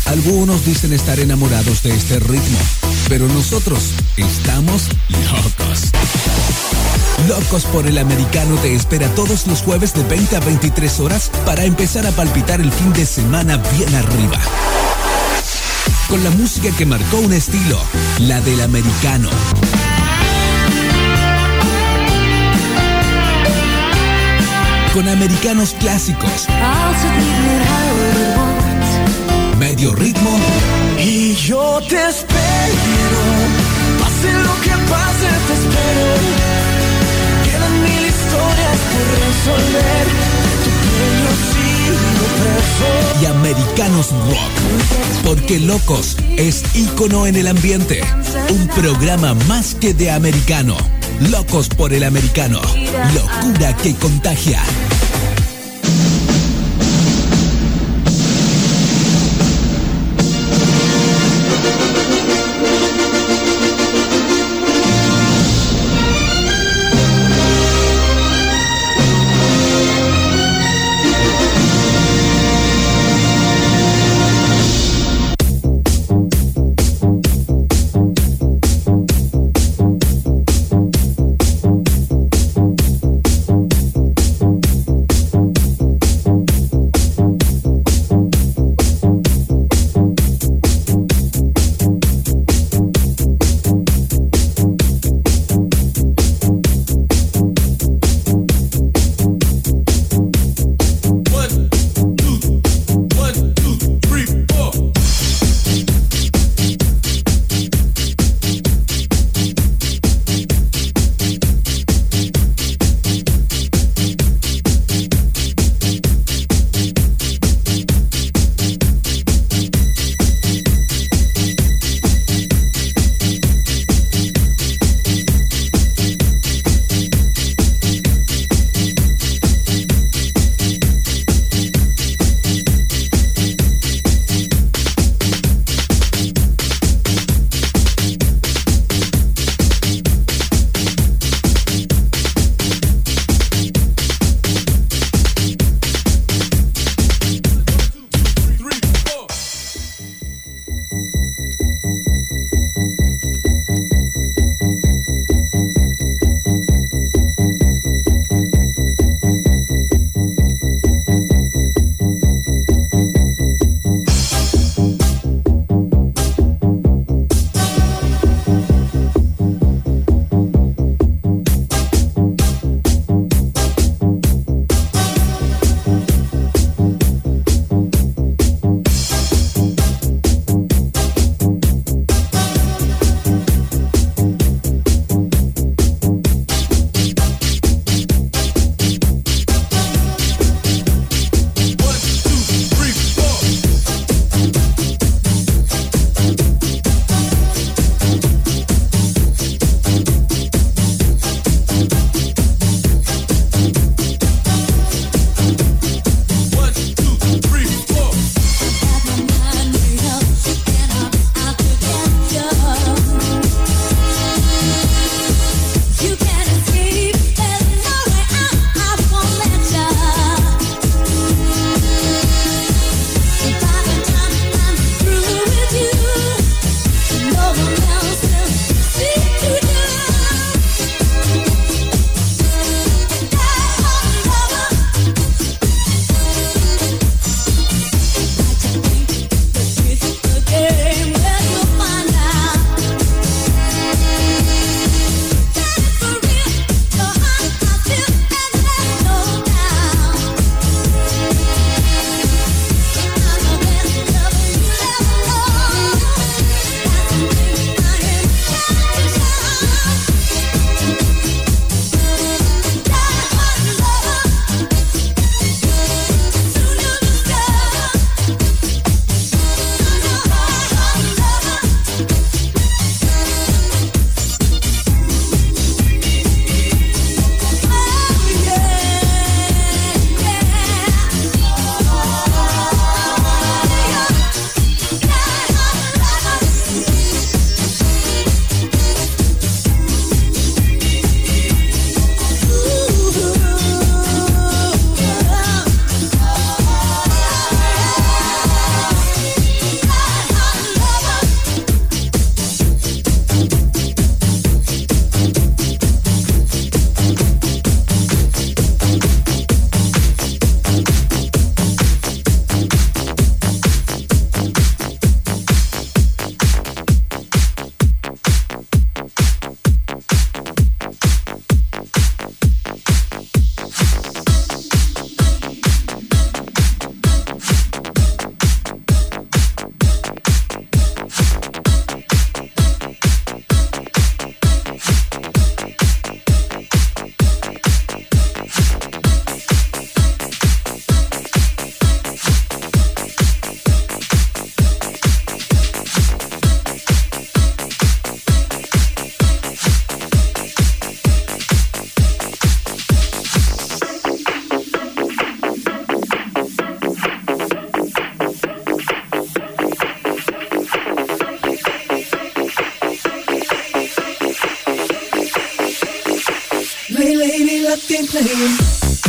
Algunos dicen estar enamorados de este ritmo, pero nosotros estamos locos. Locos por el Americano te espera todos los jueves de 20 a 23 horas para empezar a palpitar el fin de semana bien arriba. Con la música que marcó un estilo, la del americano. Con americanos clásicos, medio ritmo, y yo te espero, pase lo que pase te espero, quedan mil historias por resolver, tu pelo sigo preso. Y americanos rock, porque Locos es ícono en el ambiente, un programa más que de americano. Locos por el americano, locura que contagia. game playing.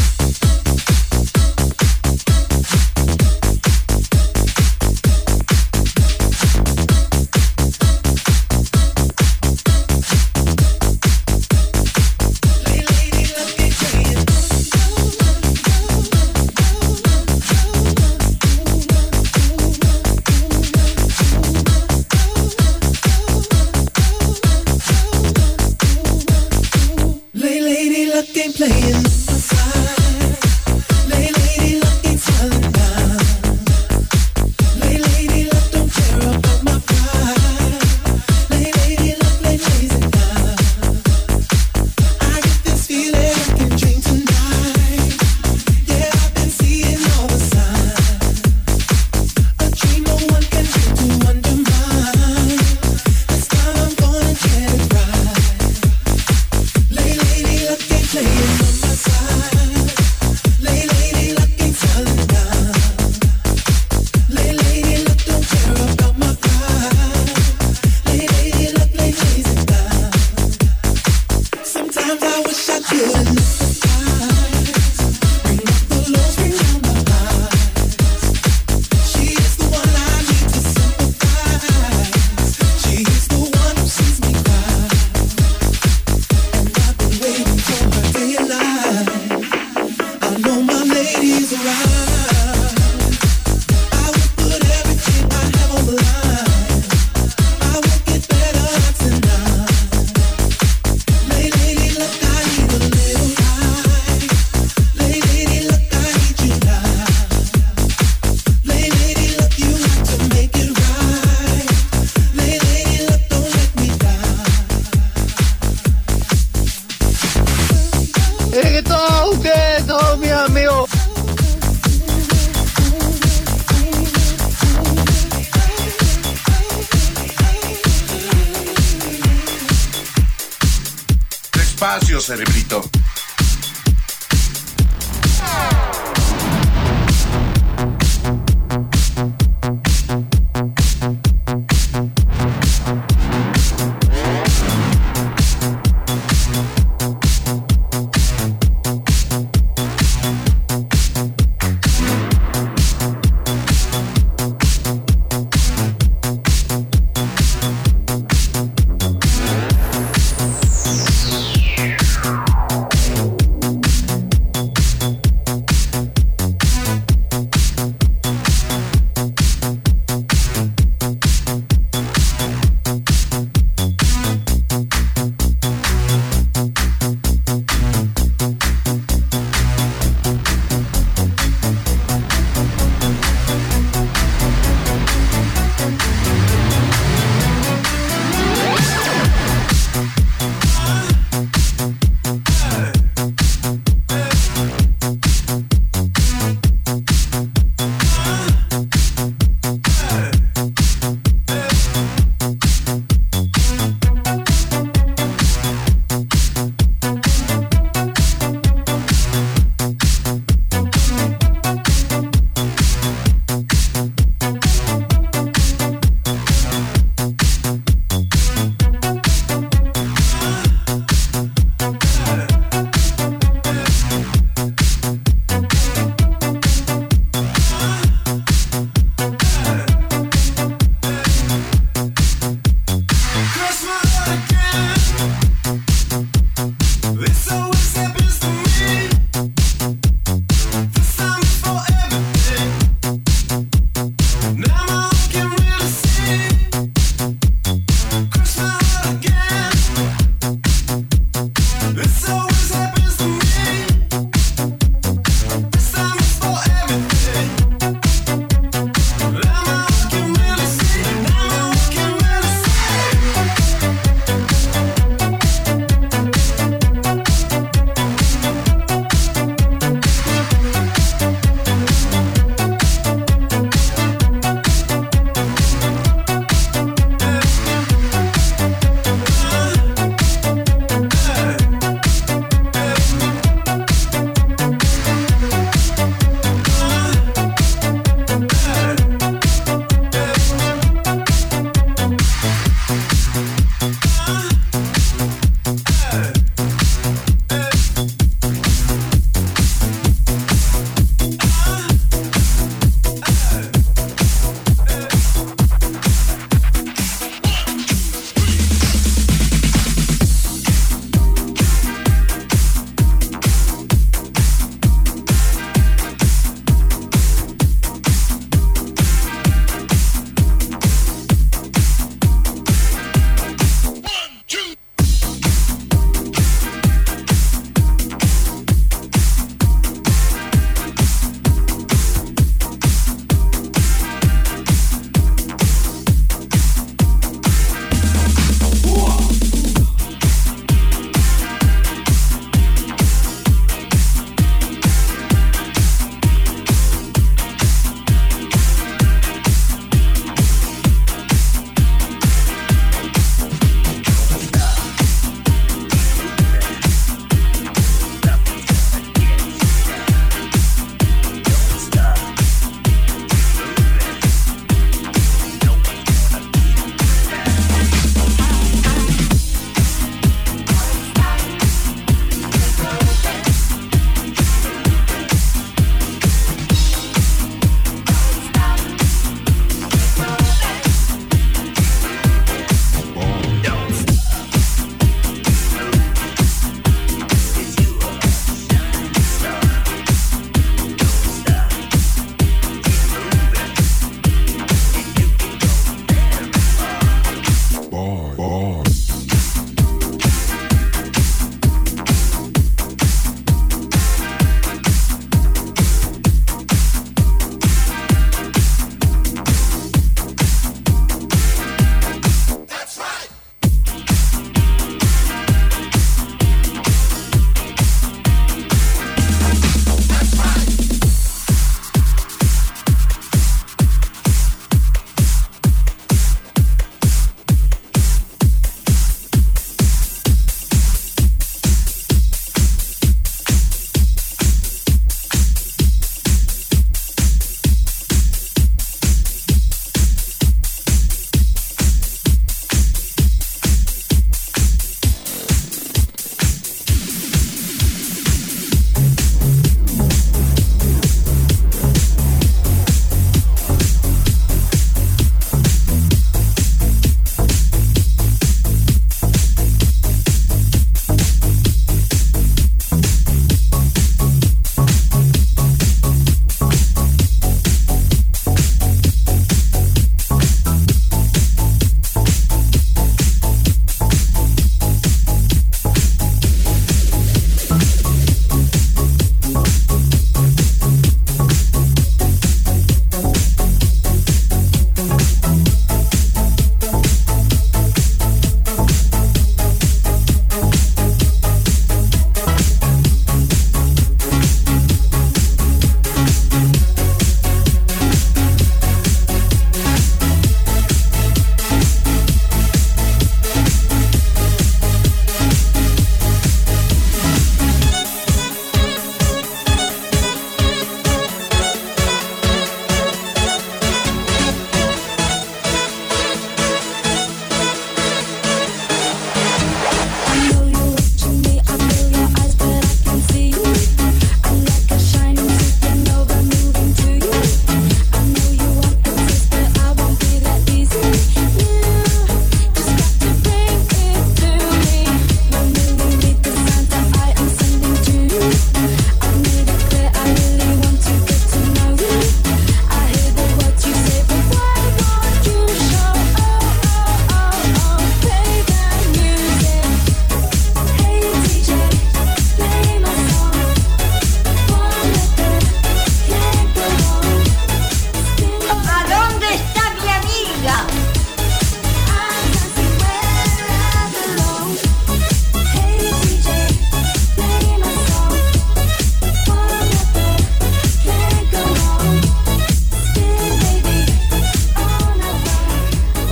Cerebrito.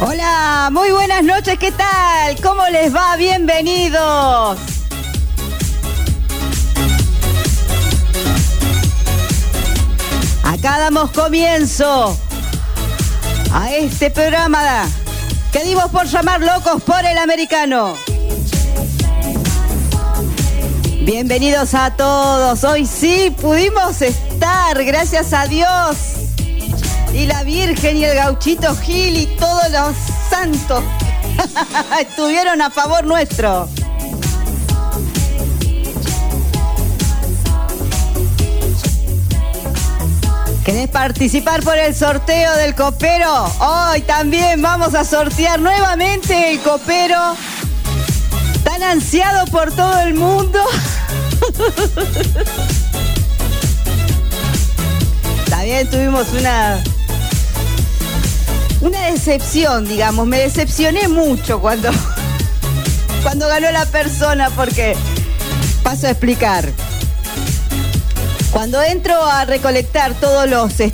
Hola, muy buenas noches, ¿qué tal? ¿Cómo les va? Bienvenidos. Acá damos comienzo a este programa que dimos por llamar Locos por el Americano. Bienvenidos a todos. Hoy sí pudimos estar, gracias a Dios. Y la Virgen y el Gauchito Gil y todos los santos estuvieron a favor nuestro. ¿Querés participar por el sorteo del copero? Hoy también vamos a sortear nuevamente el copero tan ansiado por todo el mundo. También tuvimos una decepción, digamos. Me decepcioné mucho cuando ganó la persona, porque paso a explicar. Cuando entro a recolectar todos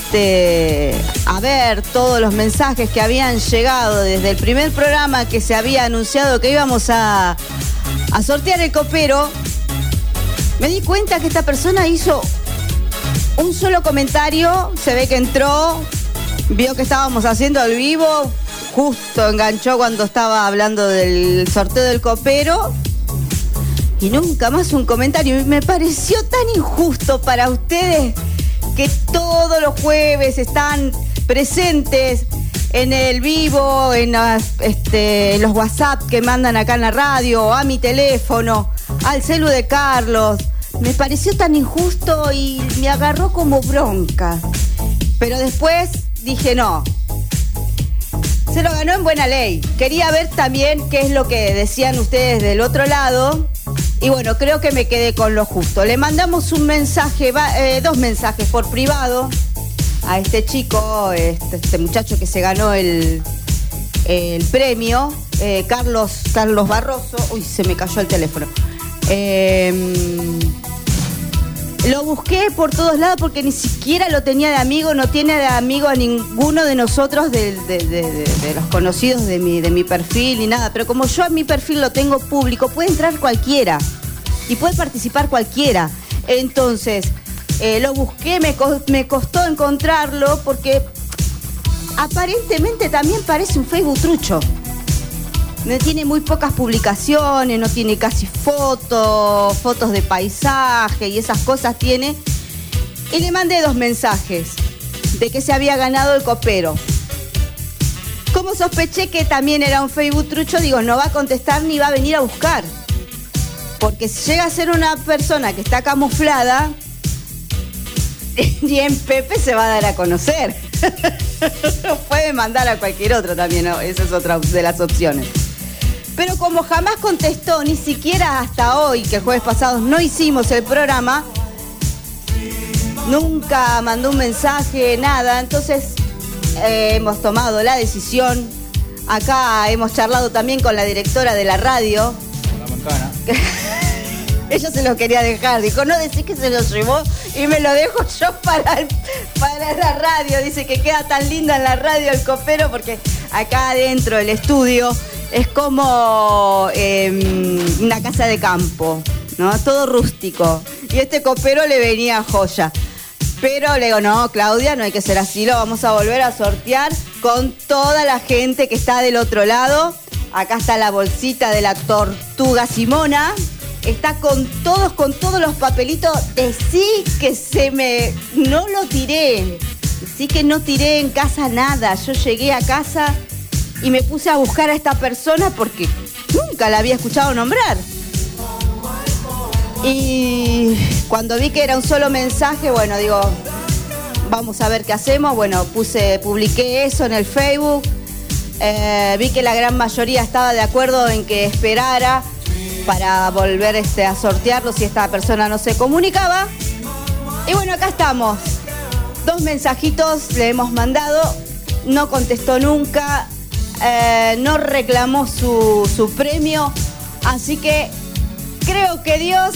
los mensajes que habían llegado desde el primer programa que se había anunciado que íbamos a sortear el copero, me di cuenta que esta persona hizo un solo comentario. Se ve que entró, vio que estábamos haciendo el vivo, justo enganchó cuando estaba hablando del sorteo del copero y nunca más un comentario. Y me pareció tan injusto para ustedes que todos los jueves están presentes en el vivo, en los WhatsApp que mandan acá en la radio, a mi teléfono, al celu de Carlos. Me pareció tan injusto y me agarró como bronca. Pero después dije no. Se lo ganó en buena ley. Quería ver también qué es lo que decían ustedes del otro lado. Y bueno, creo que me quedé con lo justo. Le mandamos un mensaje, dos mensajes por privado a este chico, este muchacho que se ganó el premio, Carlos Barroso. Uy, se me cayó el teléfono. Lo busqué por todos lados porque ni siquiera lo tenía de amigo, no tiene de amigo a ninguno de nosotros de los conocidos de mi perfil ni nada. Pero como yo a mi perfil lo tengo público, puede entrar cualquiera y puede participar cualquiera. Entonces, lo busqué, me costó encontrarlo porque aparentemente también parece un Facebook trucho. No tiene muy pocas publicaciones, no tiene casi fotos de paisaje y esas cosas tiene. Y le mandé 2 mensajes de que se había ganado el copero. Como sospeché que también era un Facebook trucho, digo, no va a contestar ni va a venir a buscar. Porque si llega a ser una persona que está camuflada, ni en Pepe se va a dar a conocer. Puede mandar a cualquier otro también, ¿no? Esa es otra de las opciones. Pero como jamás contestó, ni siquiera hasta hoy, que el jueves pasado no hicimos el programa, nunca mandó un mensaje, nada. Entonces hemos tomado la decisión. Acá hemos charlado también con la directora de la radio. La Mancana. Ella se lo quería dejar, dijo, no decís que se lo llevó y me lo dejo yo para la radio. Dice que queda tan linda en la radio el copero porque acá adentro del estudio es como una casa de campo, ¿no? Todo rústico. Y este copero le venía joya. Pero le digo, no, Claudia, no hay que ser así, lo vamos a volver a sortear con toda la gente que está del otro lado. Acá está la bolsita de la tortuga Simona. Está con todos los papelitos. Decí que no lo tiré. Decí que no tiré en casa nada. Yo llegué a casa y me puse a buscar a esta persona porque nunca la había escuchado nombrar. Y cuando vi que era un solo mensaje, bueno, digo, vamos a ver qué hacemos. Bueno, publiqué eso en el Facebook. Vi que la gran mayoría estaba de acuerdo en que esperara para volver a sortearlo si esta persona no se comunicaba. Y bueno, acá estamos. 2 mensajitos le hemos mandado. No contestó nunca. No reclamó su premio. Así que creo que Dios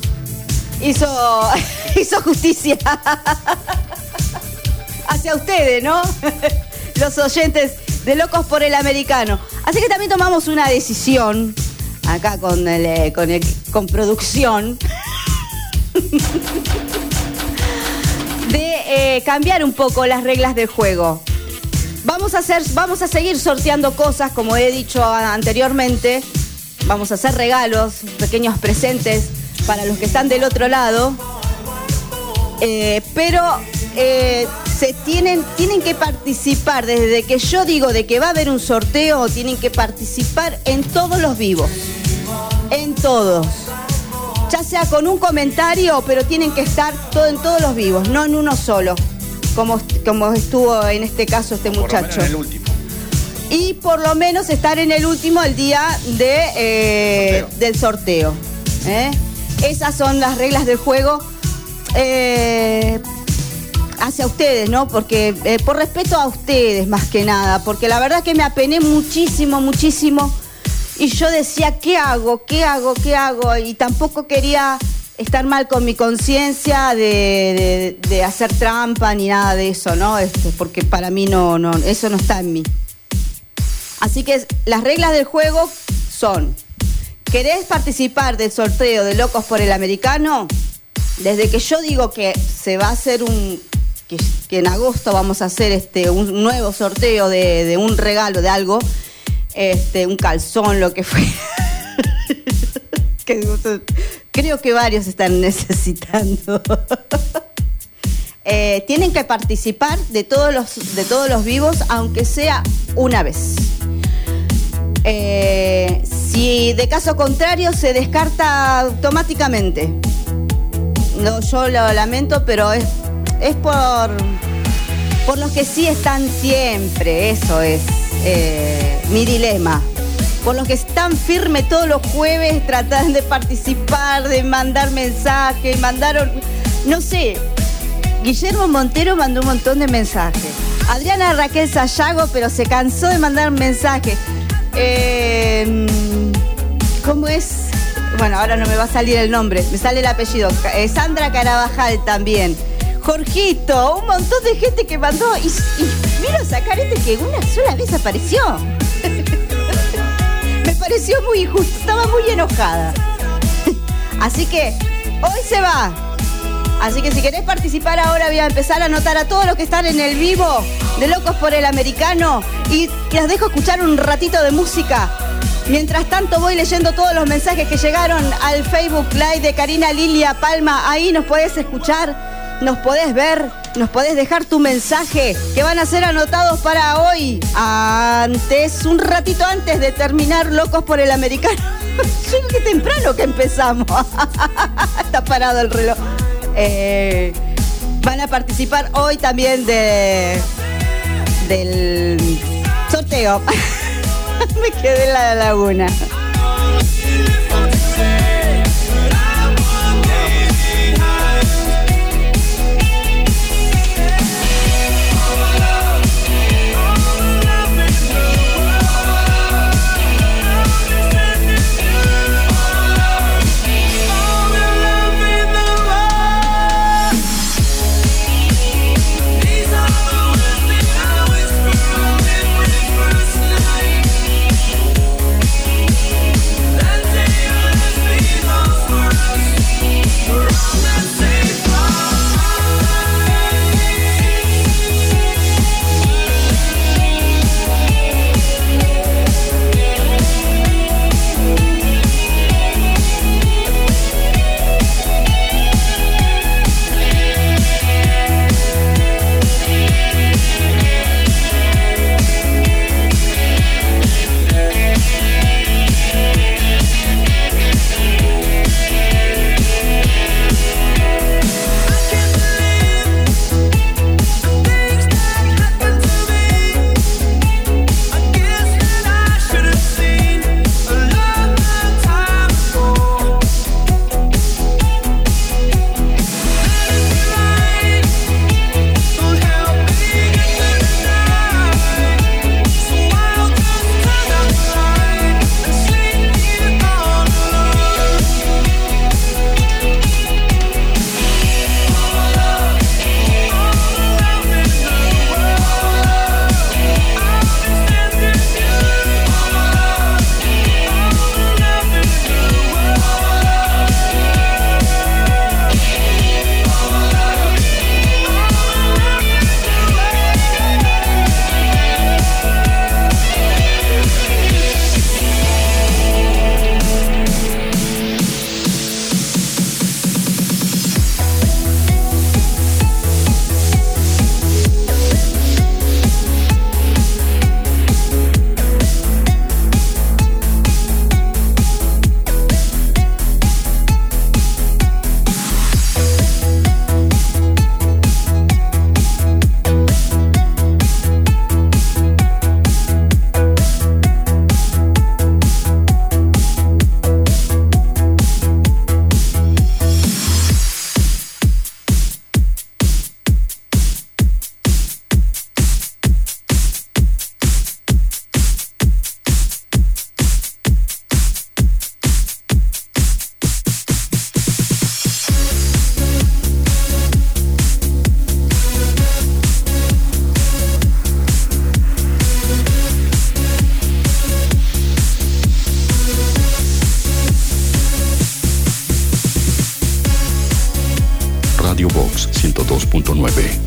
hizo justicia hacia ustedes, ¿no? Los oyentes de Locos por el Americano. Así que también tomamos una decisión acá con producción de cambiar un poco las reglas del juego. Vamos a seguir sorteando cosas, como he dicho anteriormente. Vamos a hacer regalos, pequeños presentes para los que están del otro lado. Pero tienen que participar. Desde que yo digo de que va a haber un sorteo, tienen que participar en todos los vivos. En todos. Ya sea con un comentario, pero tienen que estar en todos los vivos, no en uno solo, como estuvo en este caso este muchacho. Por lo menos en el último. Y por lo menos estar en el último el día del sorteo. Esas son las reglas del juego hacia ustedes, ¿no? Porque por respeto a ustedes más que nada, porque la verdad que me apené muchísimo y yo decía, ¿qué hago? Y tampoco quería estar mal con mi conciencia de hacer trampa ni nada de eso, ¿no? Porque para mí no, eso no está en mí. Así que las reglas del juego son: ¿querés participar del sorteo de Locos por el Americano? Desde que yo digo que se va a hacer que en agosto vamos a hacer un nuevo sorteo de un regalo de algo, un calzón, lo que fue. Creo que varios están necesitando. Tienen que participar de todos los vivos, aunque sea una vez. Si de caso contrario se descarta automáticamente. No, yo lo lamento, pero es por los que sí están siempre. Eso es mi dilema. Por los que están firmes todos los jueves, tratan de participar, de mandar mensajes, no sé. Guillermo Montero mandó un montón de mensajes. Adriana Raquel Sayago, pero se cansó de mandar mensajes. ¿Cómo es? Bueno, ahora no me va a salir el nombre, me sale el apellido. Sandra Carabajal también. Jorgito, un montón de gente que mandó. Y miro a sacar que una sola vez apareció. Me pareció muy injusto, estaba muy enojada. Así que hoy se va. Así que si querés participar ahora, voy a empezar a anotar a todos los que están en el vivo de Locos por el Americano y los dejo escuchar un ratito de música. Mientras tanto voy leyendo todos los mensajes que llegaron al Facebook Live de Karina Lilia Palma. Ahí nos podés escuchar, nos podés ver, nos podés dejar tu mensaje, que van a ser anotados para hoy, un ratito antes de terminar Locos por el Americano. Qué temprano que empezamos. Está parado el reloj. Van a participar hoy también del sorteo. Me quedé en la laguna.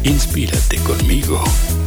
Inspírate conmigo.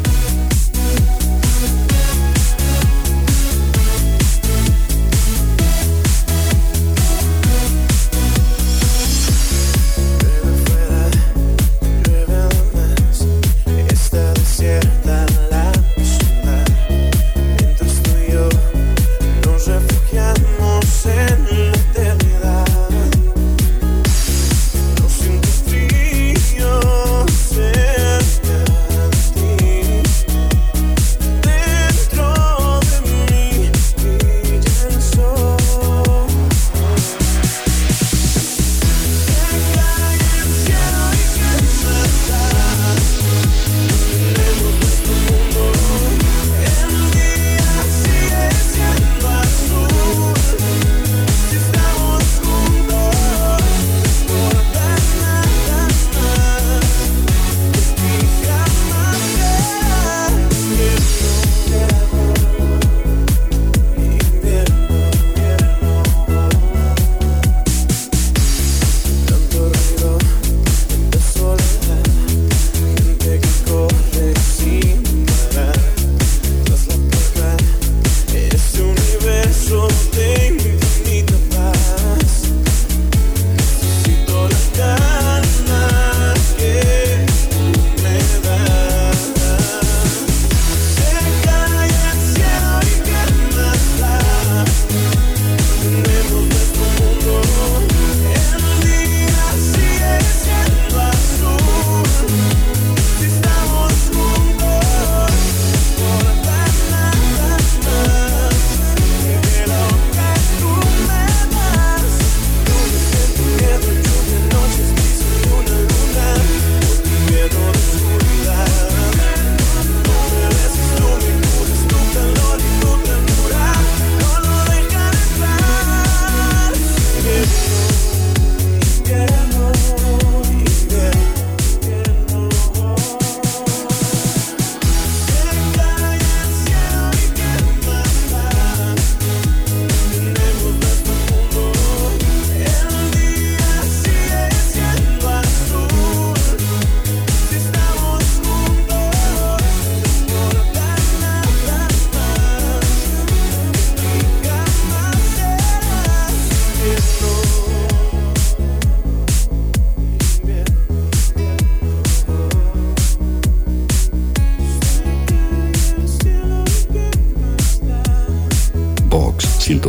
Vox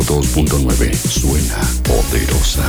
102.9 suena poderosa.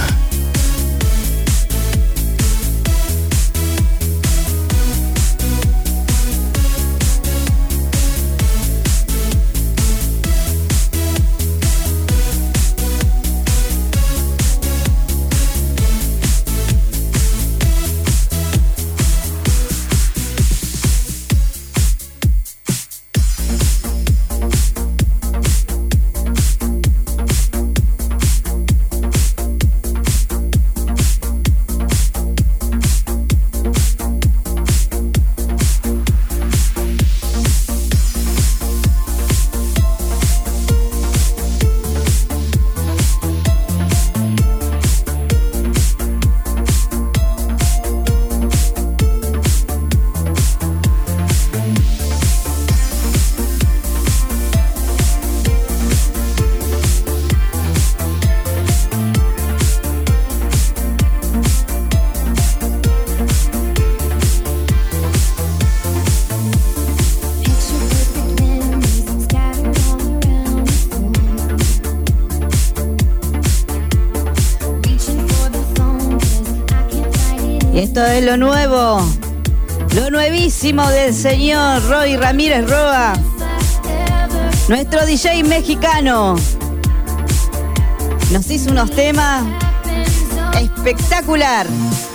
Esto es lo nuevo, lo nuevísimo del señor Roy Ramírez Roa, nuestro DJ mexicano. Nos hizo unos temas espectacular.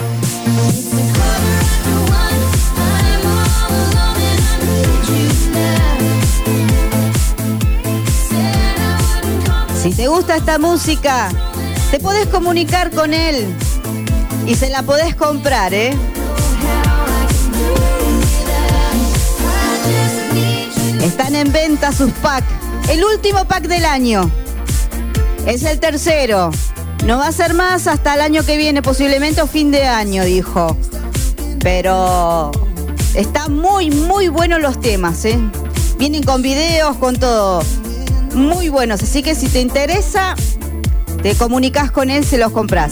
Si te gusta esta música, te podés comunicar con él y se la podés comprar, ¿eh? Están en venta sus packs. El último pack del año. Es el tercero. No va a ser más hasta el año que viene, posiblemente o fin de año, dijo. Pero Está muy, muy buenos los temas, ¿eh? Vienen con videos, con todo. Muy buenos, así que si te interesa, te comunicas con él, se los compras.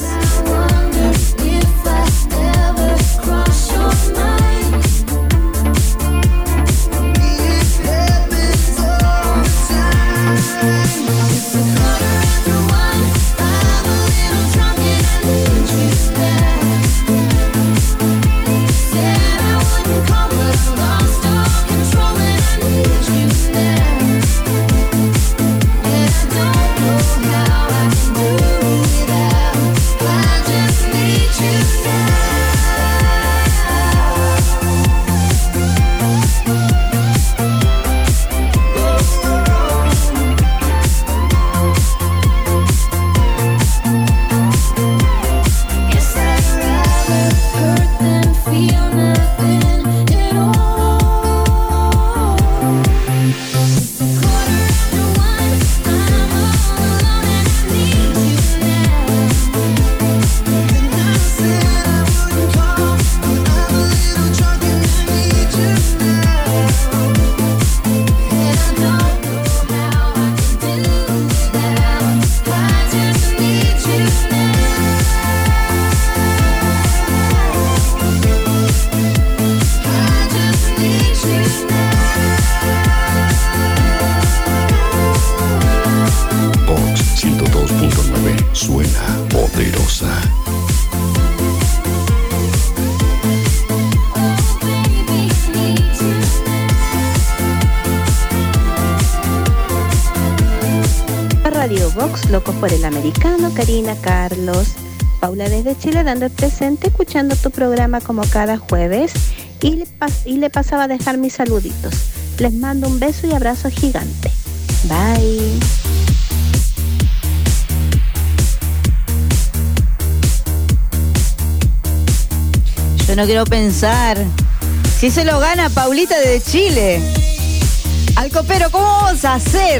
Locos por el Americano, Karina, Carlos, Paula desde Chile dando el presente, escuchando tu programa como cada jueves y le pasaba a dejar mis saluditos. Les mando un beso y abrazo gigante. Bye. Yo no quiero pensar si se lo gana Paulita desde Chile. Al copero, ¿cómo vamos a hacer?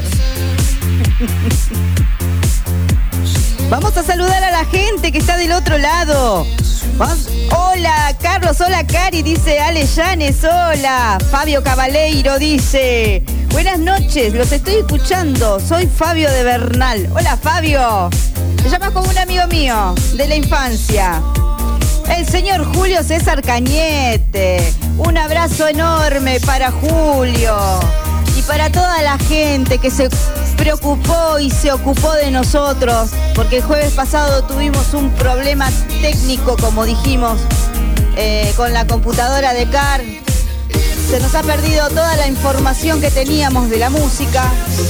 Vamos a saludar a la gente que está del otro lado. Hola, Carlos, hola, Cari, dice Ale Llanes, hola. Fabio Cabaleiro dice, buenas noches, los estoy escuchando, soy Fabio de Bernal. Hola, Fabio. Te llamas como un amigo mío de la infancia. El señor Julio César Cañete. Un abrazo enorme para Julio y para toda la gente que se preocupó y se ocupó de nosotros, porque el jueves pasado tuvimos un problema técnico, como dijimos, con la computadora de Car. Se nos ha perdido toda la información que teníamos de la música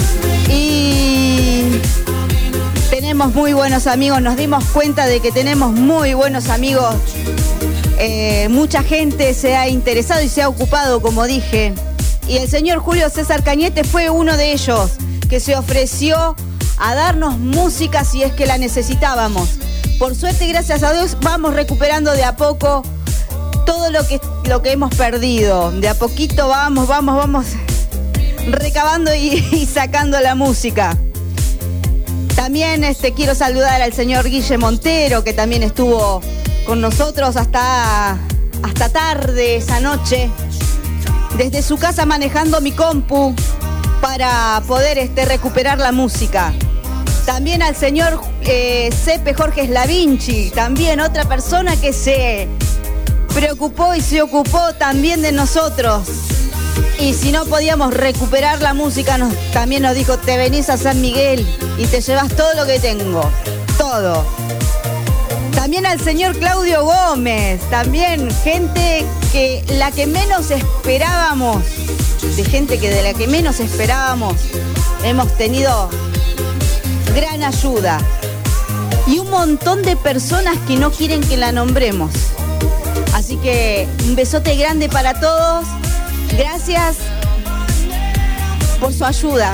y tenemos muy buenos amigos, nos dimos cuenta de que tenemos muy buenos amigos. Mucha gente se ha interesado y se ha ocupado, como dije, y el señor Julio César Cañete fue uno de ellos que se ofreció a darnos música si es que la necesitábamos. Por suerte, gracias a Dios, vamos recuperando de a poco todo lo que hemos perdido. De a poquito vamos recabando y sacando la música. También quiero saludar al señor Guille Montero, que también estuvo con nosotros hasta tarde esa noche, desde su casa manejando mi compu para poder recuperar la música. También al señor Cepe Jorge Slavinchi, también otra persona que se preocupó y se ocupó también de nosotros. Y si no podíamos recuperar la música, también nos dijo, te venís a San Miguel y te llevas todo lo que tengo, todo. También al señor Claudio Gómez, también gente que la que menos esperábamos, de la que menos esperábamos, hemos tenido gran ayuda. Y un montón de personas que no quieren que la nombremos. Así que un besote grande para todos. Gracias por su ayuda.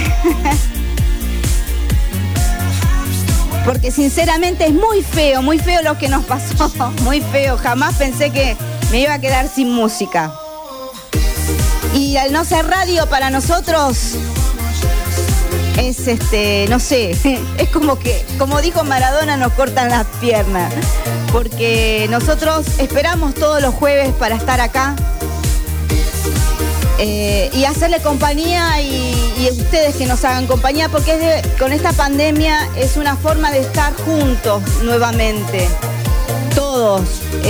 Porque sinceramente es muy feo lo que nos pasó. Muy feo. Jamás pensé que me iba a quedar sin música. Y al no ser radio para nosotros es no sé, es como que, como dijo Maradona, nos cortan las piernas. Porque nosotros esperamos todos los jueves para estar acá y hacerle compañía y ustedes que nos hagan compañía, porque con esta pandemia es una forma de estar juntos nuevamente, todos,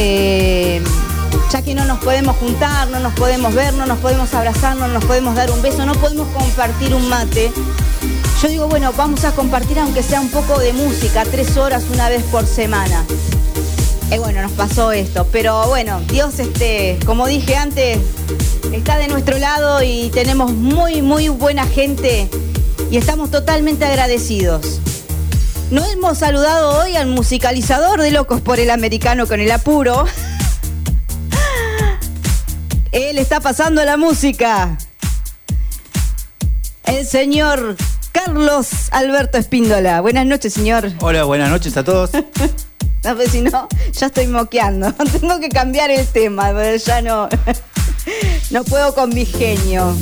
ya que no nos podemos juntar, no nos podemos ver, no nos podemos abrazar, no nos podemos dar un beso, no podemos compartir un mate. Yo digo, bueno, vamos a compartir aunque sea un poco de música, 3 horas una vez por semana. Y bueno, nos pasó esto, pero bueno, Dios, como dije antes, está de nuestro lado y tenemos muy, muy buena gente y estamos totalmente agradecidos. No hemos saludado hoy al musicalizador de Locos por el Americano con el apuro. Él está pasando la música. El señor Carlos Alberto Espíndola. Buenas noches, señor. Hola, buenas noches a todos. No, pues si no, ya estoy moqueando. Tengo que cambiar el tema, pero ya no puedo con mi genio.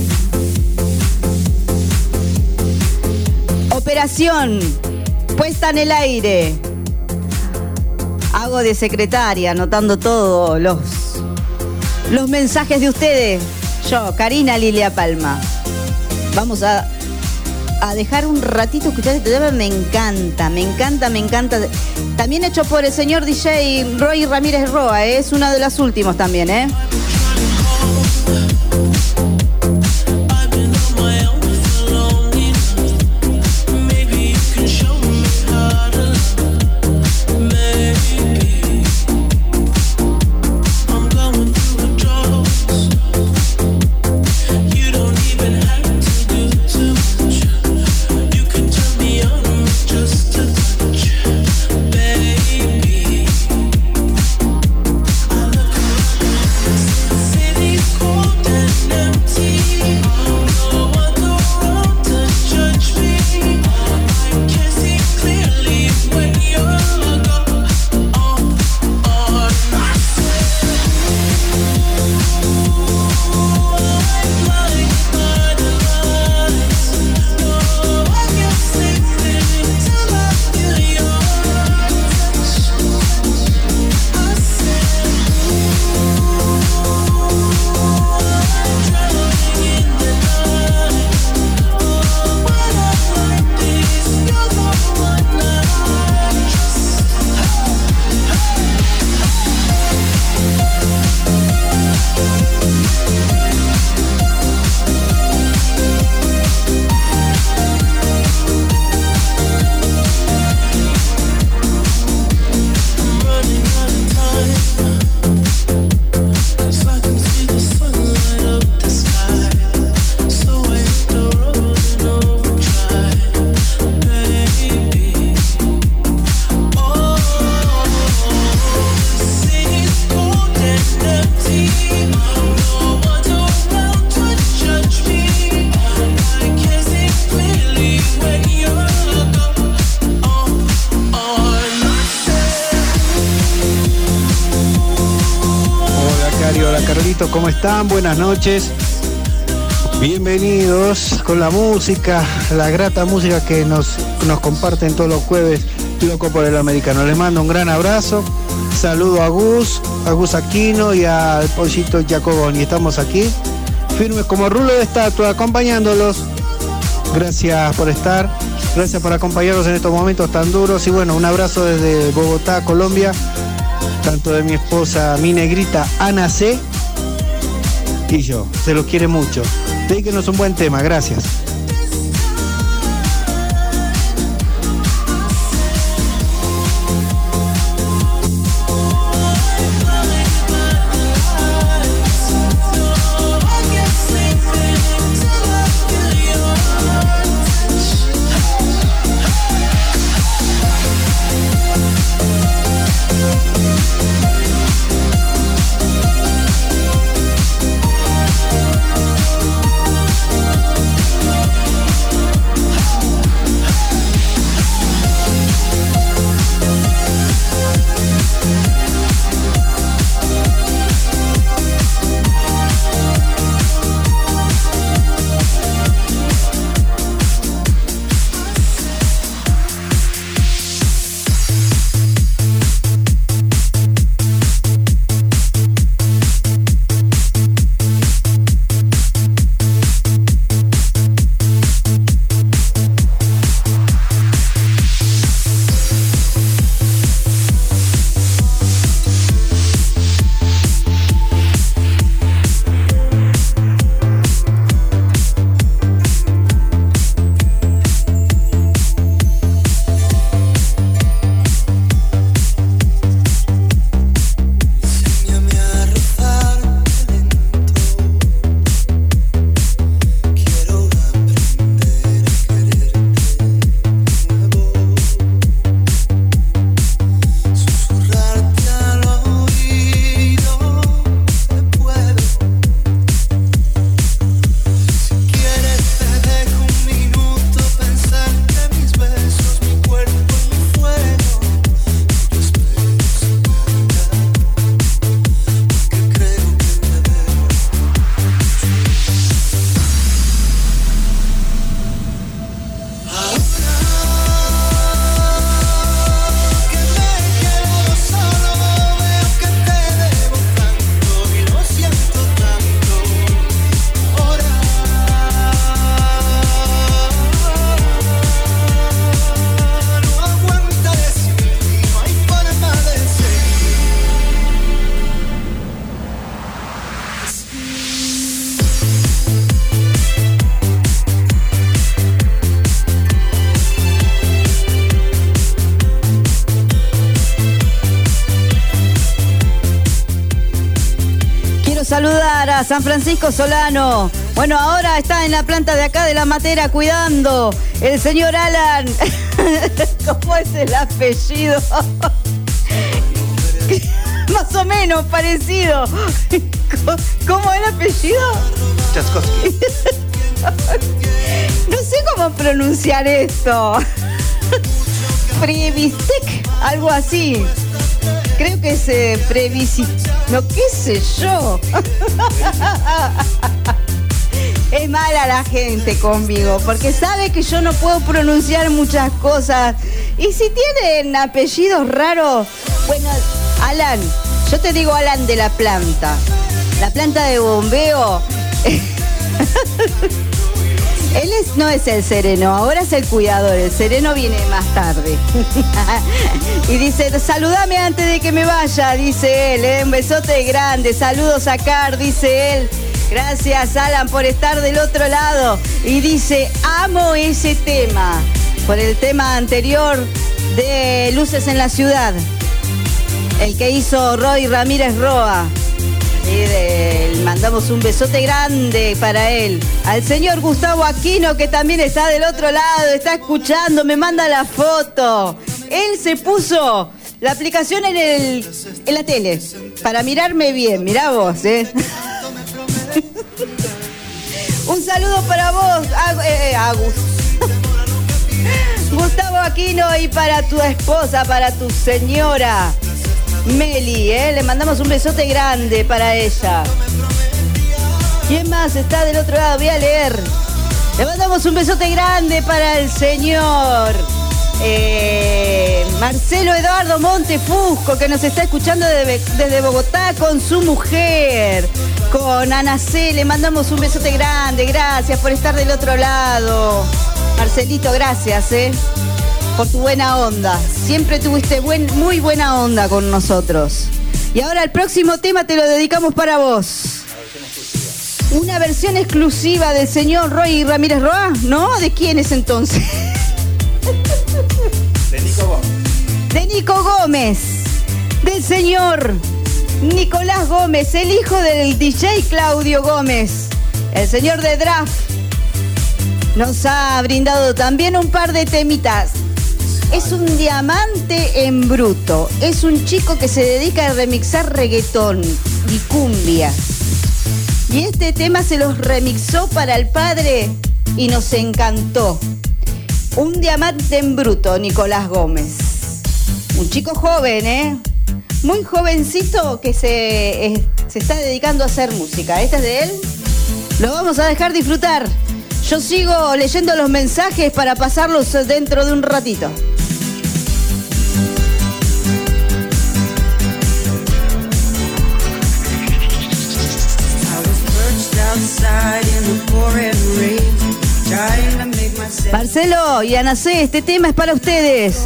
Operación puesta en el aire. Hago de secretaria, anotando todos los mensajes de ustedes. Yo, Karina Lilia Palma. Vamos a dejar un ratito escuchar este tema. Me encanta. También hecho por el señor DJ Roy Ramírez Roa, es uno de los últimos también, ¿Cómo están? Buenas noches. Bienvenidos con la música, la grata música que nos comparten todos los jueves, Loco por el Americano. Les mando un gran abrazo. Saludo a Gus Aquino y al Pollito Jacoboni. Estamos aquí, firmes como rulo de estatua, acompañándolos. Gracias por estar, gracias por acompañarnos en estos momentos tan duros. Y bueno, un abrazo desde Bogotá, Colombia, tanto de mi esposa, mi negrita Ana C. y yo. Se los quiere mucho. Dedíquenos un buen tema. Gracias. Gracias, San Francisco Solano. Bueno, ahora está en la planta de acá de La Matera cuidando el señor Alan. ¿Cómo es el apellido? Más o menos parecido. ¿Cómo es el apellido? Chaskowski. No sé cómo pronunciar esto. Previstek, algo así. Creo que es Previsit. No, qué sé yo. Es mala la gente conmigo, porque sabe que yo no puedo pronunciar muchas cosas. Y si tienen apellidos raros, bueno, Alan, yo te digo Alan de la planta de bombeo. Él no es el sereno, ahora es el cuidador, el sereno viene más tarde. Y dice, saludame antes de que me vaya, dice él, un besote grande, saludos a Car, dice él. Gracias, Alan, por estar del otro lado. Y dice, amo ese tema, por el tema anterior de Luces en la Ciudad, el que hizo Roy Ramírez Roa. Y mandamos un besote grande para él. Al señor Gustavo Aquino, que también está del otro lado, está escuchando, me manda la foto. Él se puso la aplicación en la tele para mirarme bien. Mirá vos, Un saludo para vos, Agus. Gustavo Aquino, y para tu esposa, para tu señora Meli, le mandamos un besote grande para ella. ¿Quién más está del otro lado? Voy a leer. Le mandamos un besote grande para el señor Marcelo Eduardo Montefusco, que nos está escuchando desde Bogotá con su mujer, con Ana C. Le mandamos un besote grande. Gracias por estar del otro lado. Marcelito, gracias, por tu buena onda. Siempre tuviste muy buena onda con nosotros. Y ahora el próximo tema te lo dedicamos para vos. Una versión exclusiva del señor Roy Ramírez Roa, ¿no? ¿De quién es entonces? De Nico Gómez. De Nico Gómez. Del señor Nicolás Gómez, el hijo del DJ Claudio Gómez. El señor de Draft nos ha brindado también un par de temitas. Es un diamante en bruto. Es un chico que se dedica a remixar reggaetón y cumbia. Y este tema se los remixó para el padre y nos encantó. Un diamante en bruto, Nicolás Gómez. Un chico joven, muy jovencito, que se está dedicando a hacer música. Este es de él. Lo vamos a dejar disfrutar. Yo sigo leyendo los mensajes para pasarlos dentro de un ratito. Marcelo y Ana C, este tema es para ustedes.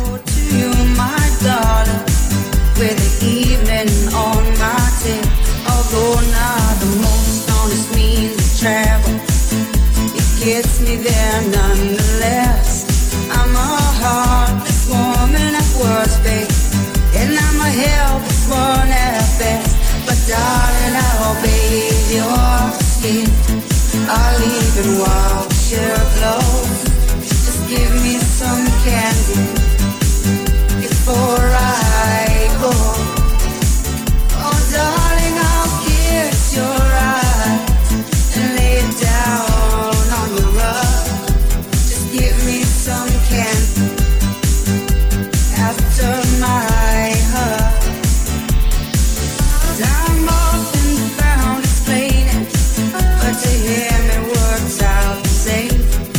Gets me there nonetheless. I'm a heartless woman at worst, babe, and I'm a helpless one at best. But darling, I'll bathe your skin. I'll even wash your clothes. Just give me some candy before I go. Oh, darling, I'll kiss your eyes and lay it down. Just give me some candy after my hug. I'm often found explaining, but to him it works out the same.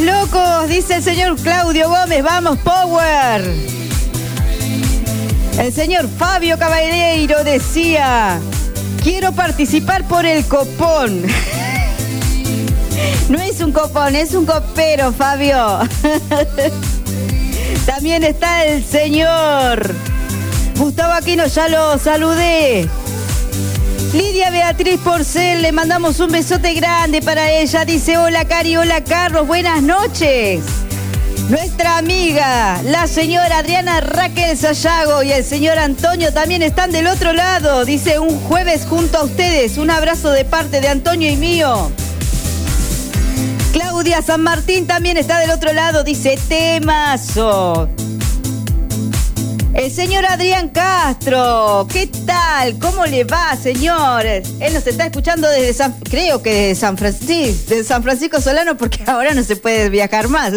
noches, locos, dice el señor Claudio Gómez, vamos, Power. El señor Fabio Caballero decía, quiero participar por el copón. No es un copón, es un copero, Fabio. También está el señor Gustavo Aquino, ya lo saludé. Lidia Beatriz Porcel, le mandamos un besote grande para ella. Dice, hola Cari, hola Carlos, buenas noches. Nuestra amiga, la señora Adriana Raquel Sayago y el señor Antonio también están del otro lado. Dice, un jueves junto a ustedes. Un abrazo de parte de Antonio y mío. Claudia San Martín también está del otro lado. Dice, temazo. El señor Adrián Castro, ¿qué tal? ¿Cómo le va, señores? Él nos está escuchando desde creo que desde San Francisco Solano, porque ahora no se puede viajar más.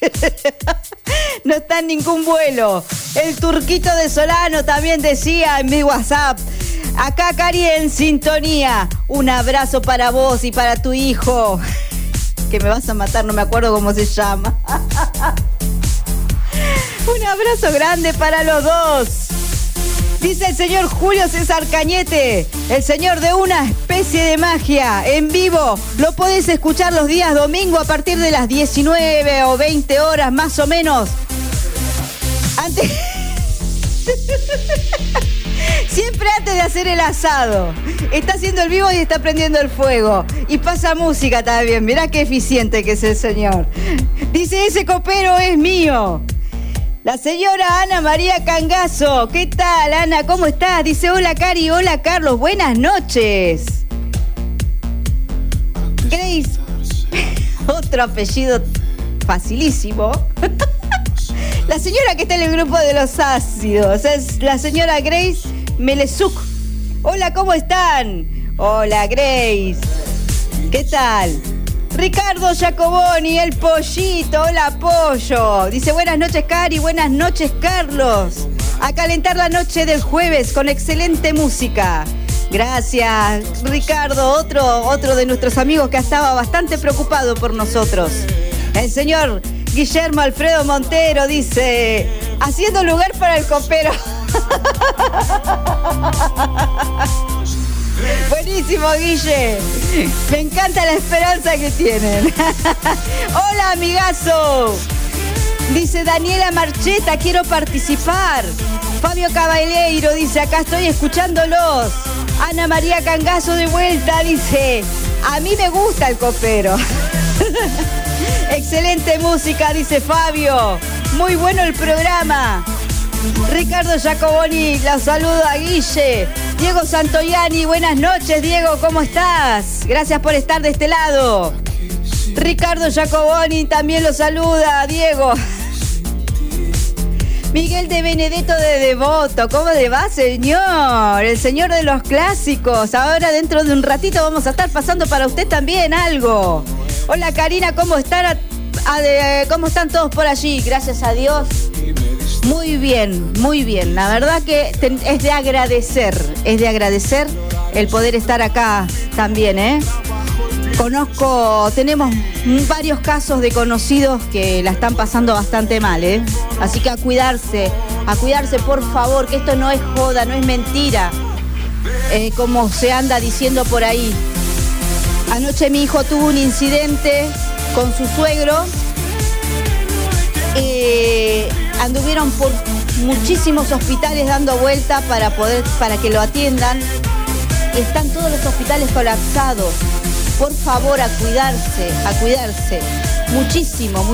No está en ningún vuelo. El Turquito de Solano también decía en mi WhatsApp, acá Cari en sintonía. Un abrazo para vos y para tu hijo, que me vas a matar, no me acuerdo cómo se llama. Un abrazo grande para los dos. Dice el señor Julio César Cañete, el señor de una especie de magia, en vivo. Lo podés escuchar los días domingo a partir de las 19 o 20 horas más o menos. Siempre antes de hacer el asado. Está haciendo el vivo y está prendiendo el fuego. Y pasa música también. Mirá qué eficiente que es el señor. Dice, ese copero es mío. La señora Ana María Cangazo. ¿Qué tal, Ana? ¿Cómo estás? Dice, hola, Cari, hola, Carlos. Buenas noches. Grace. Otro apellido facilísimo. La señora que está en el grupo de los ácidos. Es la señora Grace Melezuk. Hola, ¿cómo están? Hola, Grace. ¿Qué tal? Ricardo Giacoboni, el pollito, hola pollo. Dice, buenas noches Cari, buenas noches Carlos. A calentar la noche del jueves con excelente música. Gracias Ricardo, otro de nuestros amigos que estaba bastante preocupado por nosotros. El señor Guillermo Alfredo Montero dice, haciendo lugar para el copero. Buenísimo, Guille. Me encanta la esperanza que tienen. Hola, amigazo. Dice Daniela Marcheta, quiero participar. Fabio Caballero dice, acá estoy escuchándolos. Ana María Cangazo de vuelta, dice, a mí me gusta el copero. Excelente música, dice Fabio. Muy bueno el programa. Ricardo Giacoboni, la saludo a Guille. Diego Santoyani, buenas noches, Diego, ¿cómo estás? Gracias por estar de este lado. Ricardo Giacoboni también lo saluda, Diego. Miguel de Benedetto de Devoto, ¿cómo le va, señor? El señor de los clásicos. Ahora dentro de un ratito vamos a estar pasando para usted también algo. Hola, Karina, ¿cómo están? ¿Cómo están todos por allí? Gracias a Dios. Muy bien, muy bien. La verdad que es de agradecer el poder estar acá también, ¿eh? Tenemos varios casos de conocidos que la están pasando bastante mal, ¿eh? Así que a cuidarse por favor, que esto no es joda, no es mentira, como se anda diciendo por ahí. Anoche mi hijo tuvo un incidente con su suegro. Anduvieron por muchísimos hospitales dando vuelta para que lo atiendan. Están todos los hospitales colapsados. Por favor, a cuidarse. Muchísimo.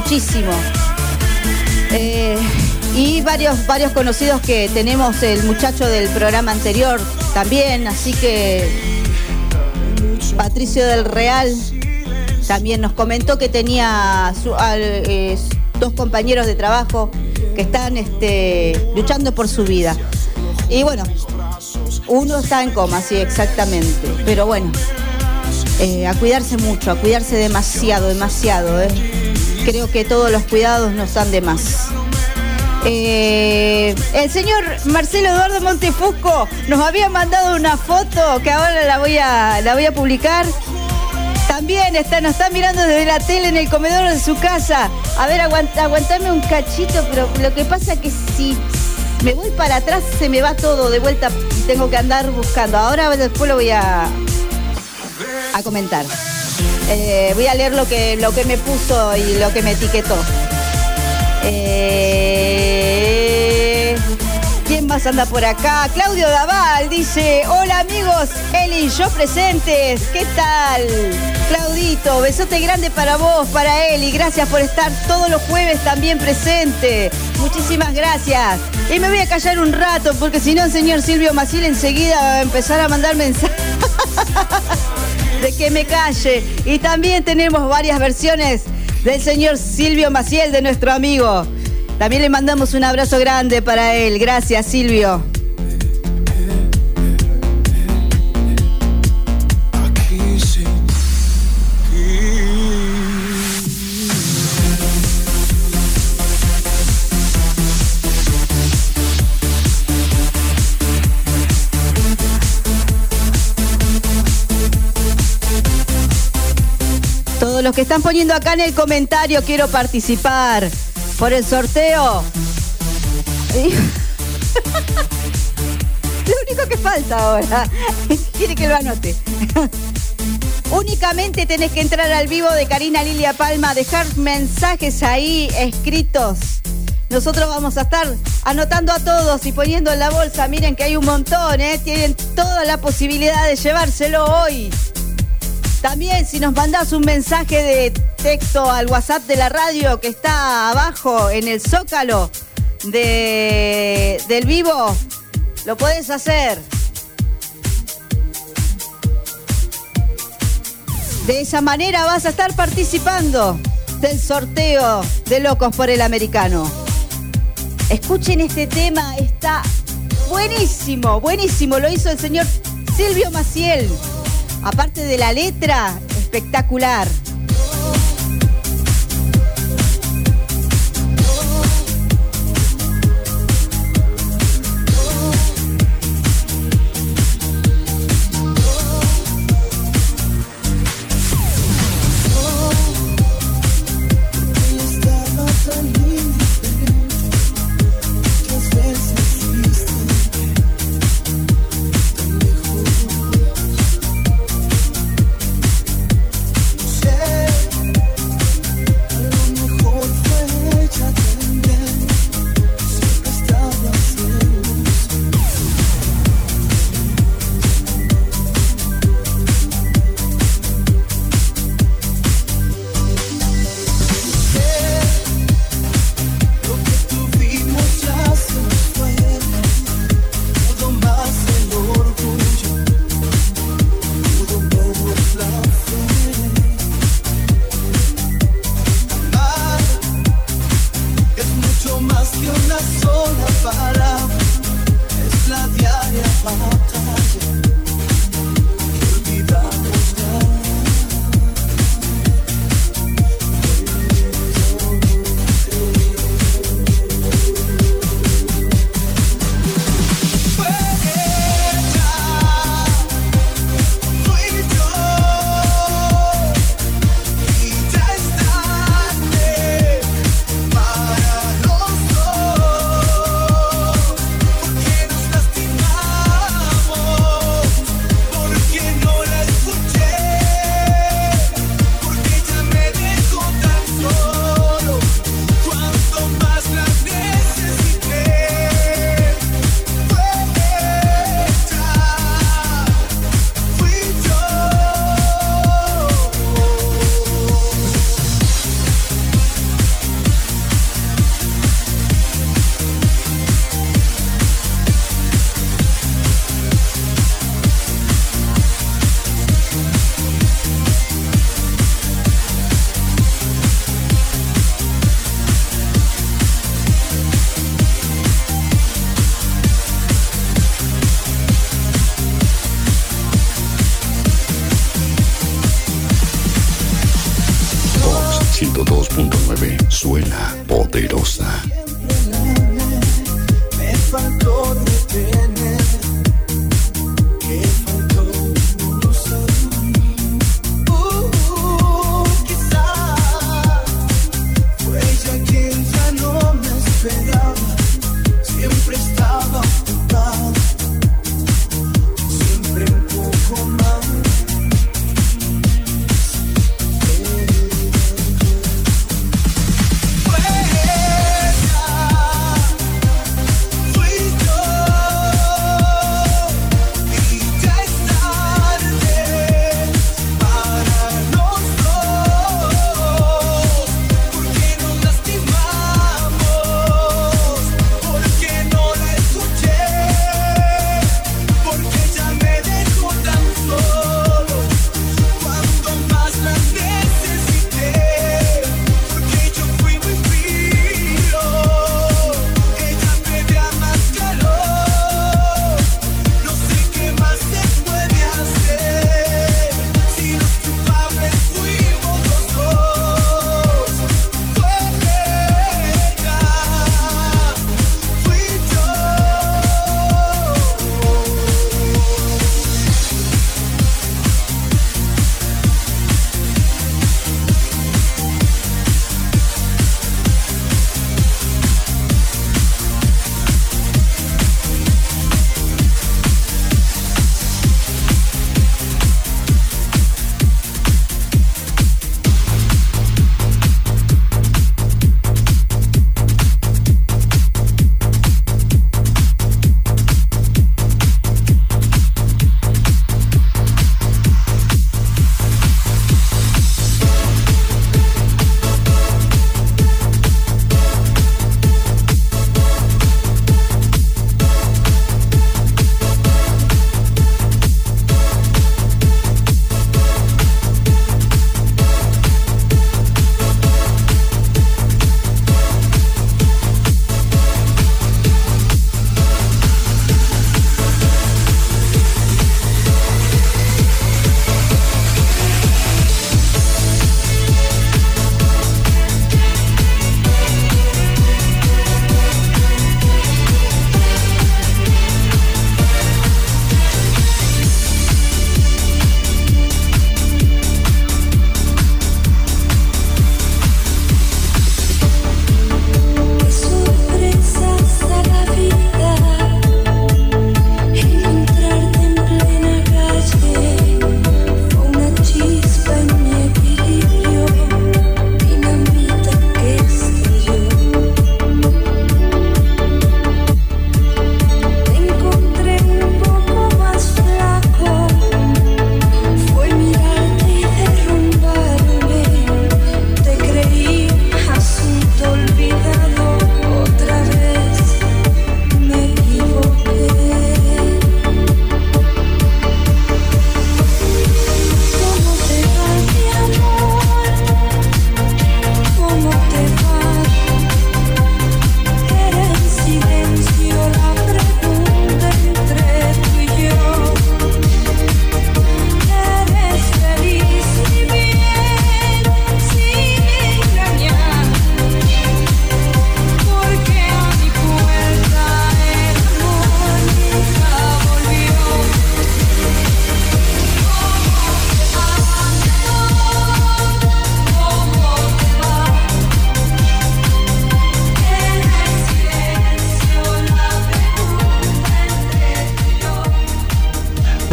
Y varios conocidos que tenemos, el muchacho del programa anterior también, así que Patricio del Real también nos comentó que tenía dos compañeros de trabajo que están luchando por su vida. Y bueno, uno está en coma, sí, exactamente. Pero bueno, a cuidarse mucho, a cuidarse demasiado. Creo que todos los cuidados no están de más. El señor Marcelo Eduardo Montefusco nos había mandado una foto que ahora la voy a publicar. También también nos está mirando desde la tele en el comedor de su casa. A ver, aguantame un cachito, pero lo que pasa es que si me voy para atrás se me va todo de vuelta y tengo que andar buscando. Ahora después lo voy a comentar. Voy a leer lo que me puso y lo que me etiquetó. ¿Quién más anda por acá? Claudio Daval dice: hola amigos, Eli y yo presentes. ¿Qué tal? Claudito, besote grande para vos, para Eli. Gracias por estar todos los jueves también presente. Muchísimas gracias. Y me voy a callar un rato porque si no el señor Silvio Maciel enseguida va a empezar a mandar mensajes de que me calle. Y también tenemos varias versiones del señor Silvio Maciel, de nuestro amigo. También le mandamos un abrazo grande para él. Gracias, Silvio. Todos los que están poniendo acá en el comentario, quiero participar por el sorteo. Lo único que falta ahora. Quiere que lo anote. Únicamente tenés que entrar al vivo de Karina Lilia Palma, dejar mensajes ahí escritos. Nosotros vamos a estar anotando a todos y poniendo en la bolsa. Miren que hay un montón, ¿eh? Tienen toda la posibilidad de llevárselo hoy. También si nos mandás un mensaje de texto al WhatsApp de la radio que está abajo en el zócalo del vivo, lo podés hacer. De esa manera vas a estar participando del sorteo de Locos por el Americano. Escuchen este tema, está buenísimo, buenísimo. Lo hizo el señor Silvio Maciel. Aparte de la letra, espectacular. Suena poderosa. Me faltó detener, que faltó no saber.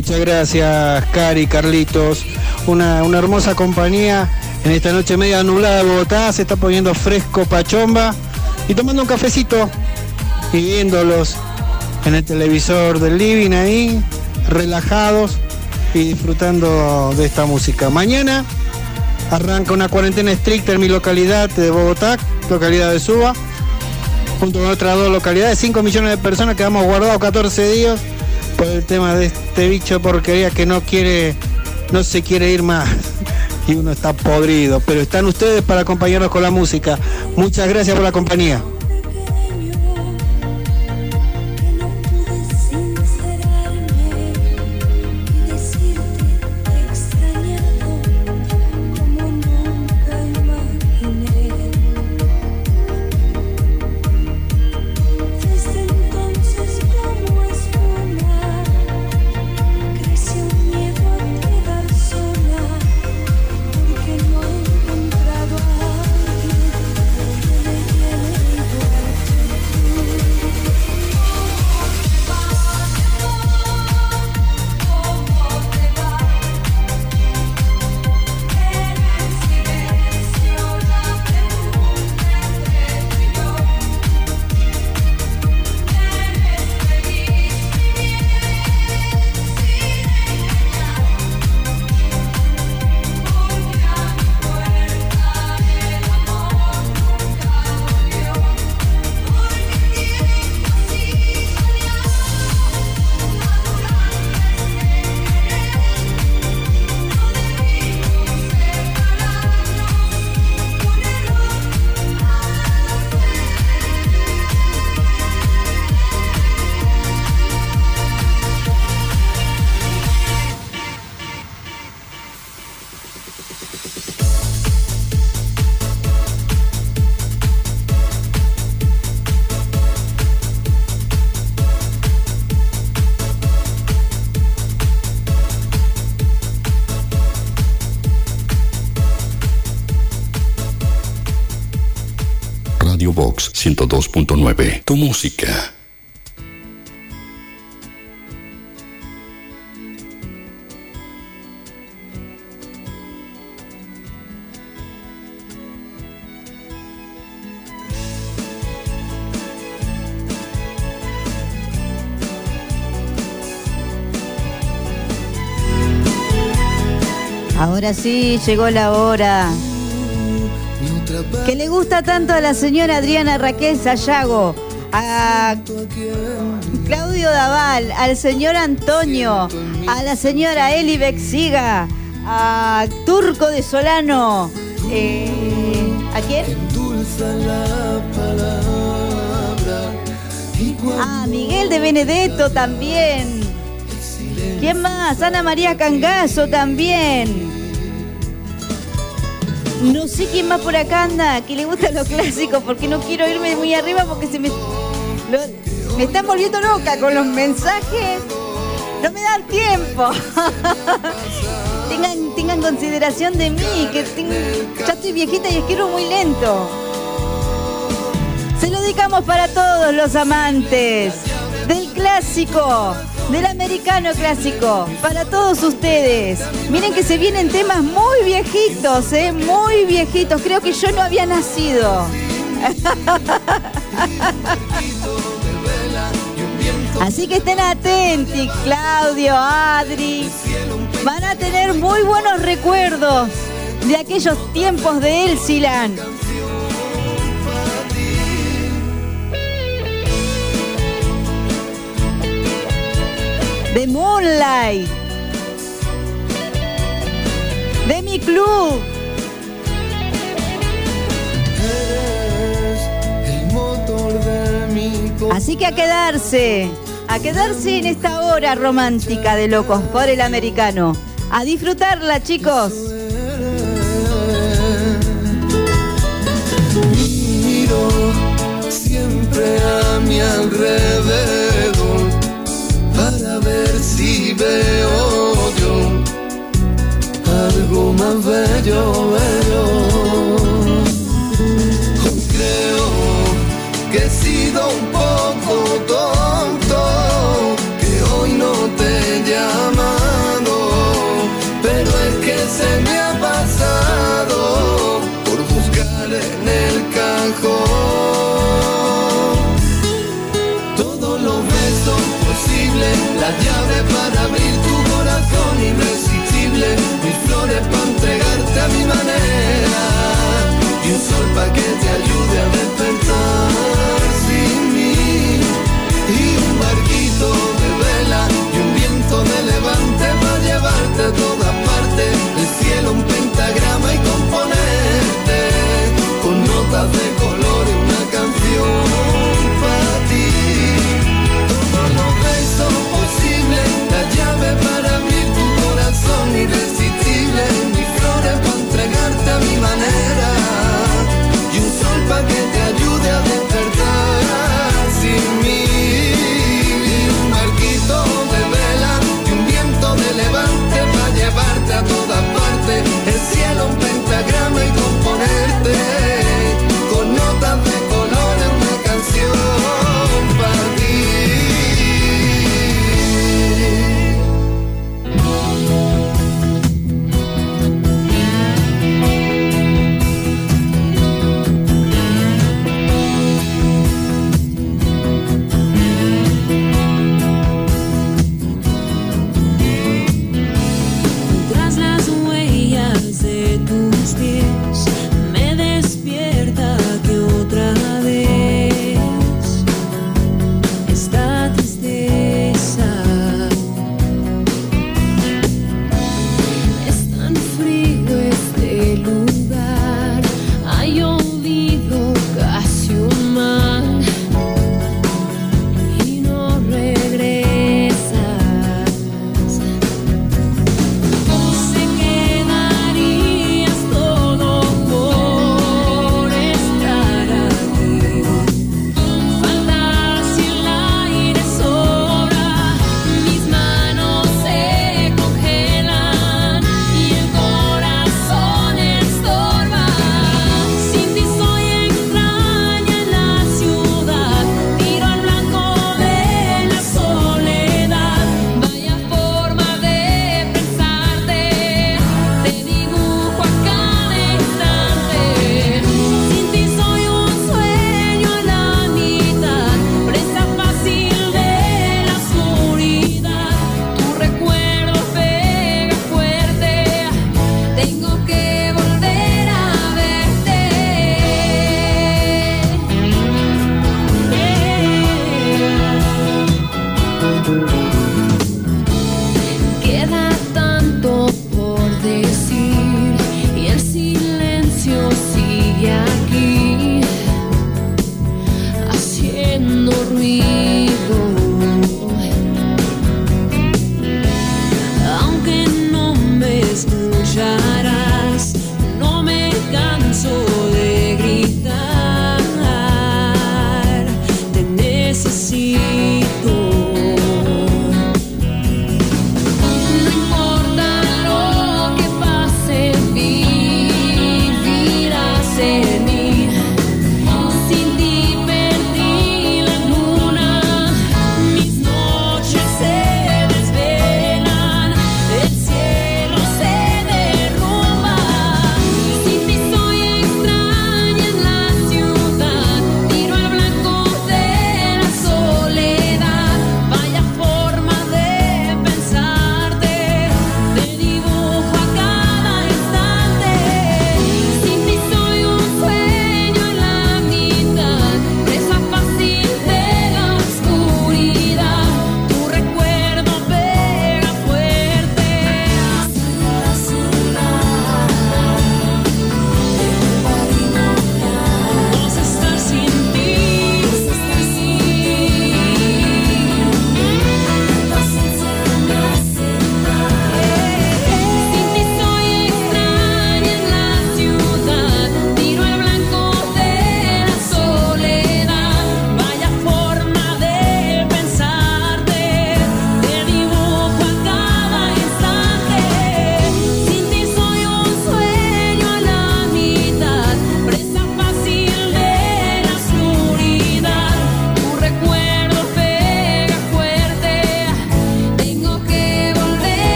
Muchas gracias, Cari, Carlitos. Una hermosa compañía en esta noche media nublada de Bogotá. Se está poniendo fresco Pachomba y tomando un cafecito y viéndolos en el televisor del living ahí, relajados y disfrutando de esta música. Mañana arranca una cuarentena estricta en mi localidad de Bogotá, localidad de Suba, junto con otras 2 localidades, 5 millones de personas que hemos guardado 14 días por el tema de este bicho porquería que no se quiere ir más y uno está podrido, pero están ustedes para acompañarnos con la música. Muchas gracias por la compañía. Radio Box 102.9, tu música. Ahora sí, llegó la hora que le gusta tanto a la señora Adriana Raquel Sayago, a Claudio Daval, al señor Antonio, a la señora Eli Bexiga, a Turco de Solano, ¿a quién? A Miguel de Benedetto también. ¿Quién más? Ana María Cangazo también. No sé quién más por acá anda, que le gusta lo clásico, porque no quiero irme muy arriba porque me están volviendo loca con los mensajes. No me dan tiempo. tengan consideración de mí, que ya estoy viejita y escribo muy lento. Se lo dedicamos para todos los amantes del clásico, del americano clásico, para todos ustedes. Miren que se vienen temas muy viejitos, muy viejitos. Creo que yo no había nacido. Así que estén atentos, Claudio, Adri. Van a tener muy buenos recuerdos de aquellos tiempos de Elsilan. De Moonlight, de mi club. Así que a quedarse en esta hora romántica de Locos por el Americano. A disfrutarla, chicos. Miro siempre a mi alrededor para ver si veo yo algo más bello, Creo que he sido un poco tonto, que hoy no te llamas. mejor. Todos los besos posibles, la llave para abrir tu corazón irresistible, mis flores para entregarte a mi manera, y un sol para que te ayude a despertar sin mí, y un barquito de vela y un viento de levante para llevarte a todas partes, el cielo un pentagrama y componerte con notas de colores una canción para ti. Todos los besos posibles, la llave para abrir tu corazón irresistible, mis flores para entregarte a mi manera, y un sol para que te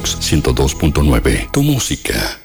Box 102.9. Tu música.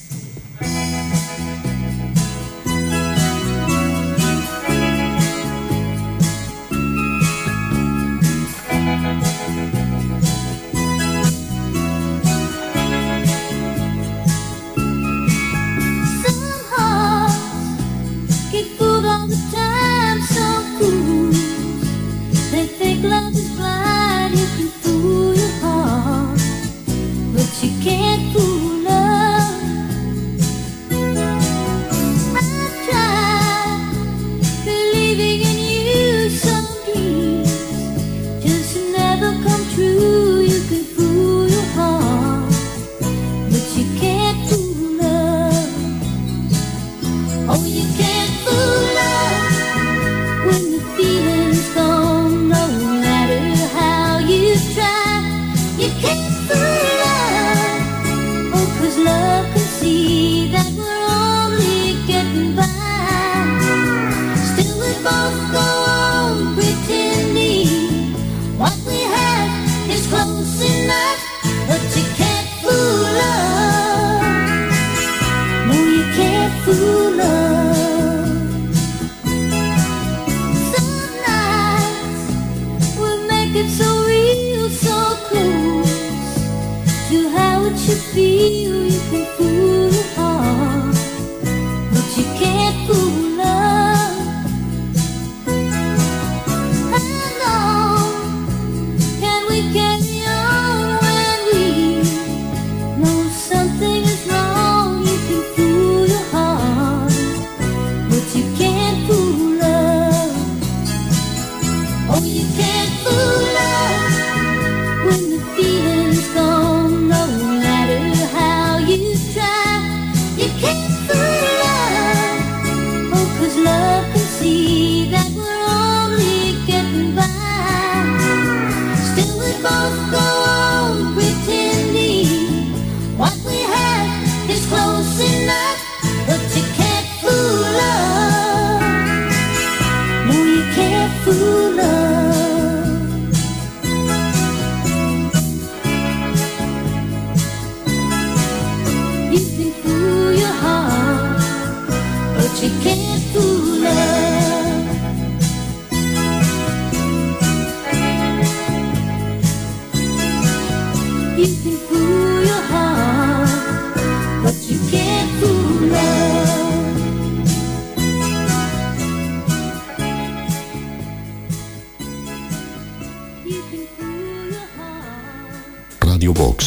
Radio Box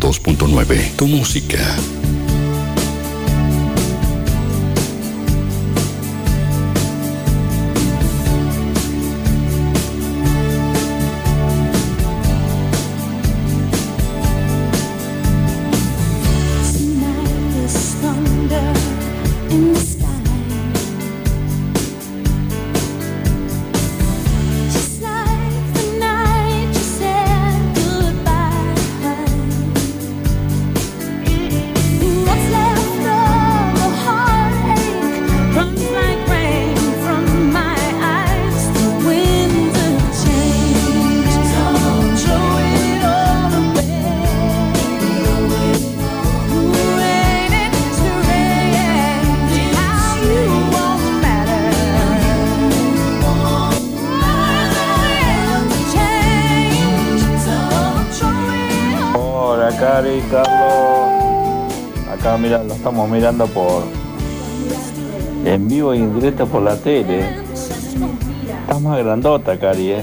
102.9. Tu música. Cari, Carlos, acá mira, lo estamos mirando en vivo y en directo por la tele. Estás más grandota, Cari,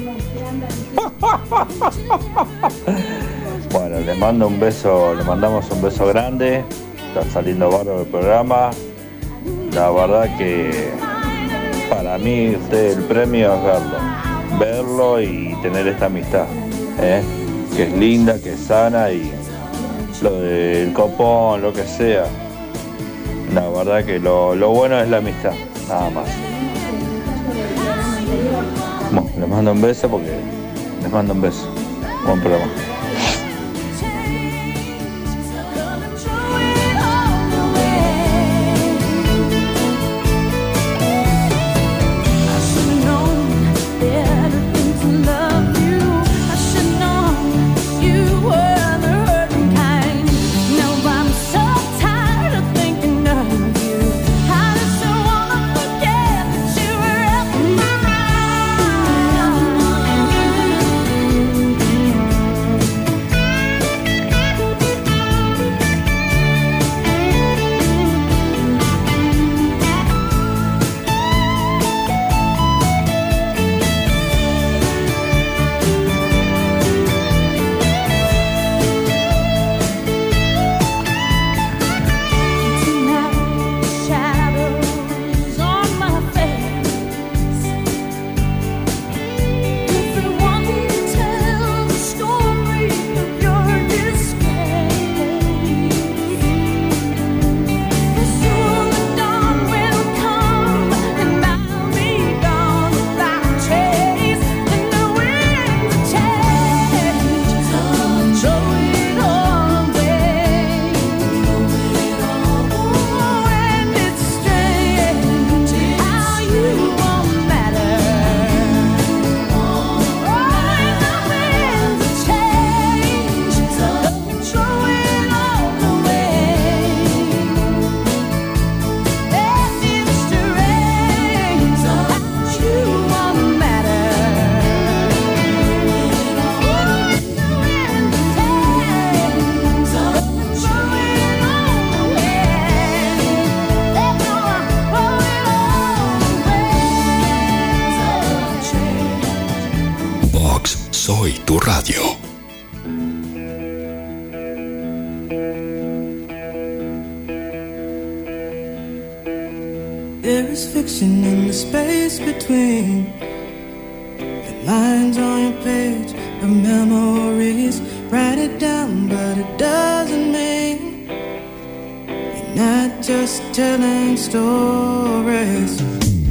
Bueno, le mando un beso, le mandamos un beso grande. Está saliendo bárbaro el programa. La verdad que para mí el premio es verlo y tener esta amistad, que es linda, que es sana, y lo del copón, lo que sea. La verdad que lo bueno es la amistad, nada más. Bueno, les mando un beso porque les mando un beso. Buen programa. Love you, I should know you were the hurting kind. Radio. There is fiction in the space between the lines on your page of memories. Write it down, but it doesn't mean you're not just telling stories.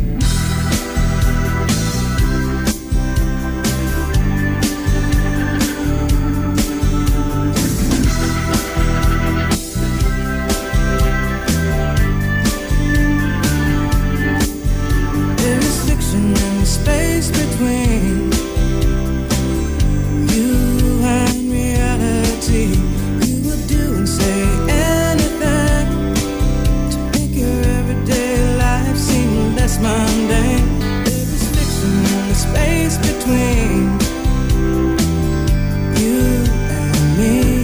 Between you and reality, you will do and say anything to make your everyday life seem less mundane. There is fiction in the space between you and me.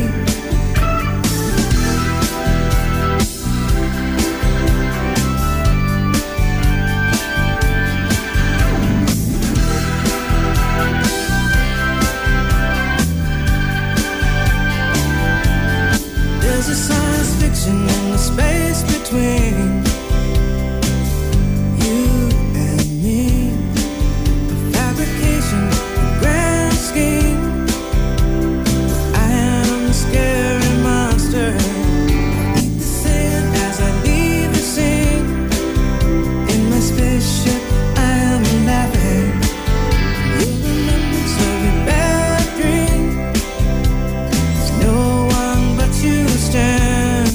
In the space between you and me, a fabrication, a grand scheme. I am a scary monster. I eat the sand as I leave the scene. In my spaceship, I am laughing. You remembrance of your bad dream. There's no one but you stand.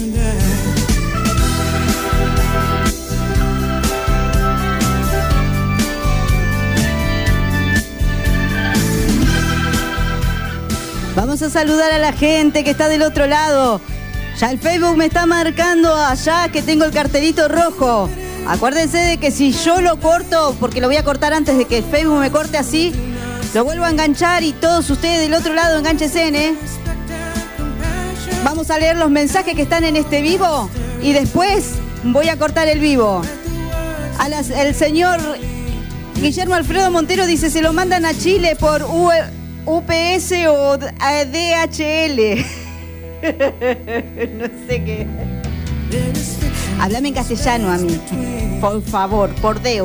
Vamos a saludar a la gente que está del otro lado. Ya el Facebook me está marcando allá que tengo el cartelito rojo. Acuérdense de que si yo lo corto, porque lo voy a cortar antes de que el Facebook me corte así, lo vuelvo a enganchar y todos ustedes del otro lado enganchense, ¿eh? Vamos a leer los mensajes que están en este vivo y después voy a cortar el vivo. El señor Guillermo Alfredo Montero dice, se lo mandan a Chile por UPS o DHL. No sé qué. Háblame en castellano a mí, por favor, por Deus.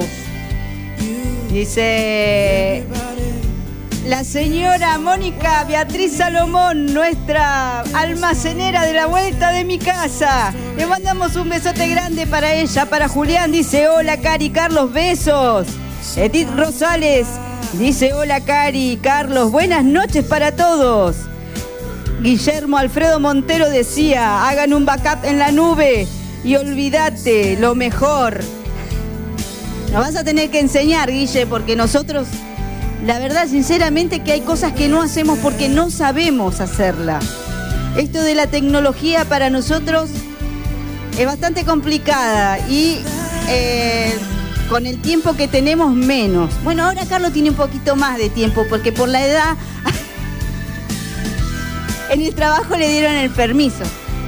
Dice la señora Mónica Beatriz Salomón, nuestra almacenera de la vuelta de mi casa. Le mandamos un besote grande para ella, para Julián. Dice, hola Cari, Carlos, besos. Edith Rosales dice, hola Cari, Carlos, buenas noches para todos. Guillermo Alfredo Montero decía, hagan un backup en la nube y olvídate, lo mejor. Nos vas a tener que enseñar, Guille, porque nosotros, la verdad, sinceramente, que hay cosas que no hacemos porque no sabemos hacerla. Esto de la tecnología para nosotros es bastante complicada y con el tiempo que tenemos menos. Bueno, ahora Carlos tiene un poquito más de tiempo porque por la edad en el trabajo le dieron el permiso.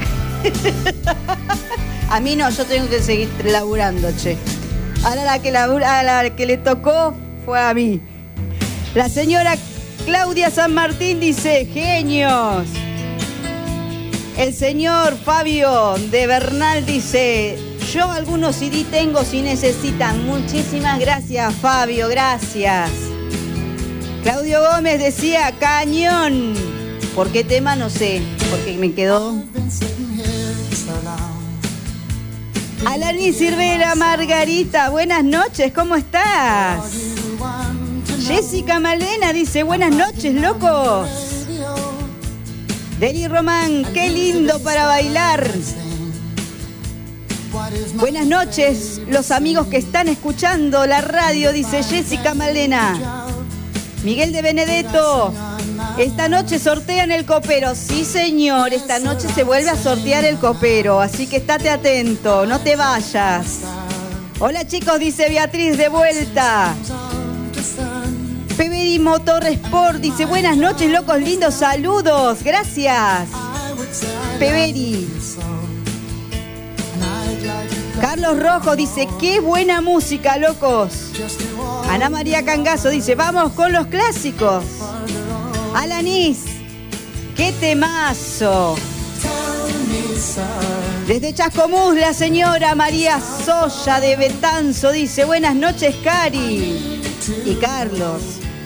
A mí no, yo tengo que seguir laburando, che. Ahora la que le tocó fue a mí. La señora Claudia San Martín dice, genios. El señor Fabio de Bernal dice, yo algunos CD tengo si necesitan. Muchísimas gracias, Fabio, gracias. Claudio Gómez decía, cañón. ¿Por qué tema? No sé, porque me quedó. Alani Silvera Margarita, buenas noches, ¿cómo estás? Jessica Malena dice, buenas noches, locos. Deli Román, qué lindo para bailar. Buenas noches, los amigos que están escuchando la radio, dice Jessica Malena. Miguel de Benedetto, esta noche sortean el copero. Sí, señor, esta noche se vuelve a sortear el copero, así que estate atento, no te vayas. Hola chicos, dice Beatriz, de vuelta. Peberi Motorsport dice, buenas noches, locos lindos, saludos, gracias. Peberi. Carlos Rojo dice, qué buena música, locos. Ana María Cangazo dice, vamos con los clásicos. Alanis, qué temazo. Desde Chascomús, la señora María Soya de Betanzo dice: buenas noches, Cari y Carlos.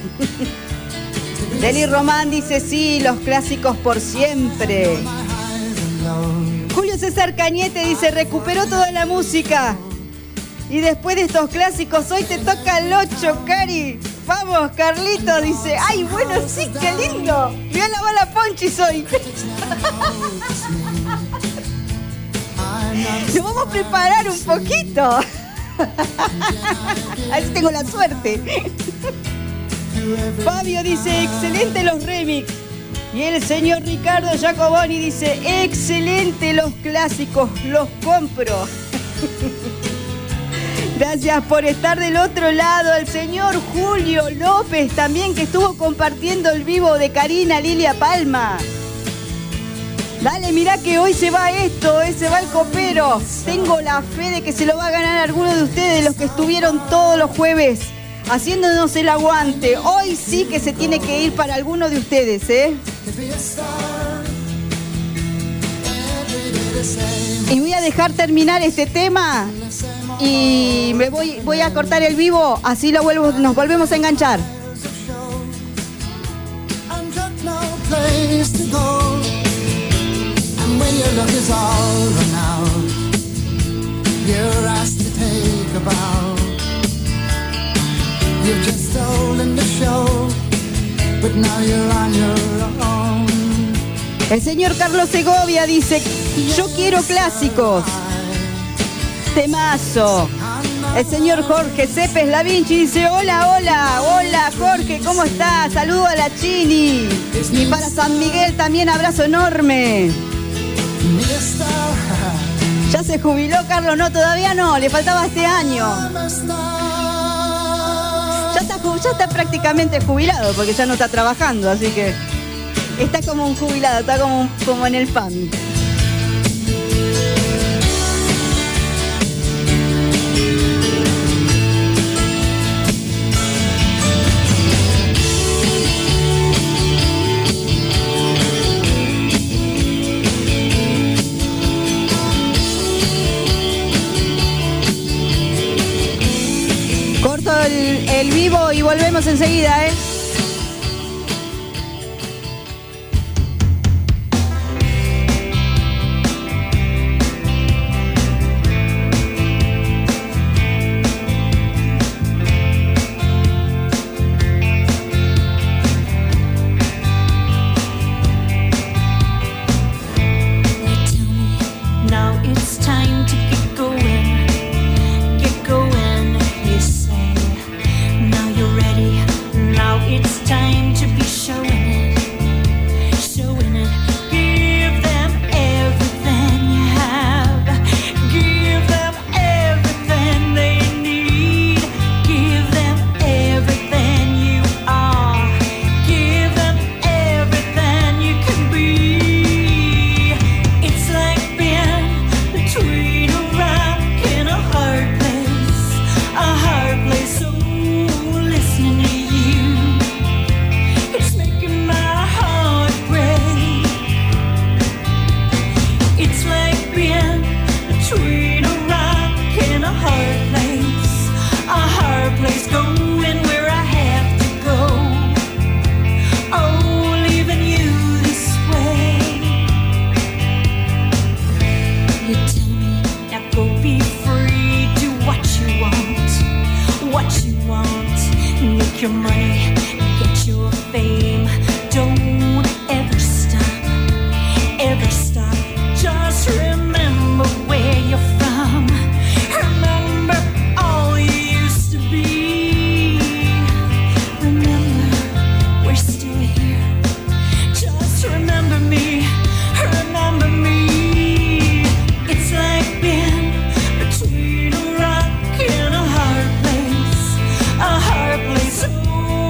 Deli Román dice: sí, los clásicos por siempre. Julio César Cañete dice: recuperó toda la música. Y después de estos clásicos, hoy te toca el 8, Cari. Vamos, Carlito, dice: ay, bueno, sí, qué lindo. Voy a lavar la Ponchis hoy. Nos vamos a preparar un poquito. A ver si tengo la suerte. Fabio dice: excelente los remix. Y el señor Ricardo Giacoboni dice: excelente los clásicos, los compro. Gracias por estar del otro lado. El señor Julio López también, que estuvo compartiendo el vivo de Karina Lilia Palma. Dale, mirá que hoy se va esto, se va el copero. Tengo la fe de que se lo va a ganar alguno de ustedes, los que estuvieron todos los jueves haciéndonos el aguante. Hoy sí que se tiene que ir para alguno de ustedes, ¿eh? Y voy a dejar terminar este tema y voy a cortar el vivo, así nos volvemos a enganchar. When your luck is all run out, you're asked to take a bow. You've just stolen the show, but now you're on your own. El señor Carlos Segovia dice: yo quiero clásicos. Temazo. El señor Jorge Cepes La Vinci dice: hola, hola, hola Jorge, ¿cómo estás? Saludo a la Chini. Y para San Miguel también abrazo enorme. ¿Ya se jubiló, Carlos? No, todavía no, le faltaba este año. Ya está prácticamente jubilado, porque ya no está trabajando, así que está como un jubilado, está como en el PAMI. El vivo y volvemos enseguida, ¿eh? A hard place, oh.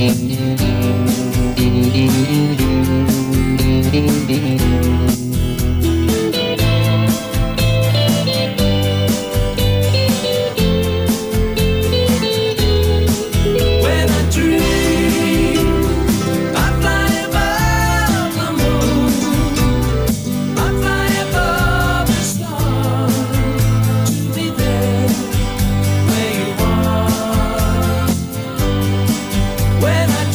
When I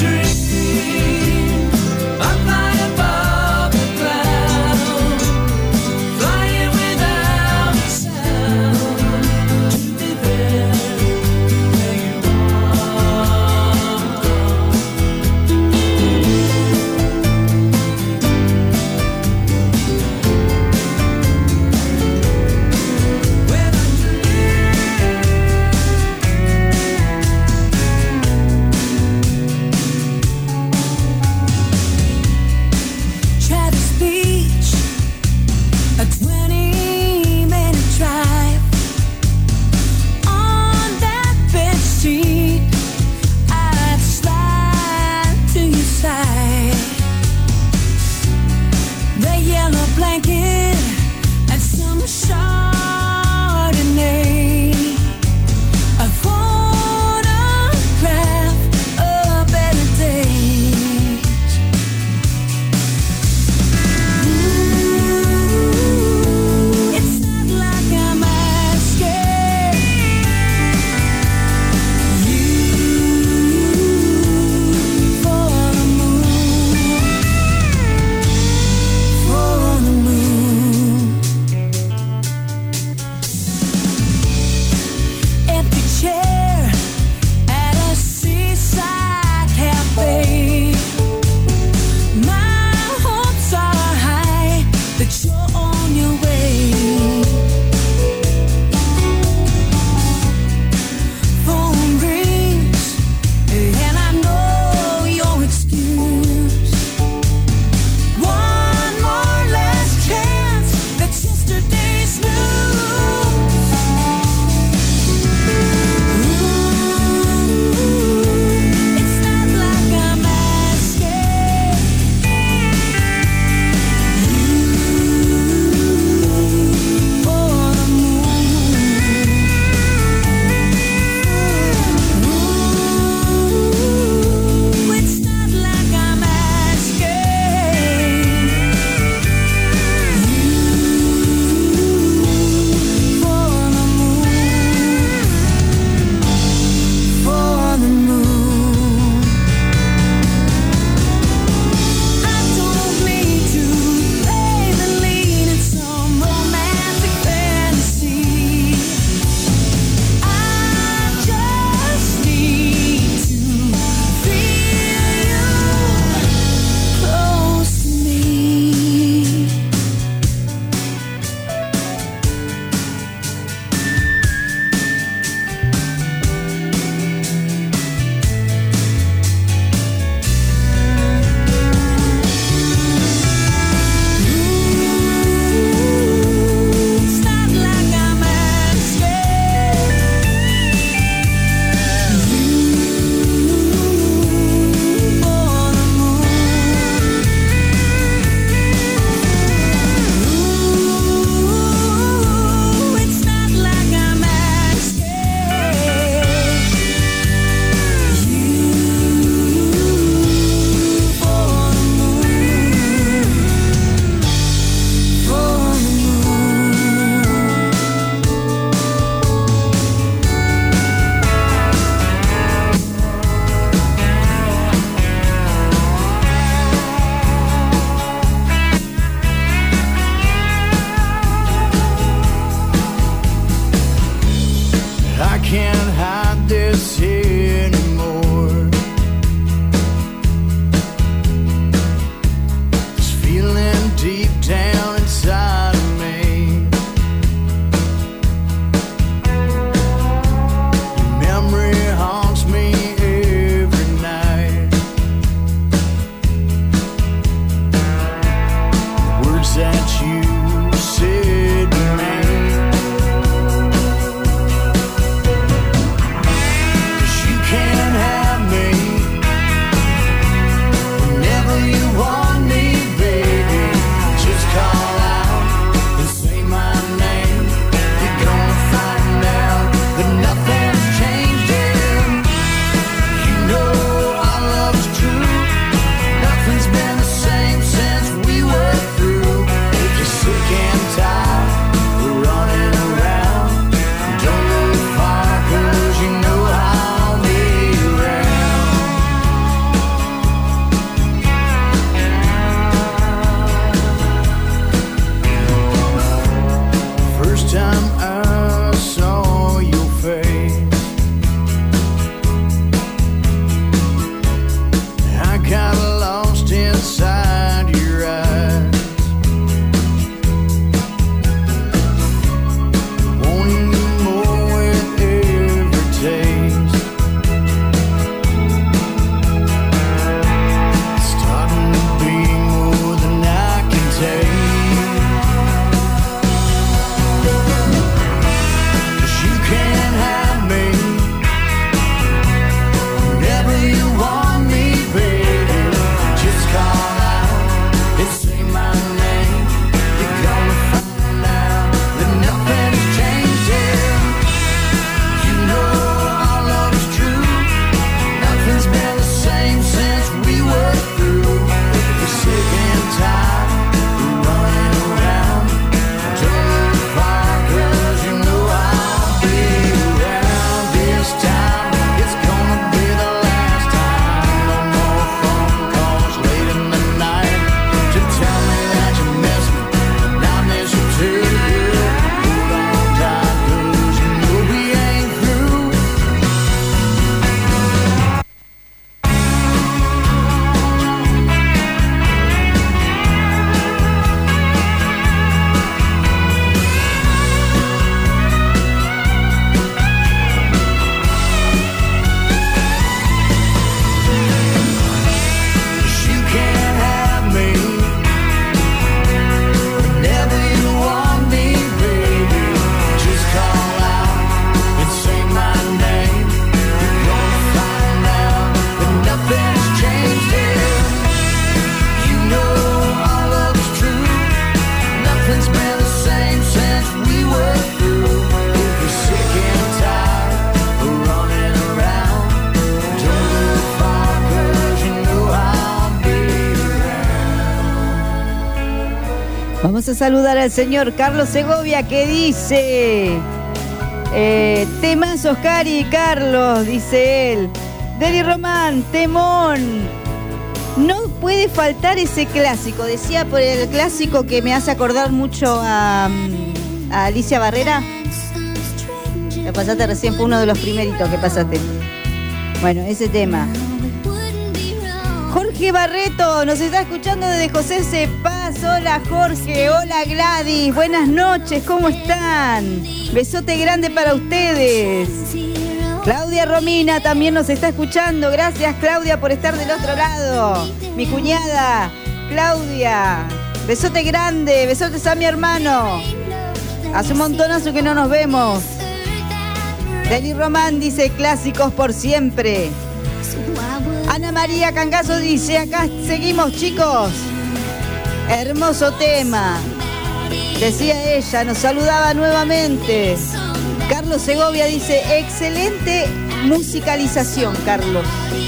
Vamos a saludar al señor Carlos Segovia, que dice... temazos, Cari y Carlos, dice él. Deli Román, temón. No puede faltar ese clásico. Decía por el clásico que me hace acordar mucho a Alicia Barrera. Lo pasaste recién, fue uno de los primeritos que pasaste. Bueno, ese tema. Jorge Barreto nos está escuchando desde José Cepaz. Hola Jorge, hola Gladys, buenas noches, ¿cómo están? Besote grande para ustedes. Claudia Romina también nos está escuchando. Gracias Claudia por estar del otro lado. Mi cuñada Claudia, besote grande, besotes a mi hermano. Hace un montonazo que no nos vemos. Deli Román dice clásicos por siempre. Ana María Cangazo dice, acá seguimos chicos. Hermoso tema. Decía ella, nos saludaba nuevamente. Carlos Segovia dice, excelente musicalización, Carlos.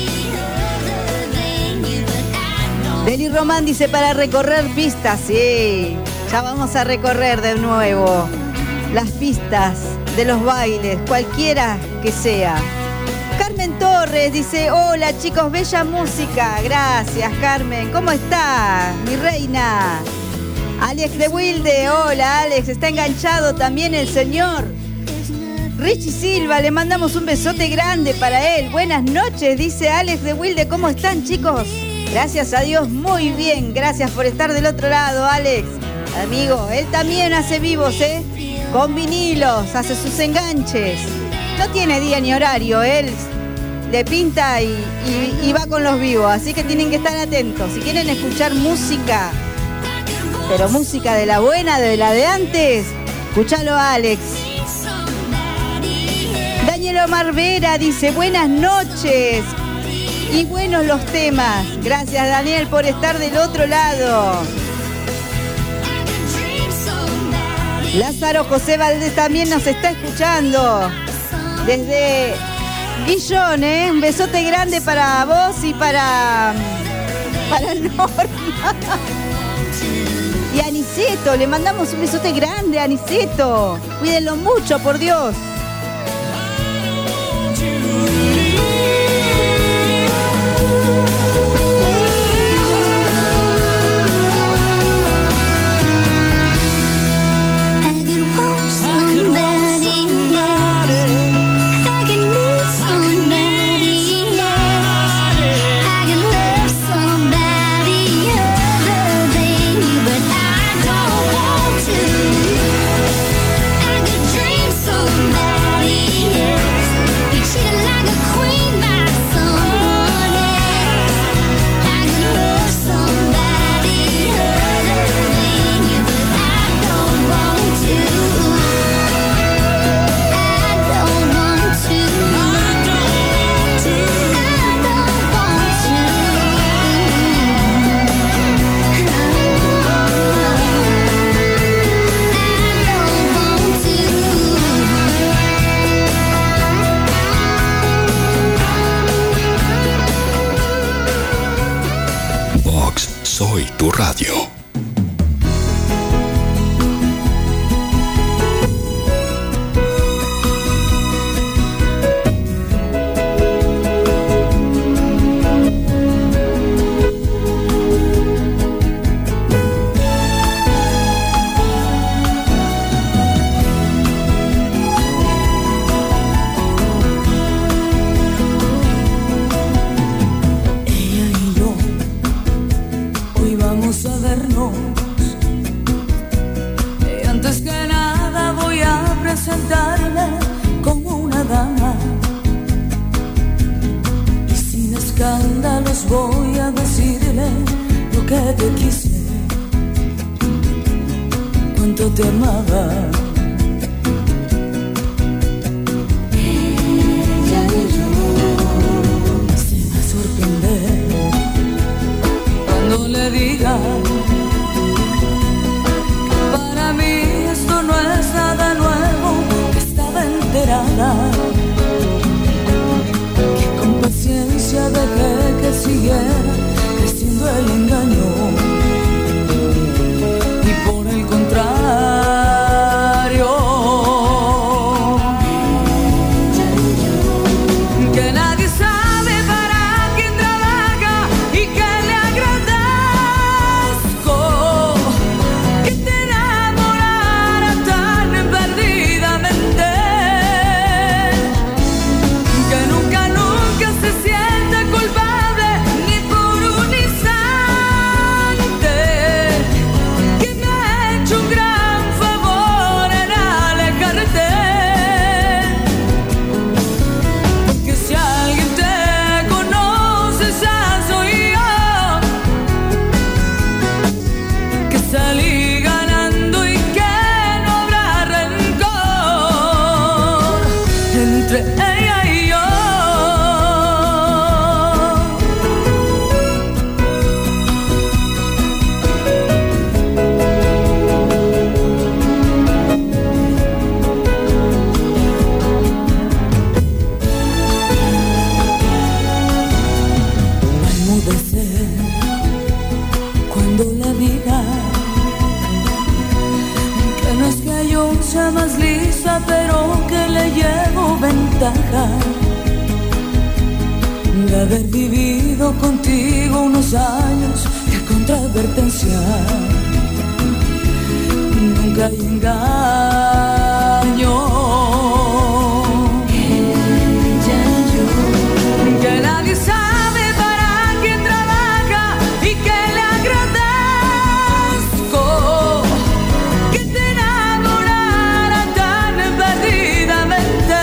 Deli Román dice, para recorrer pistas, sí. Ya vamos a recorrer de nuevo las pistas de los bailes, cualquiera que sea. Carmen Torres dice, hola chicos, bella música. Gracias Carmen, ¿cómo está mi reina? Alex de Wilde, hola Alex, está enganchado también el señor. Richie Silva, le mandamos un besote grande para él. Buenas noches, dice Alex de Wilde, ¿cómo están chicos? Gracias a Dios, muy bien, gracias por estar del otro lado, Alex. Amigo, él también hace vivos, con vinilos, hace sus enganches. No tiene día ni horario, él le pinta y va con los vivos, así que tienen que estar atentos. Si quieren escuchar música, pero música de la buena, de la de antes, escúchalo a Alex. Daniel Omar Vera dice, buenas noches y buenos los temas. Gracias Daniel por estar del otro lado. Lázaro José Valdés también nos está escuchando desde Guillón, un besote grande para vos y para Norma. Y a Aniceto, le mandamos un besote grande a Aniceto. Cuídenlo mucho, por Dios. Soy tu radio. Voy a decirle lo que te quise, cuánto te amaba. Ella y yo se va a sorprender cuando le diga que para mí esto no es nada nuevo, que estaba enterada, que con paciencia dejé que siguiera creciendo el engaño y por el caja de haber vivido contigo unos años de contraadvertencia. Nunca hay engaño. Que nadie sabe para quién trabaja y que le agradezco que te enamorara tan perdidamente.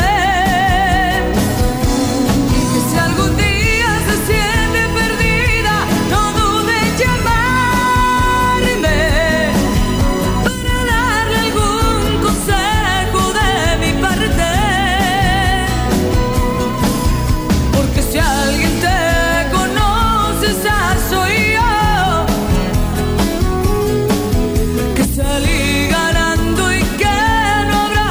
Y que si algún día se siente perdida, no dude en llamarme para darle algún consejo de mi parte. Porque si alguien te conoce, esa soy yo, que salí ganando y que no habrá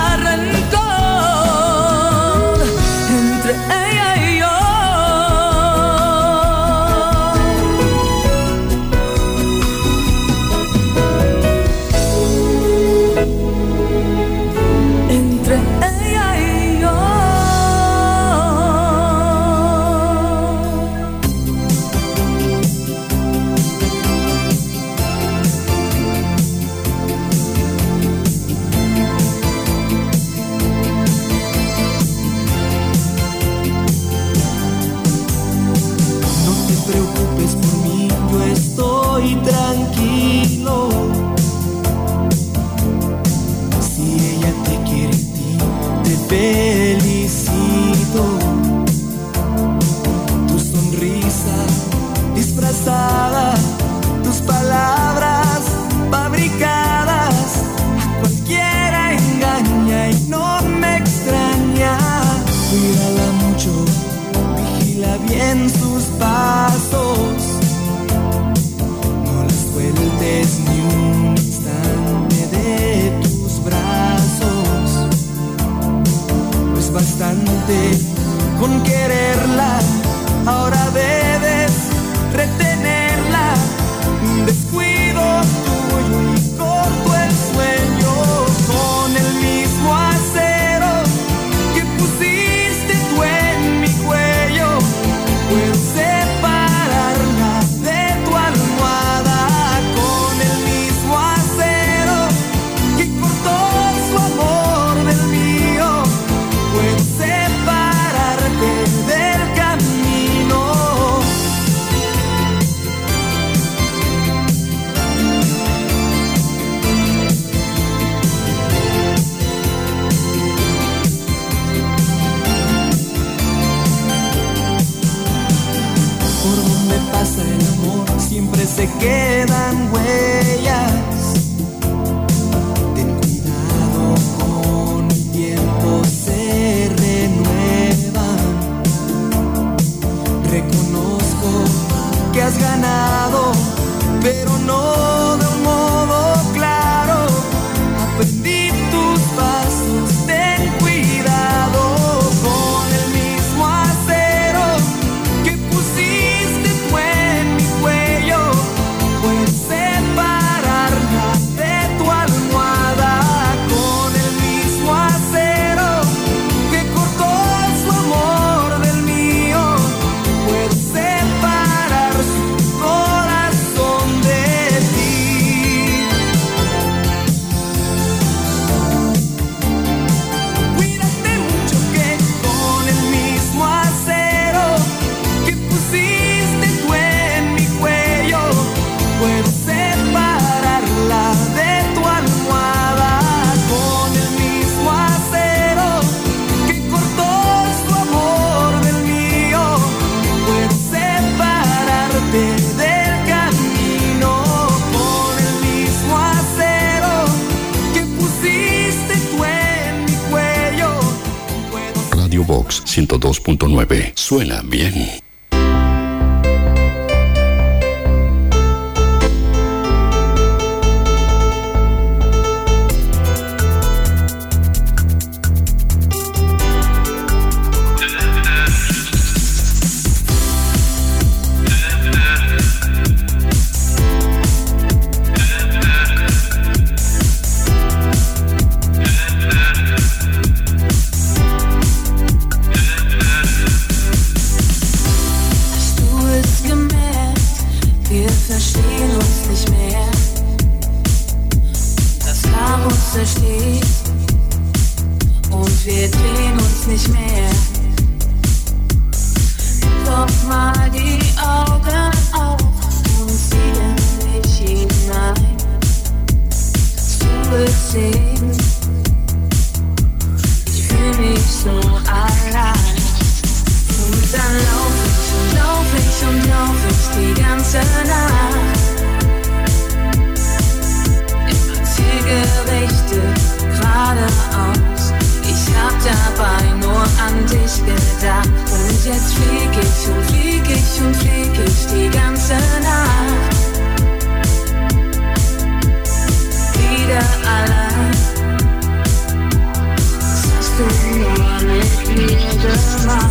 rencor entre ella y yo. Entre ella y yo. No te preocupes por mí, yo estoy tranquilo. Si ella te quiere a ti, te felicito. Tu sonrisa disfrazada, tus palabras fabricadas, a cualquiera engaña y no me extraña. Cuídala mucho, vigila bien sus pasos, no la sueltes ni un instante de tus brazos. Pues bastante con quererla, ahora debes retenerla. Un descuido tuyo y corto el sueño. Con el mismo acero que pusiste tú en mi cuello, puedo separarla de tu almohada. Con el mismo acero que cortó su amor del mío, puedo separarte del camino. Por donde pasa el amor siempre se quedan huellas. Ten cuidado, con el tiempo se renuevan. Reconozco que has ganado, pero no de un modo claro. Aprendí tus pasos, ten cuidado. Con el mismo acero que pusiste tú en mi cuello, puedes separarla de tu almohada. Con el mismo acero que cortó su amor del mío, puedes separar su corazón de ti. Cuídate mucho, que con el mismo acero que pusiste tú en mi cuello, puedo separarla de tu almohada. Con el mismo acero que cortó su amor del mío, puedo separarte del camino. Con el mismo acero que pusiste tú en mi cuello, puedo. Radio Box 102.9. Suena bien. Wir verstehen uns nicht mehr. Das Karussell steht und wir drehen uns nicht mehr. Klopf mal die Augen auf und sieh in mich hinein. Zu sehen, ich fühl mich so allein. Und dann lauf ich die ganze Nacht. Immer zielgerichtet, geradeaus. Ich hab dabei nur an dich gedacht. Und jetzt flieg ich die ganze Nacht. Wieder allein. Was hast du nur mit mir gemacht?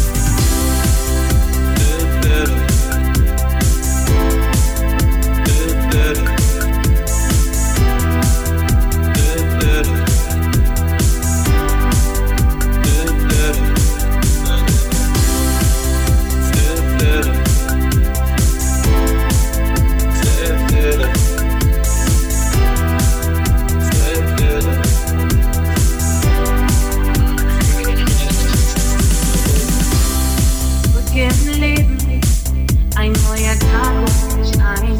Ein neuer Tag ruft mich ein.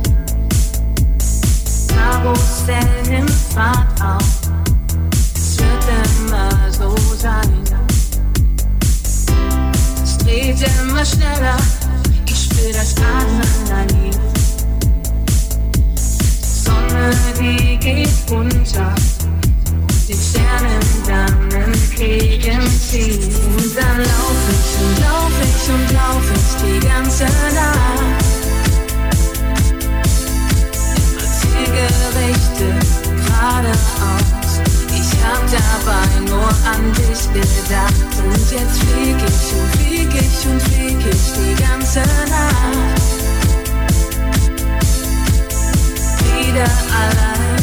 Karussell nimmt Fahrt auf. Es wird immer so sein. Es dreht immer schneller. Ich spür das Adrenalin. Die Sonne, die geht unter. Die Sterne dann entgegenziehen. Und dann lauf ich die ganze Nacht. Immer zielgerichtet, geradeaus. Ich hab dabei nur an dich gedacht. Und jetzt flieg ich die ganze Nacht. Wieder allein.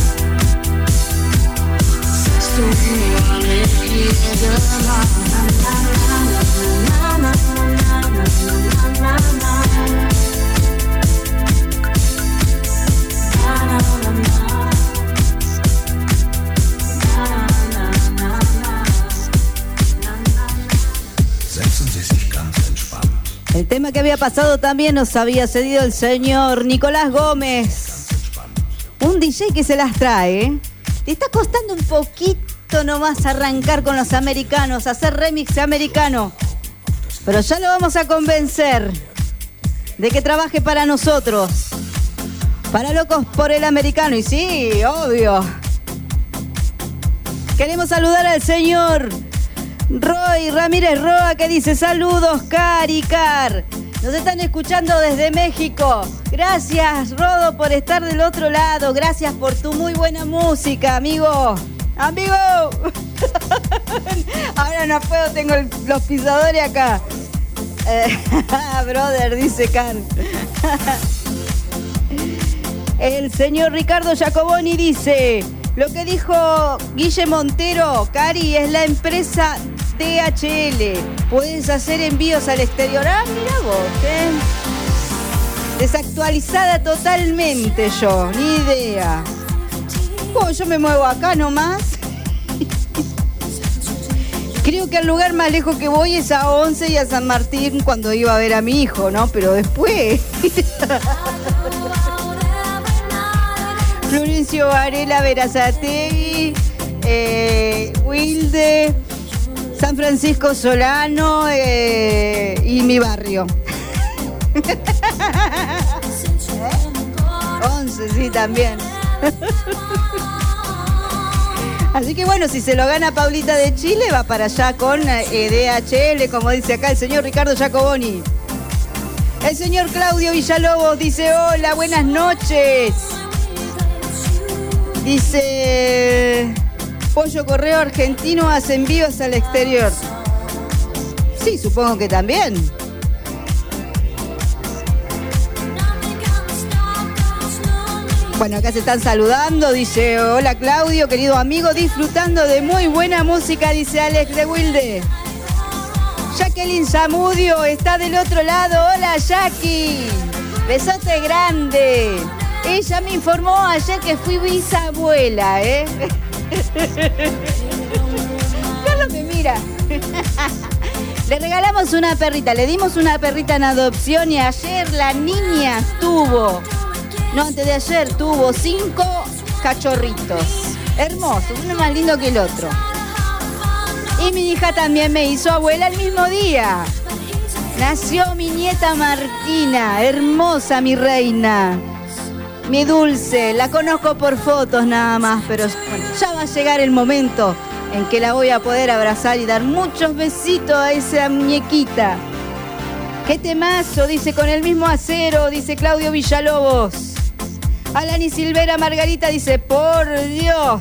Du nur mit mir gemacht. Setzen Sie sich ganz entspannt. El tema que había pasado también nos había cedido el señor Nicolás Gómez. Un DJ que se las trae, ¿eh? Te está costando un poquito nomás arrancar con los americanos, hacer remix americano. Pero ya lo vamos a convencer de que trabaje para nosotros. Para Locos por el Americano. Y sí, obvio. Queremos saludar al señor Roy Ramírez Roa, que dice: saludos, Caricar. Nos están escuchando desde México. Gracias, Rodo, por estar del otro lado. Gracias por tu muy buena música, amigo. ¡Amigo! Ahora no puedo, tengo los pisadores acá. Brother, dice Can. El señor Ricardo Giacoboni dice: lo que dijo Guille Montero, Cari, es la empresa DHL. Puedes hacer envíos al exterior. Ah, mira vos, ¿eh? Desactualizada totalmente yo, ni idea. Oh, yo me muevo acá nomás. Creo que el lugar más lejos que voy es a Once y a San Martín cuando iba a ver a mi hijo, ¿no? Pero después... Florencio Varela, Verazategui, Wilde, San Francisco Solano y mi barrio. 11, sí, también. Así que bueno, si se lo gana Paulita de Chile, va para allá con DHL, como dice acá el señor Ricardo Giacoboni. El señor Claudio Villalobos dice: hola, buenas noches. Dice: Pollo Correo Argentino hace envíos al exterior. Sí, supongo que también. Bueno, acá se están saludando, dice: hola Claudio, querido amigo, disfrutando de muy buena música, dice Alex de Wilde. Jacqueline Zamudio está del otro lado, hola Jackie. Besote grande. Ella me informó ayer que fui bisabuela, ¿eh? Carlos me mira. Le regalamos una perrita, le dimos una perrita en adopción y ayer la niña tuvo, no, antes de ayer tuvo 5 cachorritos. Hermosos, uno más lindo que el otro. Y mi hija también me hizo abuela el mismo día. Nació mi nieta Martina, hermosa mi reina. Mi dulce, la conozco por fotos nada más, pero bueno, ya va a llegar el momento en que la voy a poder abrazar y dar muchos besitos a esa muñequita. ¡Qué temazo! Dice, con el mismo acero, dice Claudio Villalobos. Alani Silvera Margarita dice, por Dios.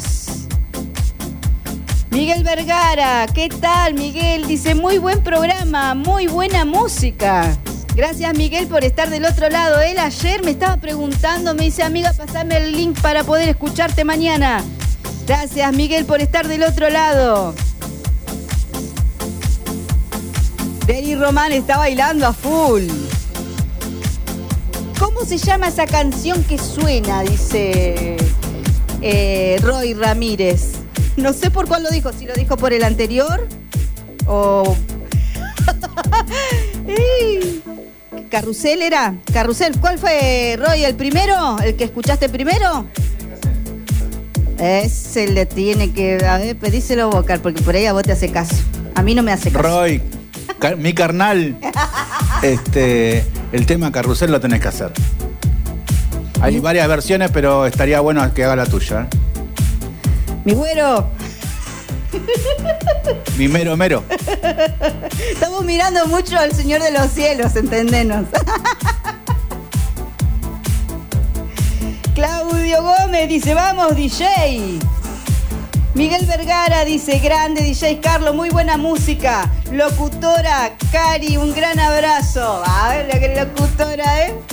Miguel Vergara, ¿qué tal, Miguel? Dice, muy buen programa, muy buena música. Gracias, Miguel, por estar del otro lado. Él ayer me estaba preguntando, me dice, amiga, pasame el link para poder escucharte mañana. Gracias, Miguel, por estar del otro lado. Deri Román está bailando a full. ¿Cómo se llama esa canción que suena? Dice Roy Ramírez. No sé por cuál lo dijo, si lo dijo por el anterior o... ¿Carrusel era? ¿Carrusel? ¿Cuál fue, Roy? ¿El primero? ¿El que escuchaste primero? Ese le tiene que... A ver, pedíselo vos, porque por ahí a vos te hace caso. A mí no me hace caso. Roy, mi carnal, el tema Carrusel lo tenés que hacer. Hay varias versiones, pero estaría bueno que haga la tuya. Mi güero. Mi mero mero. Estamos mirando mucho al Señor de los Cielos, entendenos. Claudio Gómez dice, vamos, DJ. Miguel Vergara dice, grande DJ Carlos, muy buena música. Locutora Cari, un gran abrazo. A ver, la que locutora, ¿eh?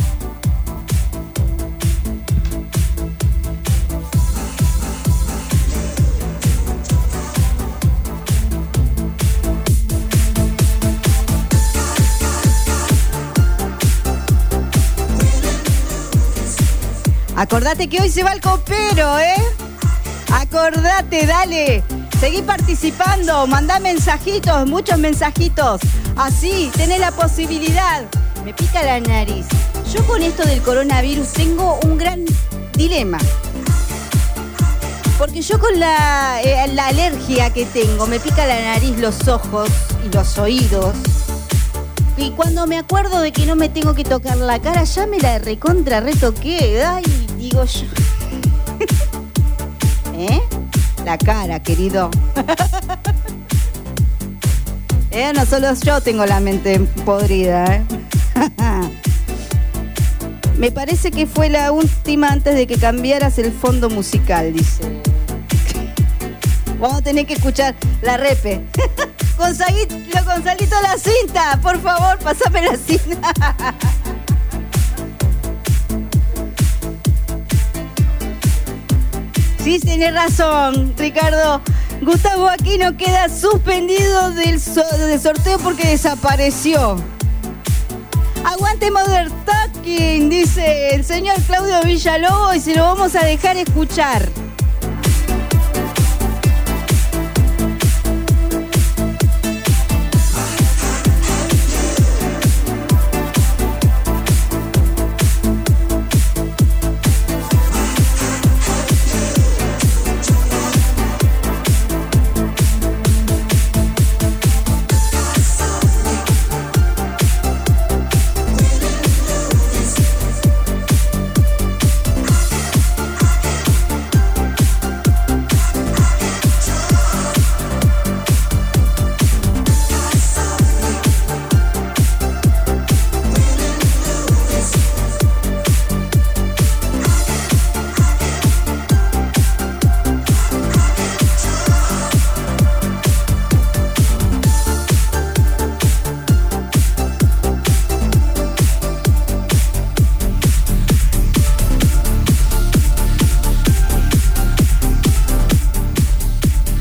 Acordate que hoy se va el copero, ¿eh? Acordate, dale. Seguí participando, mandá mensajitos, muchos mensajitos. Así, tenés la posibilidad. Me pica la nariz. Yo con esto del coronavirus tengo un gran dilema. Porque yo con la alergia que tengo, me pica la nariz, los ojos y los oídos. Y cuando me acuerdo de que no me tengo que tocar la cara, ya me la retoqué. Ay, digo yo. ¿Eh? La cara, querido. No solo yo tengo la mente podrida, ¿eh? Me parece que fue la última antes de que cambiaras el fondo musical, dice. Vamos a tener que escuchar la repe. Gonzalito la cinta, por favor, pasame la cinta. Sí, tenés razón, Ricardo. Gustavo Aquino queda suspendido del sorteo porque desapareció. Aguante Modern Talking, dice el señor Claudio Villalobos, y se lo vamos a dejar escuchar.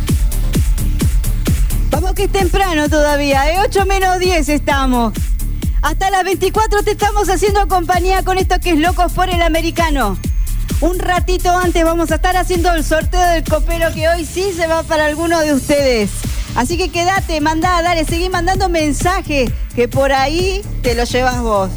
Todavía, 8 menos 10 estamos. Hasta las 24 te estamos haciendo compañía con esto que es Locos por el Americano. Un ratito antes vamos a estar haciendo el sorteo del copero que hoy sí se va para alguno de ustedes. Así que quédate, mandá, dale, seguí mandando mensajes que por ahí te lo llevas vos.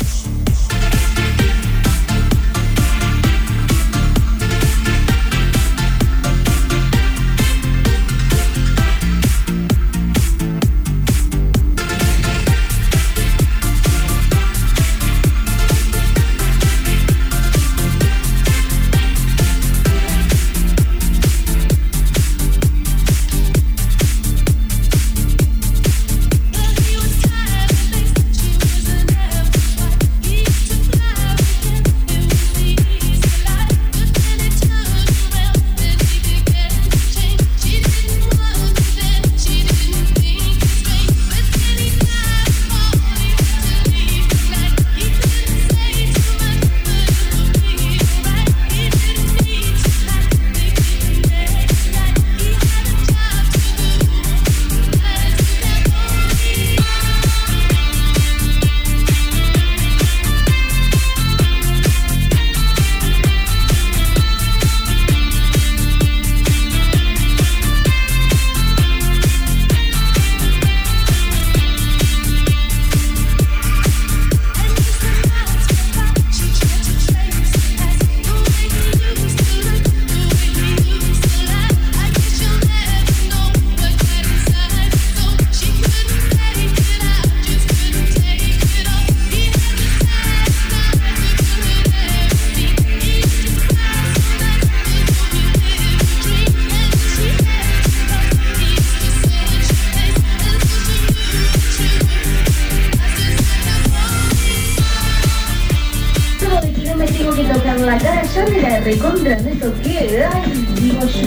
Recontra, ¿eso qué? Ay, digo yo.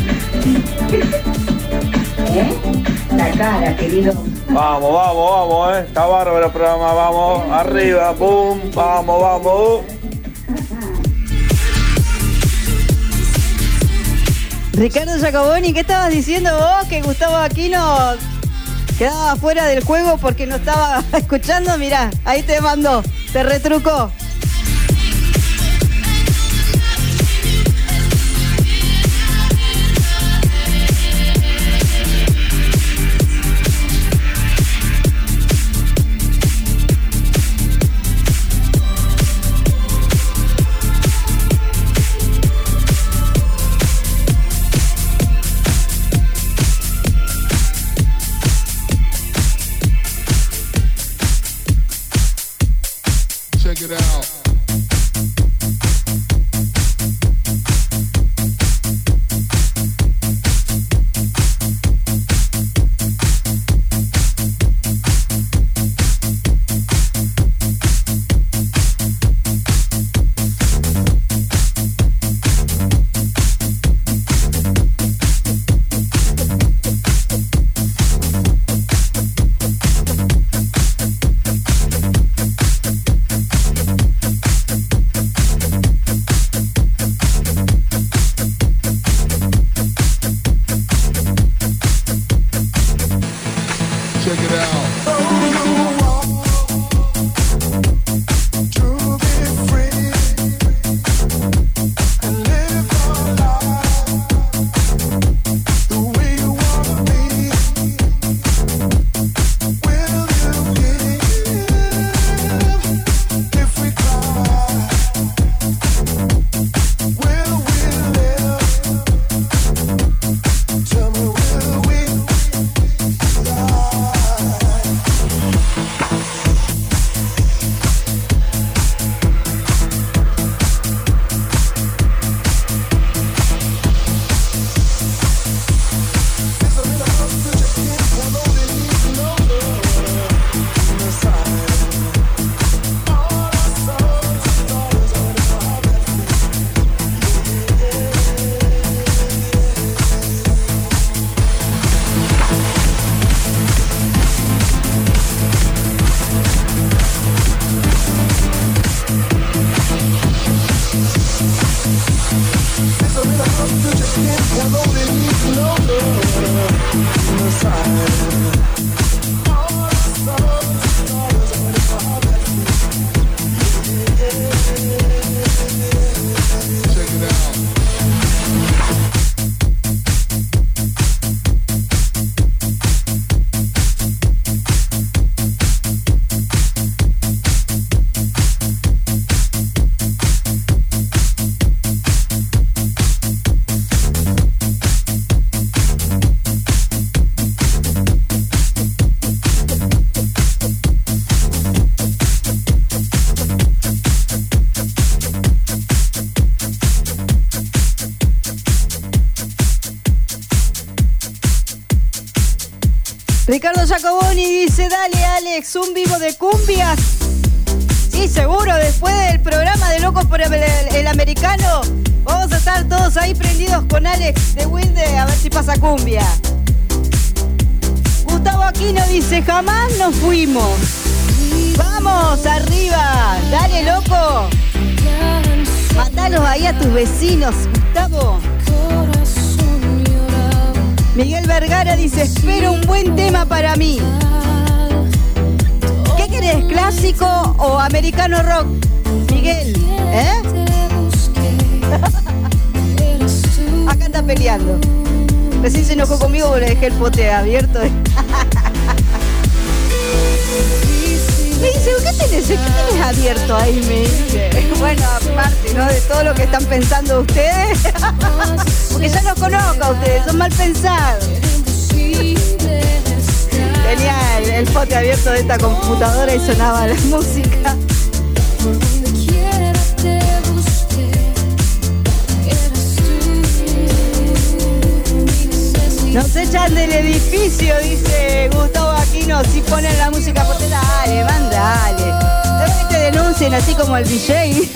La cara, querido. Vamos, está bárbaro el programa, vamos, arriba, boom, vamos. Ricardo Giacoboni, ¿qué estabas diciendo vos? Que Gustavo Aquino quedaba fuera del juego porque no estaba escuchando. Mirá, ahí te mandó, te retrucó. Check it out. Ricardo Giacoboni dice, dale Alex, un vivo de cumbias. Sí, seguro, después del programa de Locos por el Americano, vamos a estar todos ahí prendidos con Alex de Wilde a ver si pasa cumbia. Gustavo Aquino dice, jamás nos fuimos. Vamos, arriba, dale loco. Matalos ahí a tus vecinos, Gustavo. Miguel Vergara dice, espero un buen tema para mí. ¿Qué querés, clásico o americano rock? Miguel, ¿eh? Acá está peleando. Recién se enojó conmigo porque le dejé el pote abierto. Me dice, ¿qué tenés abierto ahí? Me dice. Bueno, aparte, ¿no? De todo lo que están pensando ustedes. Porque ya los conozco a ustedes, son mal pensados. Tenía el pote abierto de esta computadora y sonaba la música. Nos echan del edificio, dice Gustavo Aquino, si ponen la música fuerte. Dale, mandale. Después que te denuncien así como el DJ.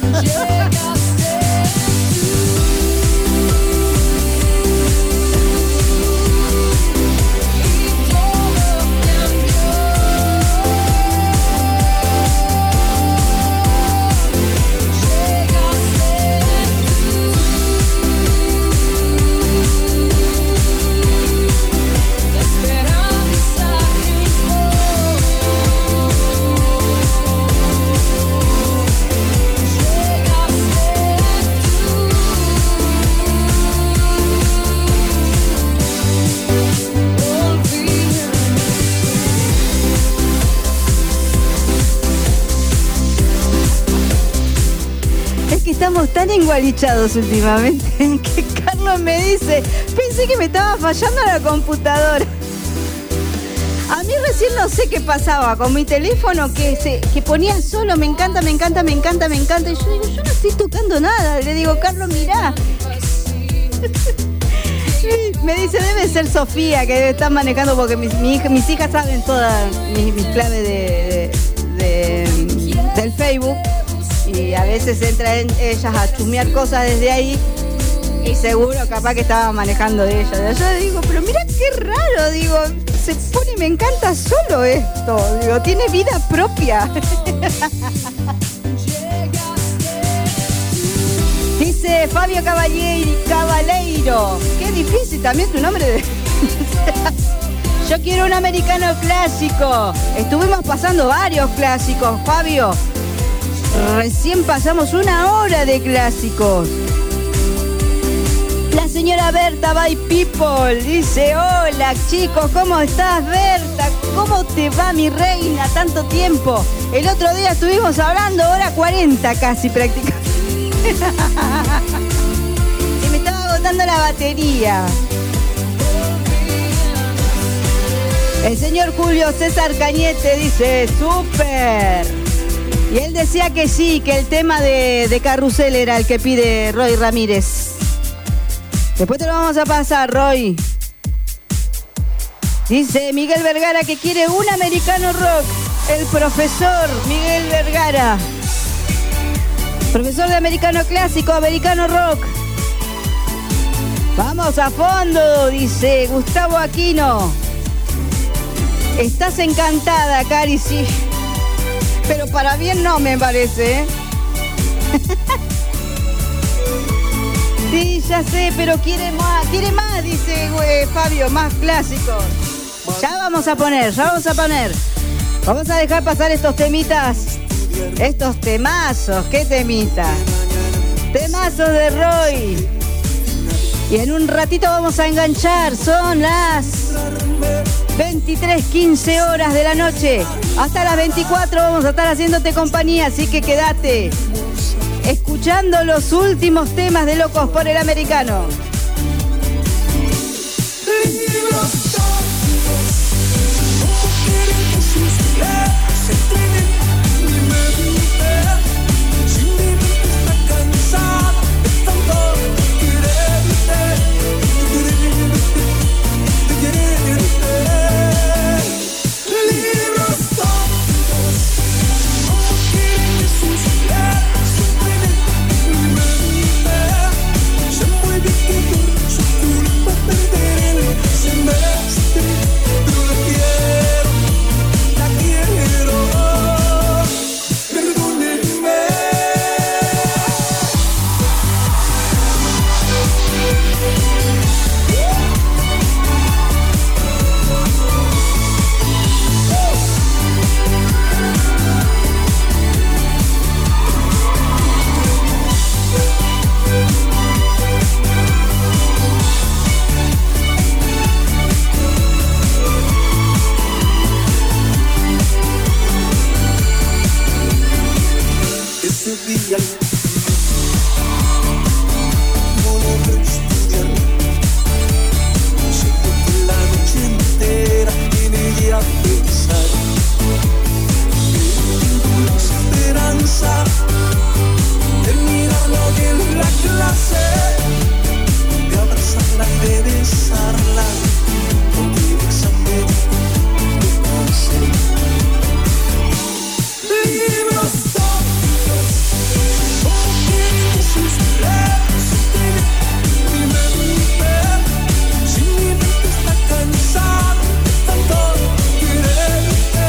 Estamos tan engualichados últimamente que Carlos me dice, pensé que me estaba fallando la computadora. A mí recién no sé qué pasaba con mi teléfono que ponía solo, me encanta. Y yo digo, yo no estoy tocando nada. Le digo, Carlos, mirá. Me dice, debe ser Sofía que debe estar manejando porque mis hijas saben todas mis claves del Facebook. Y a veces entran ellas a chusmear cosas desde ahí y seguro capaz que estaba manejando de ella. Yo digo, pero mira qué raro, digo, se pone, me encanta solo esto, digo, tiene vida propia. Dice Fabio Cabaleiro, qué difícil también tu nombre. Yo quiero un americano clásico. Estuvimos pasando varios clásicos, Fabio. Recién pasamos 1 hora de clásicos. La señora Berta by People dice, hola chicos, ¿cómo estás, Berta? ¿Cómo te va, mi reina? Tanto tiempo. El otro día estuvimos hablando, hora 40 casi prácticamente. Y me estaba agotando la batería. El señor Julio César Cañete dice, súper. Y él decía que sí, que el tema de Carrusel era el que pide Roy Ramírez. Después te lo vamos a pasar, Roy. Dice Miguel Vergara que quiere un americano rock. El profesor Miguel Vergara. Profesor de americano clásico, americano rock. Vamos a fondo, dice Gustavo Aquino. Estás encantada, Cari, sí. Pero para bien no, me parece, ¿eh? Sí, ya sé, pero quiere más, dice Fabio, más clásicos. Ya vamos a poner. Vamos a dejar pasar estos temitas, estos temazos, ¿qué temita? Temazos de Roy. Y en un ratito vamos a enganchar, son las 23:15 horas de la noche. Hasta las 24 vamos a estar haciéndote compañía, así que quédate escuchando los últimos temas de Locos por el Americano. este día. No logro estudiar. Siento que la noche entera en ella pensar. Tengo la esperanza de mirarla hoy en la clase, de abrazarla y de besarla, porque el examen me pasé. Libros tontos, como quieren sus letras, mi mente, si mi mente está cansada de tanto quererte.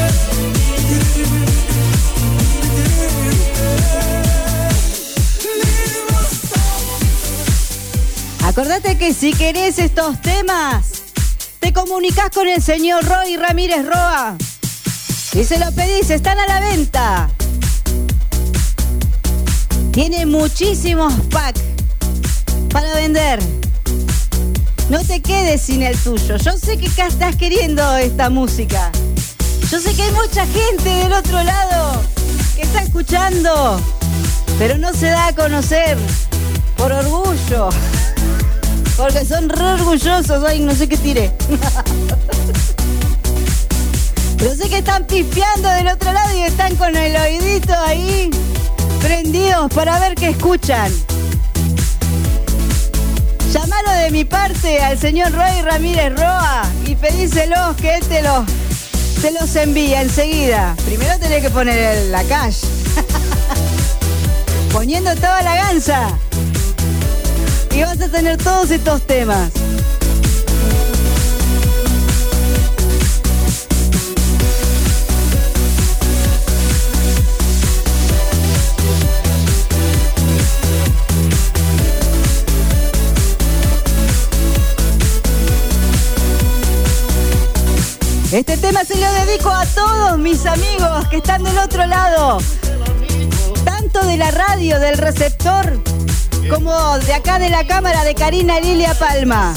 Acordate que si querés estos temas, te comunicás con el señor Roy Ramírez Roa y se los pedís, están a la venta. Tiene muchísimos packs para vender. No te quedes sin el tuyo. Yo sé que acá estás queriendo esta música. Yo sé que hay mucha gente del otro lado que está escuchando, pero no se da a conocer por orgullo. Porque son re orgullosos. Ay, no sé qué tiré. Pero sé que están pispeando del otro lado y están con el oídito ahí prendidos para ver qué escuchan. Llámalo de mi parte al señor Roy Ramírez Roa y pedíselos que él te los envía enseguida. Primero tenés que poner la cash. Poniendo toda la ganza. Y vas a tener todos estos temas. Este tema se lo dedico a todos mis amigos que están del otro lado, tanto de la radio, del receptor, como de acá de la cámara de Karina Lilia Palma.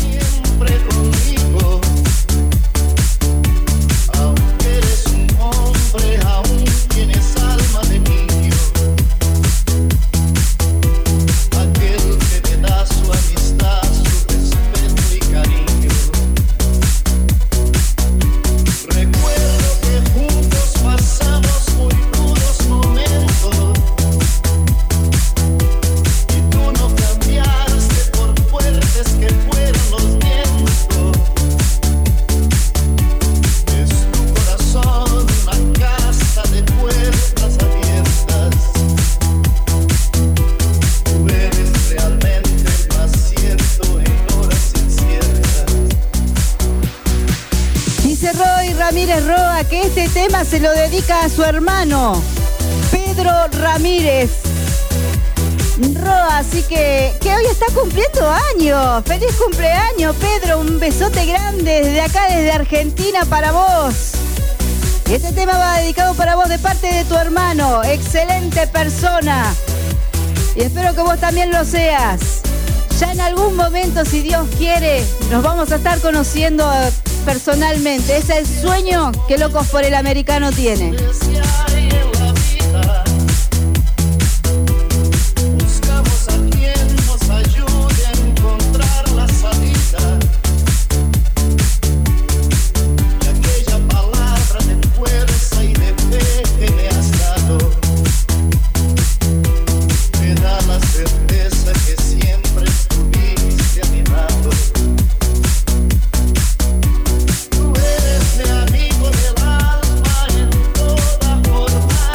Aunque eres un hombre, aún tienes alma de niño. Aquel que te da su amistad, su respeto y cariño. Recuerdo que juntos pasamos muy duros momentos. Y tú no cambiaste por fuertes que fueron los vientos. Es tu corazón una casa de puertas abiertas. Tú eres realmente el más cierto en horas inciertas. Dice Roy Ramírez Roa que este tema se lo dedica a su hermano, Pedro Ramírez Roa, así que hoy está cumpliendo años. ¡Feliz cumpleaños, Pedro! Un besote grande desde acá, desde Argentina para vos. Y este tema va dedicado para vos de parte de tu hermano. Excelente persona. Y espero que vos también lo seas. Ya en algún momento, si Dios quiere, nos vamos a estar conociendo personalmente. Ese es el sueño que Locos por el Americano tiene. Buscamos a quien nos ayude a encontrar la salida. Y aquella palabra de fuerza y de fe que me has dado me da la certeza que siempre estuviste a mi lado. Tú eres mi amigo del alma en toda forma.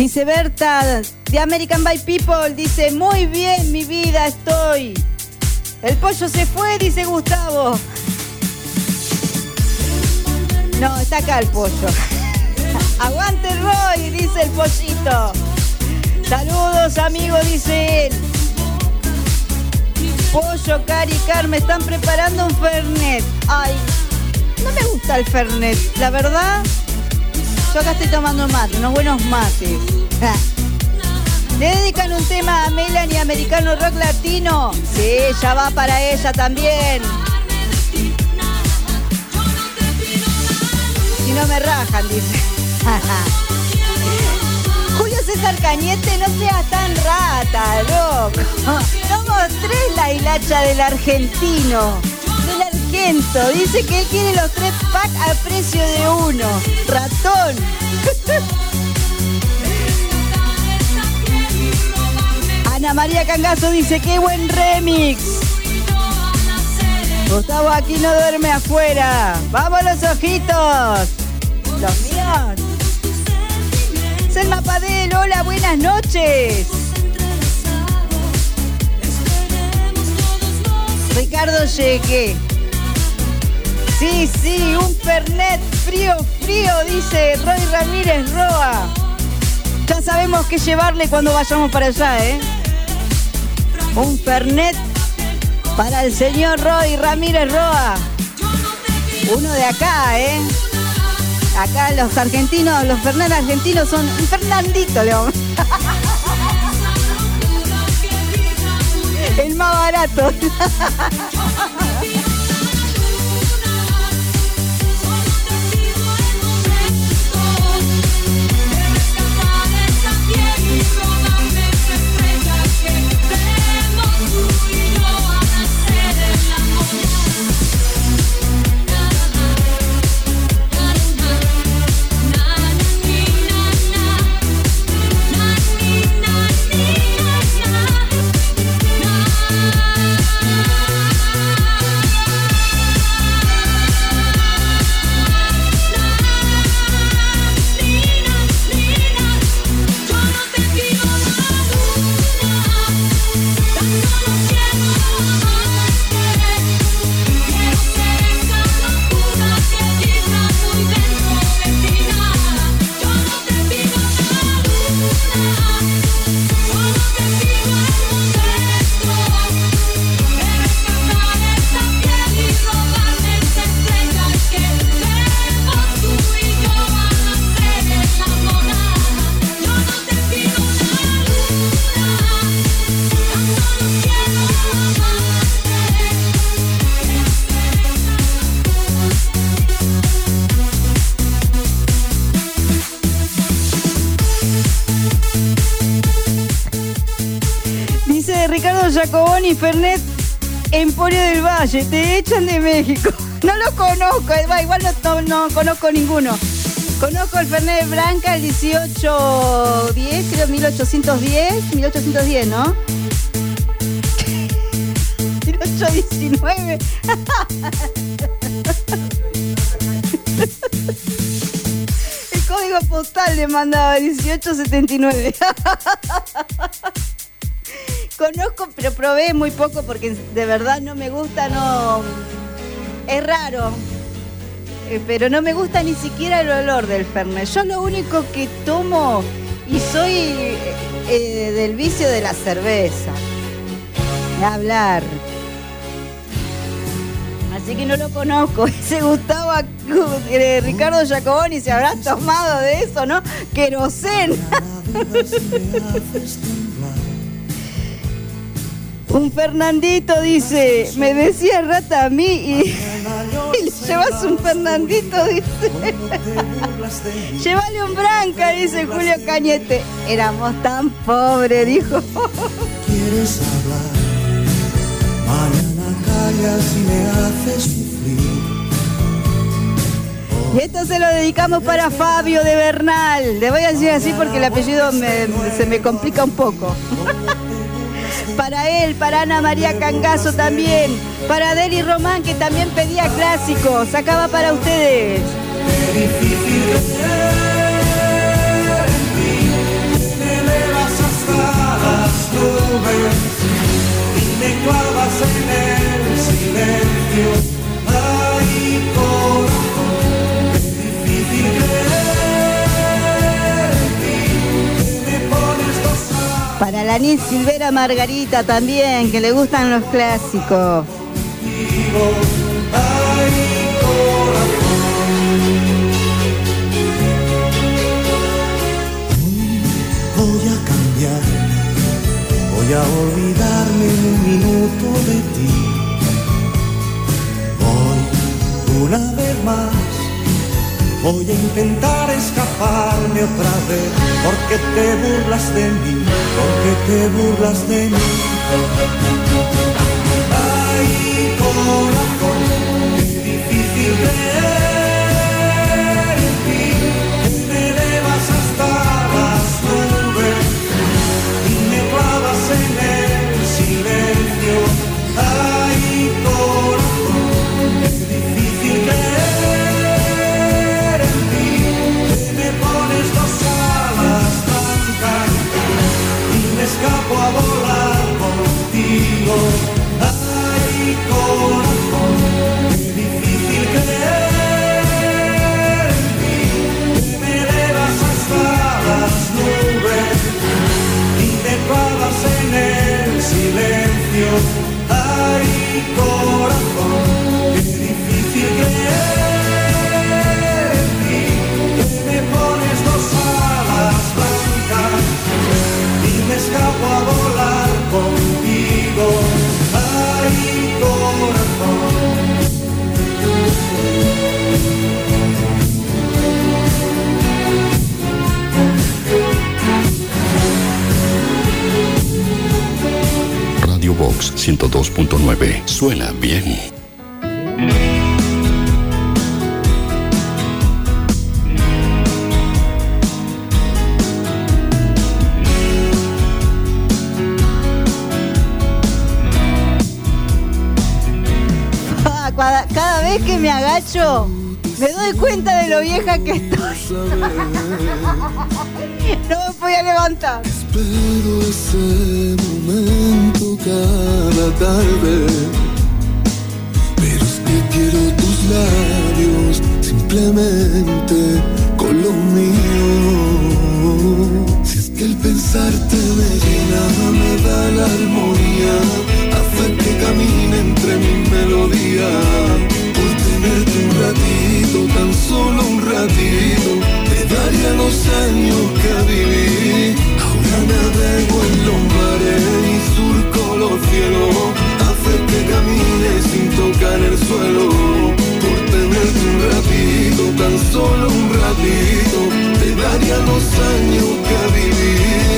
Dice Berta, de American by People, dice, muy bien, mi vida, estoy. El pollo se fue, dice Gustavo. No, está acá el pollo. Aguante Roy, dice el pollito. Saludos, amigos, dice él. Pollo, Cari, Carmen, están preparando un Fernet. Ay, no me gusta el Fernet, la verdad. Yo acá estoy tomando mate, unos buenos mates. ¿Le dedican un tema a Melanie, Americano Rock Latino? Sí, ya va para ella también. Si no me rajan, dice. Julio César Cañete, no seas tan rata, loco. Somos 3 la hilacha del argentino. Del argento. Dice que él quiere los 3 packs a precio de 1. Ratón. Ana María Cangazo dice, qué buen remix. Gustavo aquí no duerme afuera. ¡Vamos los ojitos! Los míos. Selma Padel, hola, buenas noches. Ricardo, llegué. Sí, un Fernet frío, dice Roy Ramírez Roa. Ya sabemos qué llevarle cuando vayamos para allá, ¿eh? Un Fernet para el señor Roy Ramírez Roa. Uno de acá, ¿eh? Acá los argentinos, los Fernet argentinos son un Fernandito, le vamos. El más barato. Jacoboni Fernet Emporio del Valle, te echan de México. No lo conozco, igual no conozco ninguno. Conozco el Fernet Branca, el 1810, creo 1810, ¿no? 1819. El código postal le mandaba 1879. Conozco, pero probé muy poco porque de verdad no me gusta, no. Es raro. Pero no me gusta ni siquiera el olor del Fernet. Yo lo único que tomo, y soy del vicio de la cerveza. De hablar. Así que no lo conozco. Ese Gustavo Ricardo Jacoboni se habrá tomado de eso, ¿no? Querosén. Un Fernandito dice, me decía rata a mí y le llevas un Fernandito, dice. Llévale un Branca, dice Julio Cañete. Éramos tan pobres, dijo. ¿Quieres hablar? Mañana callas y me haces sufrir. Y esto se lo dedicamos para Fabio de Bernal. Le voy a decir así porque el apellido se me complica un poco. Para él, para Ana María Cangazo también, para Deli Román, que también pedía clásicos. Acá va para ustedes. Para la Nil Silvera Margarita también, que le gustan los clásicos. Voy a cambiar, voy a olvidarme un minuto de ti. Voy una vez más, voy a intentar escaparme otra vez, porque te burlas de mí, porque te burlas de mí. Ay, corazón, qué difícil creer en ti, que me elevas hasta las nubes y me clavas en el silencio. Ay, corazón, qué difícil creer en ti, que me pones dos alas blancas y me escapo a volar contigo. Ay, corazón, qué difícil creer en ti, que me elevas hasta las nubes y me clavas en el silencio. Ay, corazón, qué difícil creer en ti, que me pones dos alas blancas y me escapo a volar contigo. Ay, corazón. Radio Box 102.9. Suena bien. Cada vez que me agacho, me doy cuenta de lo vieja que estoy. No me podía levantar. Espero ese momento cada tarde, pero es que quiero tus labios simplemente con lo mío. Si es que el pensarte me llena, me da la armonía, hace que camine entre mi melodía. Por tenerte un ratito, tan solo un ratito, te daría los años que viví. Ahora navego en los mares y surco los cielos, hace que camine sin tocar el suelo. Por tenerte un ratito, tan solo un ratito, te daría los años que viví.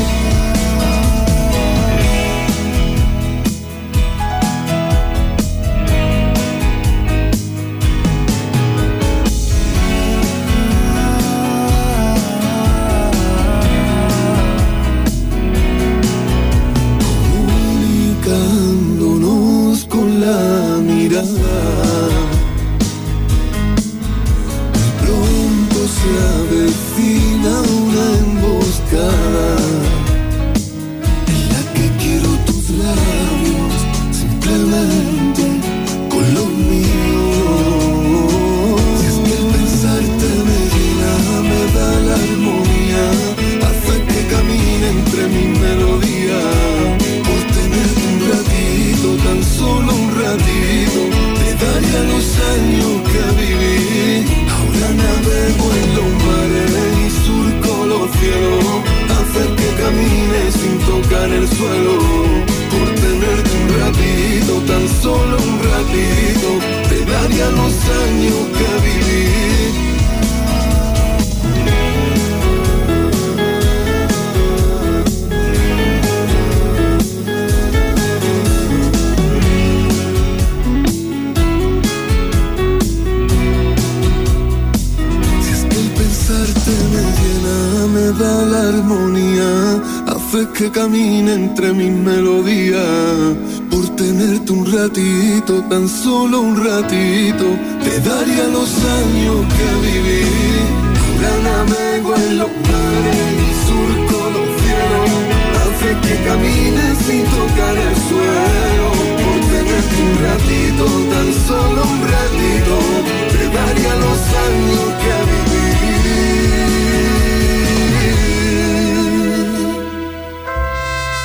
Que camine entre mis melodías. Por tenerte un ratito, tan solo un ratito, te daría los años que viví. Ahora navego en los mares y surco los cielos, hace que camine sin tocar el suelo. Por tenerte un ratito, tan solo un ratito, te daría los años que viví.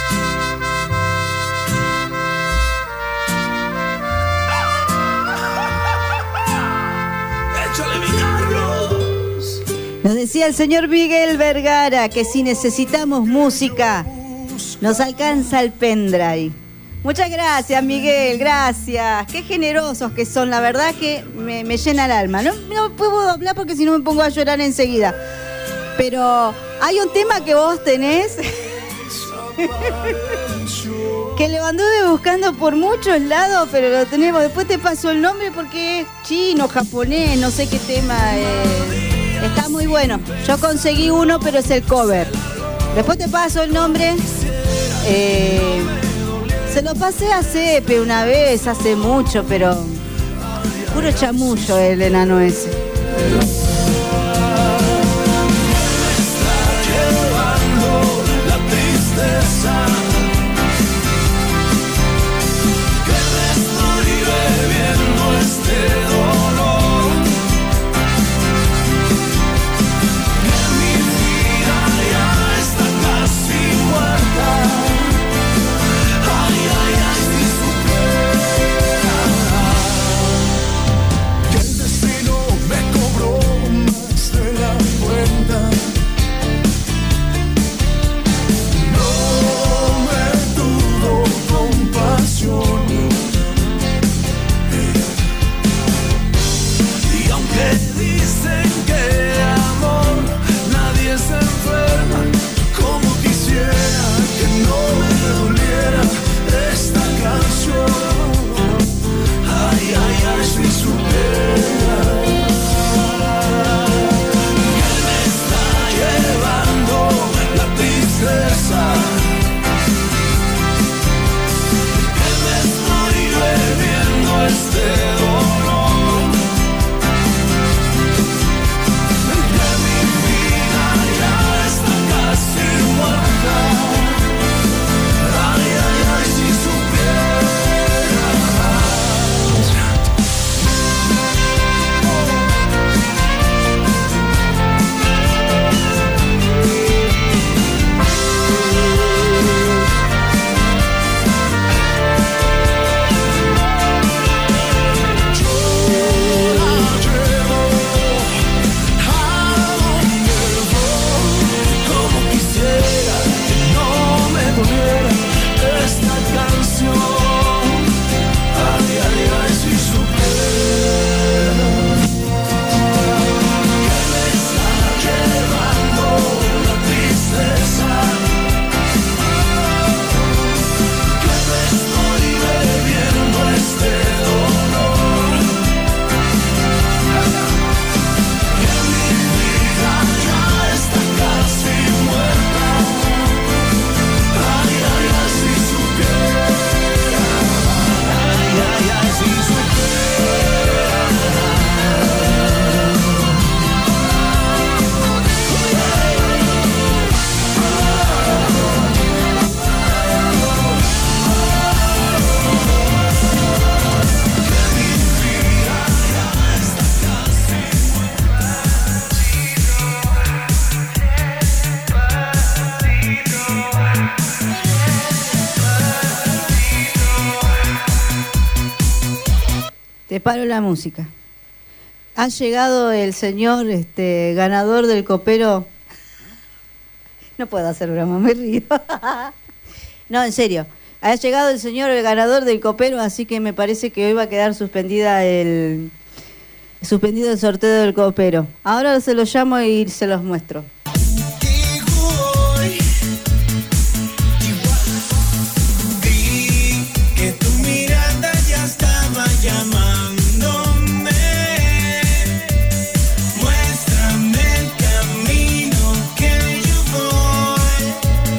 Decía el señor Miguel Vergara que si necesitamos música, nos alcanza el pendrive. Muchas gracias, Miguel, gracias. Qué generosos que son, la verdad que me llena el alma. No puedo hablar porque si no me pongo a llorar enseguida. Pero hay un tema que vos tenés que lo anduve buscando por muchos lados, pero lo tenemos. Después te paso el nombre porque es chino, japonés, no sé qué tema es. Está muy bueno. Yo conseguí uno, pero es el cover. Después te paso el nombre. Se lo pasé a Cepe una vez, hace mucho, pero puro chamullo el enano ese. Te paro la música. Ha llegado el señor ganador del copero. No puedo hacer broma, me río. No, en serio. Ha llegado el señor el ganador del copero, así que me parece que hoy va a quedar suspendido el sorteo del copero. Ahora se los llamo y se los muestro. Que tu mirada ya estaba llamándome. Muéstrame el camino que yo voy.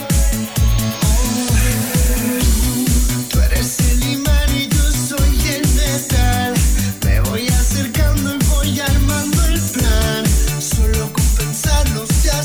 Tú eres el imán y yo soy el metal. Me voy acercando y voy armando el plan. Solo con pensarlo ya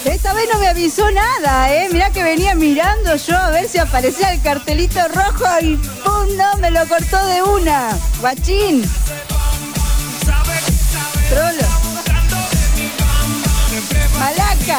Esta vez no me avisó nada, Mirá que venía mirando yo a ver si aparecía el cartelito rojo y ¡pum! No, me lo cortó de una. Guachín. Trolo. Malaca.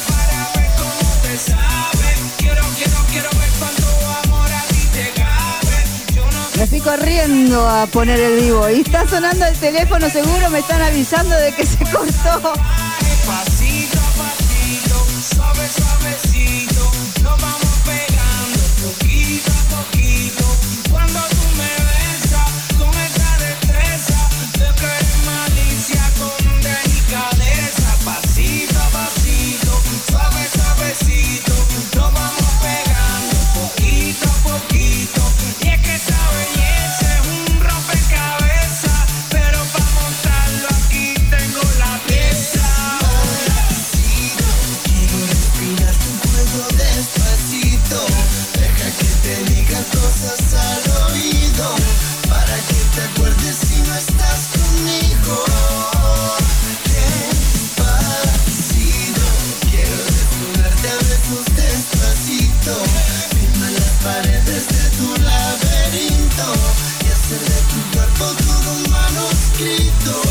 Me fui corriendo a poner el vivo y está sonando el teléfono, seguro me están avisando de que se cortó. Pasito a pasito, suave, suavecito, nos vamos pegando poquito a poquito. Cuando tú me besas con esta destreza, veo que eres malicia con delicadeza. Pasito a pasito, suave, suavecito, nos vamos pegando poquito a poquito. Y es que esa belleza es un rompecabezas, pero para montarlo aquí tengo la pieza. Despacito, deja que te diga cosas al oído, para que te acuerdes si no estás conmigo. Despacito, quiero desnudarte a besos despacito, firma las paredes de tu laberinto y hacer de tu cuerpo todo un manuscrito.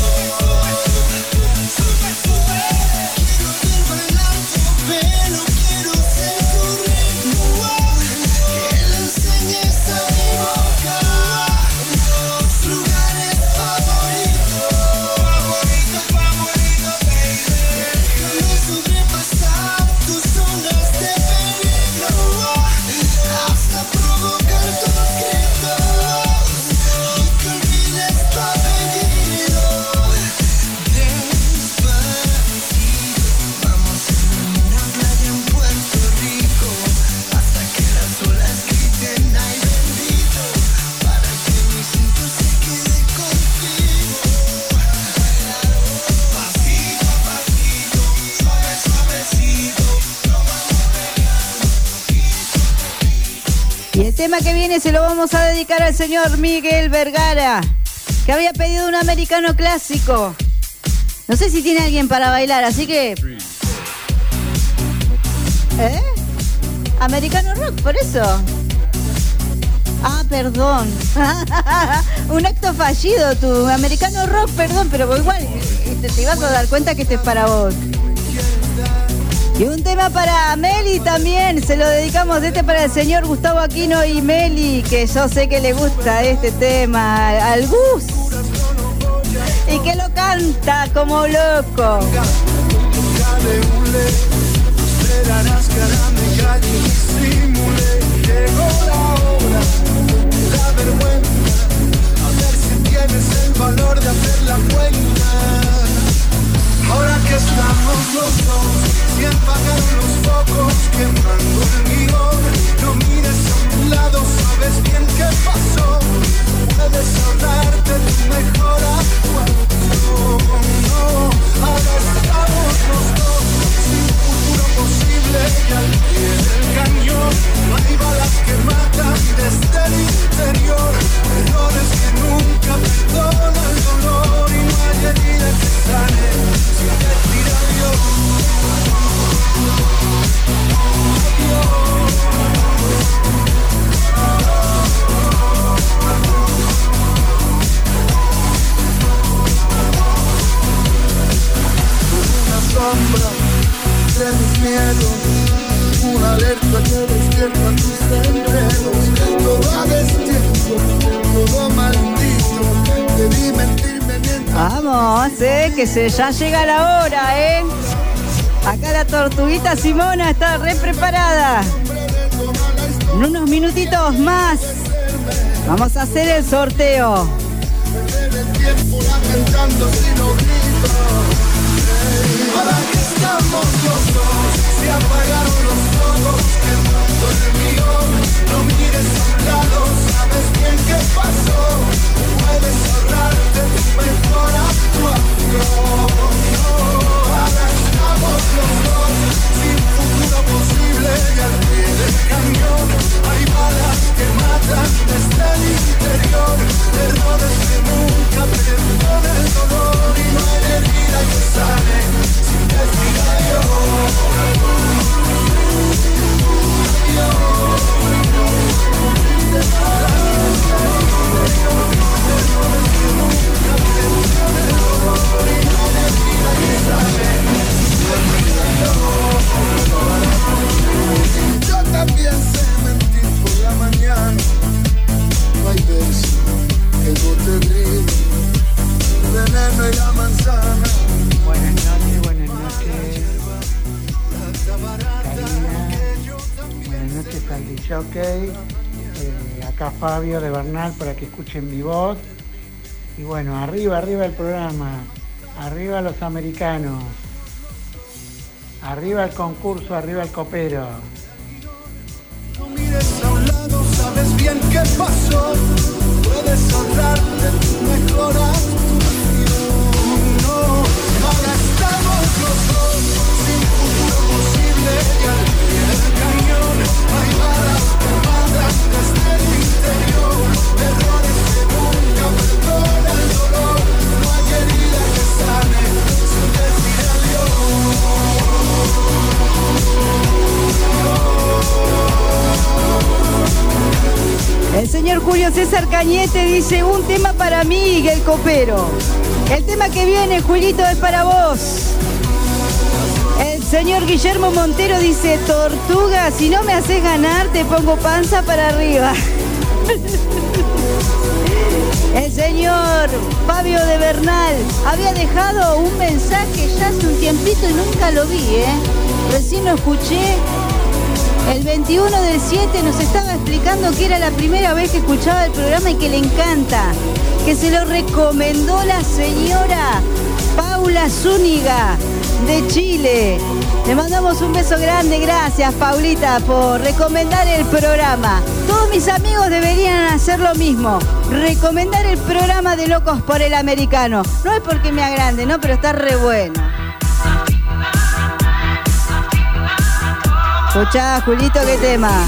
Y el tema que viene se lo vamos a dedicar al señor Miguel Vergara, que había pedido un americano clásico. No sé si tiene alguien para bailar, así que... Americano rock, por eso. Ah, perdón. Un acto fallido tu americano rock, perdón, pero igual te ibas a dar cuenta que este es para vos. Y un tema para Meli también, se lo dedicamos para el señor Gustavo Aquino y Meli, que yo sé que le gusta este tema, al Gus, y que lo canta como loco. Esperarás que ahora me calle y simule. Llegó la hora, la vergüenza, a ver si tienes el valor de hacer la cuenta. Ahora que estamos los dos, si apagaron los focos, quemando el guión, no mires a un lado, sabes bien qué pasó. Puedes ahorrarte tu mejor actuación. No, ahora estamos los dos, sin futuro posible y al pie del cañón. No hay balas que matan desde el interior, errores que nunca perdonan el dolor, y no hay herida que sane sin decir adiós. Una sombra de mis miedos, una alerta que despierta tus enredos. Todo a destiempo, todo maldito. Debí mentirme mientras... Vamos, que ya llega la hora, Acá la tortuguita Simona está re preparada. En unos minutitos más vamos a hacer el sorteo. Ahora que estamos los dos, se apagaron los focos, quemando el guión. No mires a un lado, sabes bien qué pasó. Puedes ahorrarte tu mejor actuación. Ahora estamos los dos, sin futuro posible y al pie del cañón. Hay balas que matan desde el interior, errores que nunca perdonan el dolor, y no hay herida que sane sin decir adiós. Jockey. Acá Fabio de Bernal para que escuchen mi voz. Y bueno, arriba el programa. Arriba los americanos. Arriba el concurso, arriba el copero. No mires a un lado, sabes bien qué pasó. Puedes ahorrarte tu mejor actuación. No estamos los dos, sin futuro posible. Y al pie del cañón hay balas que mandan desde el interior. Errores que nunca perdonan el dolor. No hay herida que sane sin decir adiós. El señor Julio César Cañete dice: un tema para mí, el copero. El tema que viene, Julito, es para vos. El señor Guillermo Montero dice: Tortuga, si no me haces ganar, te pongo panza para arriba. El señor Fabio de Bernal había dejado un mensaje ya hace un tiempito y nunca lo vi, Recién lo escuché. El 21 del 7 nos estaba explicando que era la primera vez que escuchaba el programa y que le encanta. Que se lo recomendó la señora Paula Zúñiga de Chile. Le mandamos un beso grande. Gracias, Paulita, por recomendar el programa. Todos mis amigos deberían hacer lo mismo. Recomendar el programa de Locos por el Americano. No es porque me agrande, ¿no? Pero está re bueno. Escuchá, Julito, ¿qué tema?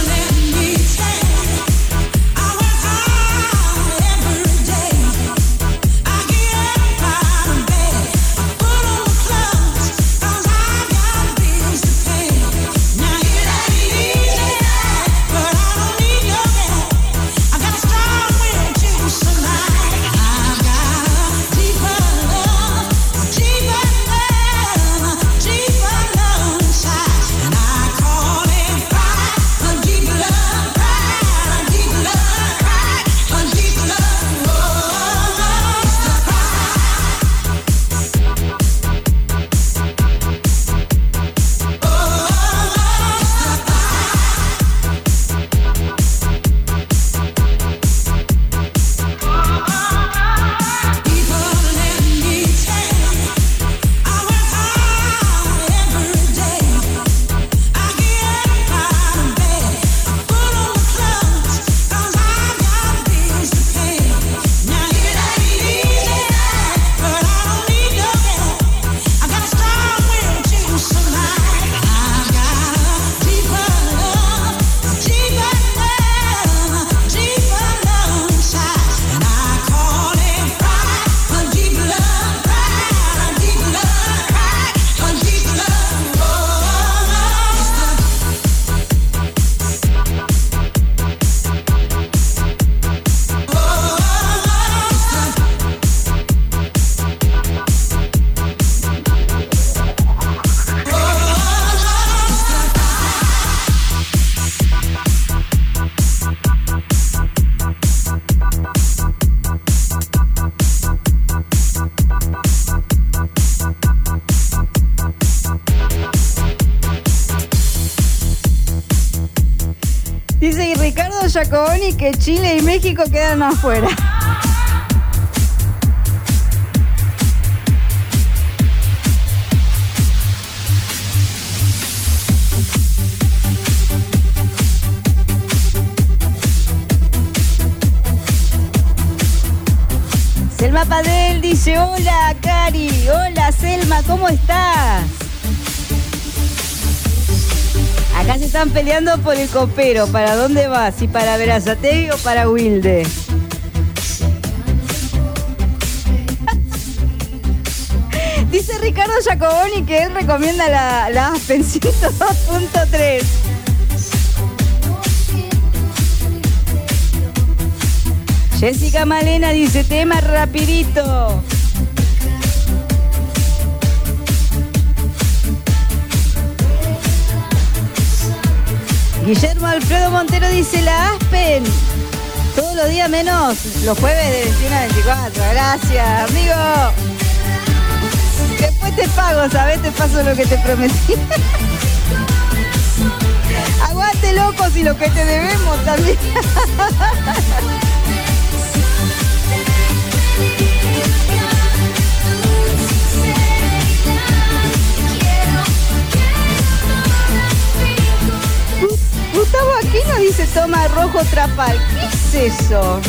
Dice Ricardo Giacoboni que Chile y México quedan afuera. Selma Padel dice: hola Cari, hola Selma, ¿cómo estás? Acá se están peleando por el copero. ¿Para dónde vas? ¿Si para Berazategui o para Wilde? Dice Ricardo Giacoboni que él recomienda la Aspen 102.3. Jessica Malena dice: tema rapidito. Guillermo Alfredo Montero dice: la Aspen todos los días menos los jueves de 21 a 24. Gracias, amigo. Después te pago, ¿sabes? Te paso lo que te prometí. Aguante de locos y lo que te debemos también. Gustavo Aquino dice toma rojo trapal. ¿Qué es eso?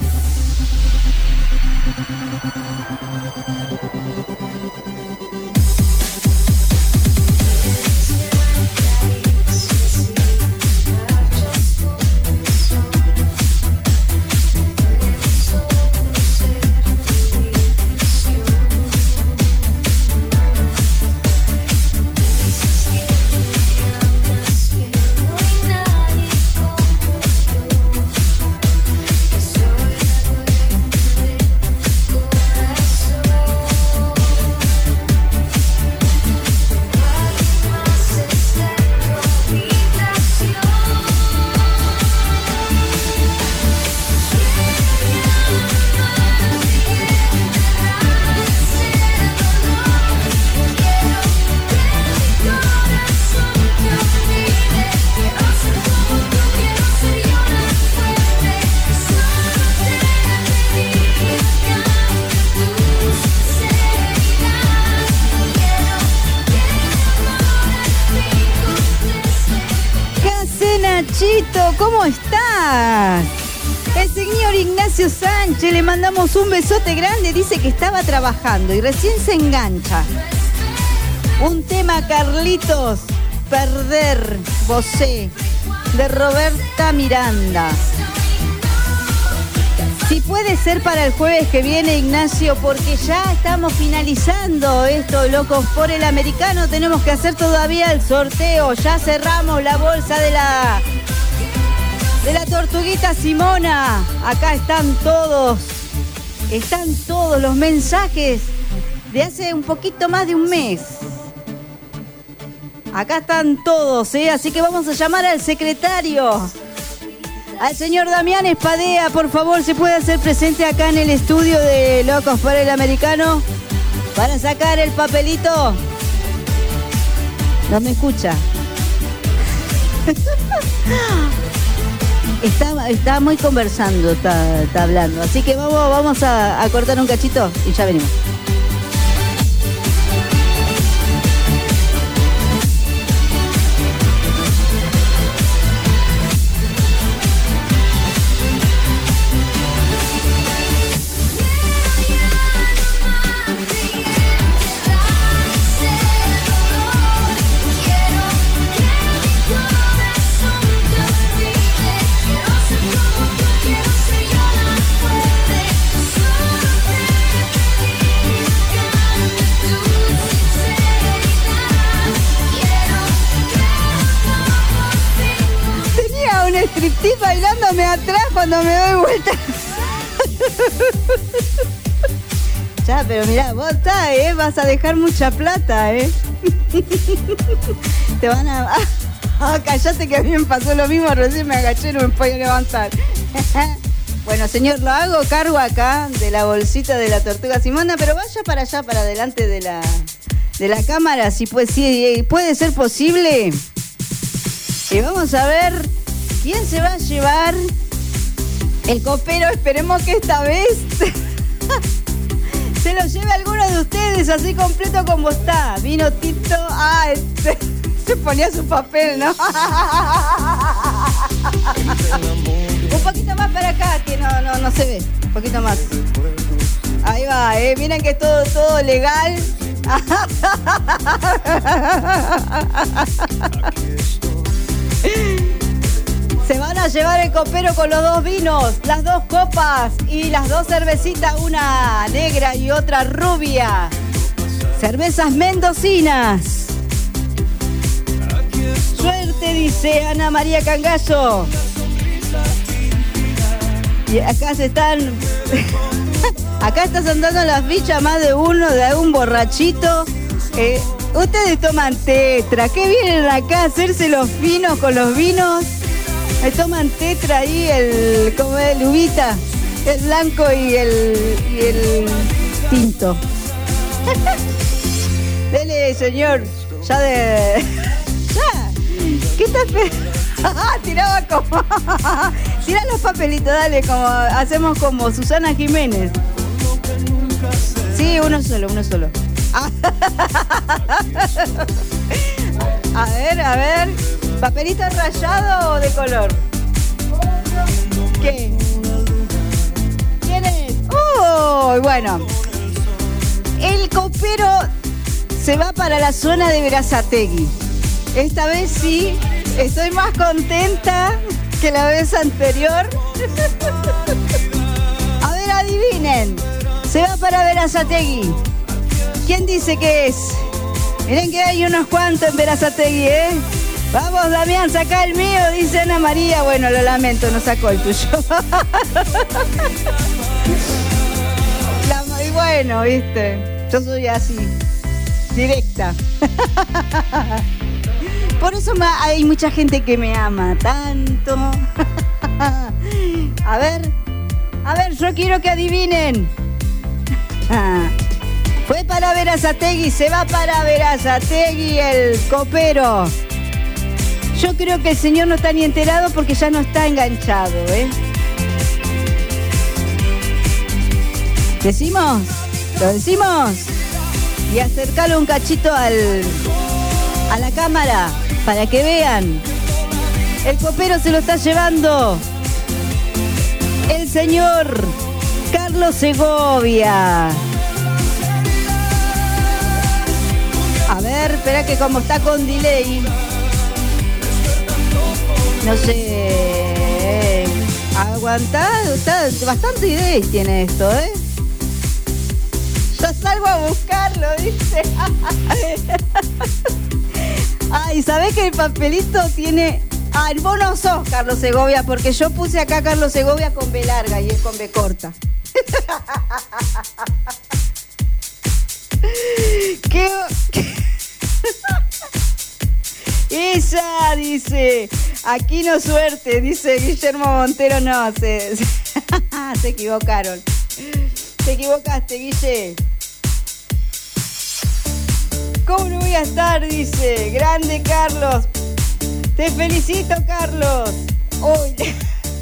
¿Cómo estás? El señor Ignacio Sánchez, le mandamos un besote grande, dice que estaba trabajando y recién se engancha. Un tema, Carlitos, Perder, Vosé, de Roberta Miranda. Si puede ser para el jueves que viene, Ignacio, porque ya estamos finalizando esto, locos por el americano. Tenemos que hacer todavía el sorteo. Ya cerramos la bolsa de la tortuguita Simona. Acá están todos los mensajes de hace un poquito más de un mes. Acá están todos, así que vamos a llamar al secretario. Al señor Damián Espadea, por favor, se puede hacer presente acá en el estudio de Locos por el Americano para sacar el papelito. No me escucha. Está muy conversando, está hablando. Así que vamos a cortar un cachito y ya venimos. Striptease bailándome atrás cuando me doy vuelta. Ya, pero mirá, vos estás, vas a dejar mucha plata, Te van a... callate que a mí me pasó lo mismo, recién me agaché y no me podía levantar. Bueno, señor, lo hago cargo acá de la bolsita de la tortuga Simona, pero vaya para allá, para adelante de la cámara, si puede ser posible. Y vamos a ver quién se va a llevar el copero. Esperemos que esta vez se lo lleve alguno de ustedes, así completo como está. Vino Tito. Se ponía su papel, ¿no? Un poquito más para acá, que no se ve. Un poquito más. Ahí va, miren que es todo legal. Se van a llevar el copero con los dos vinos, las dos copas y las dos cervecitas, una negra y otra rubia. Cervezas mendocinas. Suerte, dice Ana María Cangallo. Y acá acá están andando las bichas más de uno, de un borrachito. Ustedes toman tetra. ¿Qué vienen acá a hacerse los finos con los vinos? Toman tetra ahí, como el uvita, el blanco y el tinto. Dele, señor, ya. ¿Qué está Tiraba como... Tira los papelitos, dale, como hacemos como Susana Jiménez. Sí, uno solo. A ver. ¿Papelito rayado o de color? ¿Qué? ¿Quién es? Bueno. El copero se va para la zona de Berazategui. Esta vez sí, estoy más contenta que la vez anterior. A ver, adivinen. Se va para Berazategui. ¿Quién dice que es? Miren que hay unos cuantos en Berazategui, ¿eh? Vamos, Damián, saca el mío, dice Ana María. Bueno, lo lamento, no sacó el tuyo. Y bueno, viste, yo soy así, directa. Por eso hay mucha gente que me ama tanto. A ver, yo quiero que adivinen. Fue para Berazategui, se va para Berazategui el copero. Yo creo que el señor no está ni enterado porque ya no está enganchado, ¿eh? ¿Decimos? ¿Lo decimos? Y acercarlo un cachito a la cámara para que vean. El copero se lo está llevando el señor Carlos Segovia. A ver, espera que como está con delay. No sé. Aguantá, bastante delay tiene esto, ¿eh? Yo salgo a buscarlo, dice. Ay, ¿sabés que el papelito tiene... vos no sos Carlos Segovia, porque yo puse acá Carlos Segovia con B larga y es con B corta. ¿Qué? Ella dice, aquí no suerte, dice Guillermo Montero, no, se equivocaron. Te equivocaste, Guille. ¿Cómo no voy a estar? Dice, grande Carlos. Te felicito, Carlos. Uy.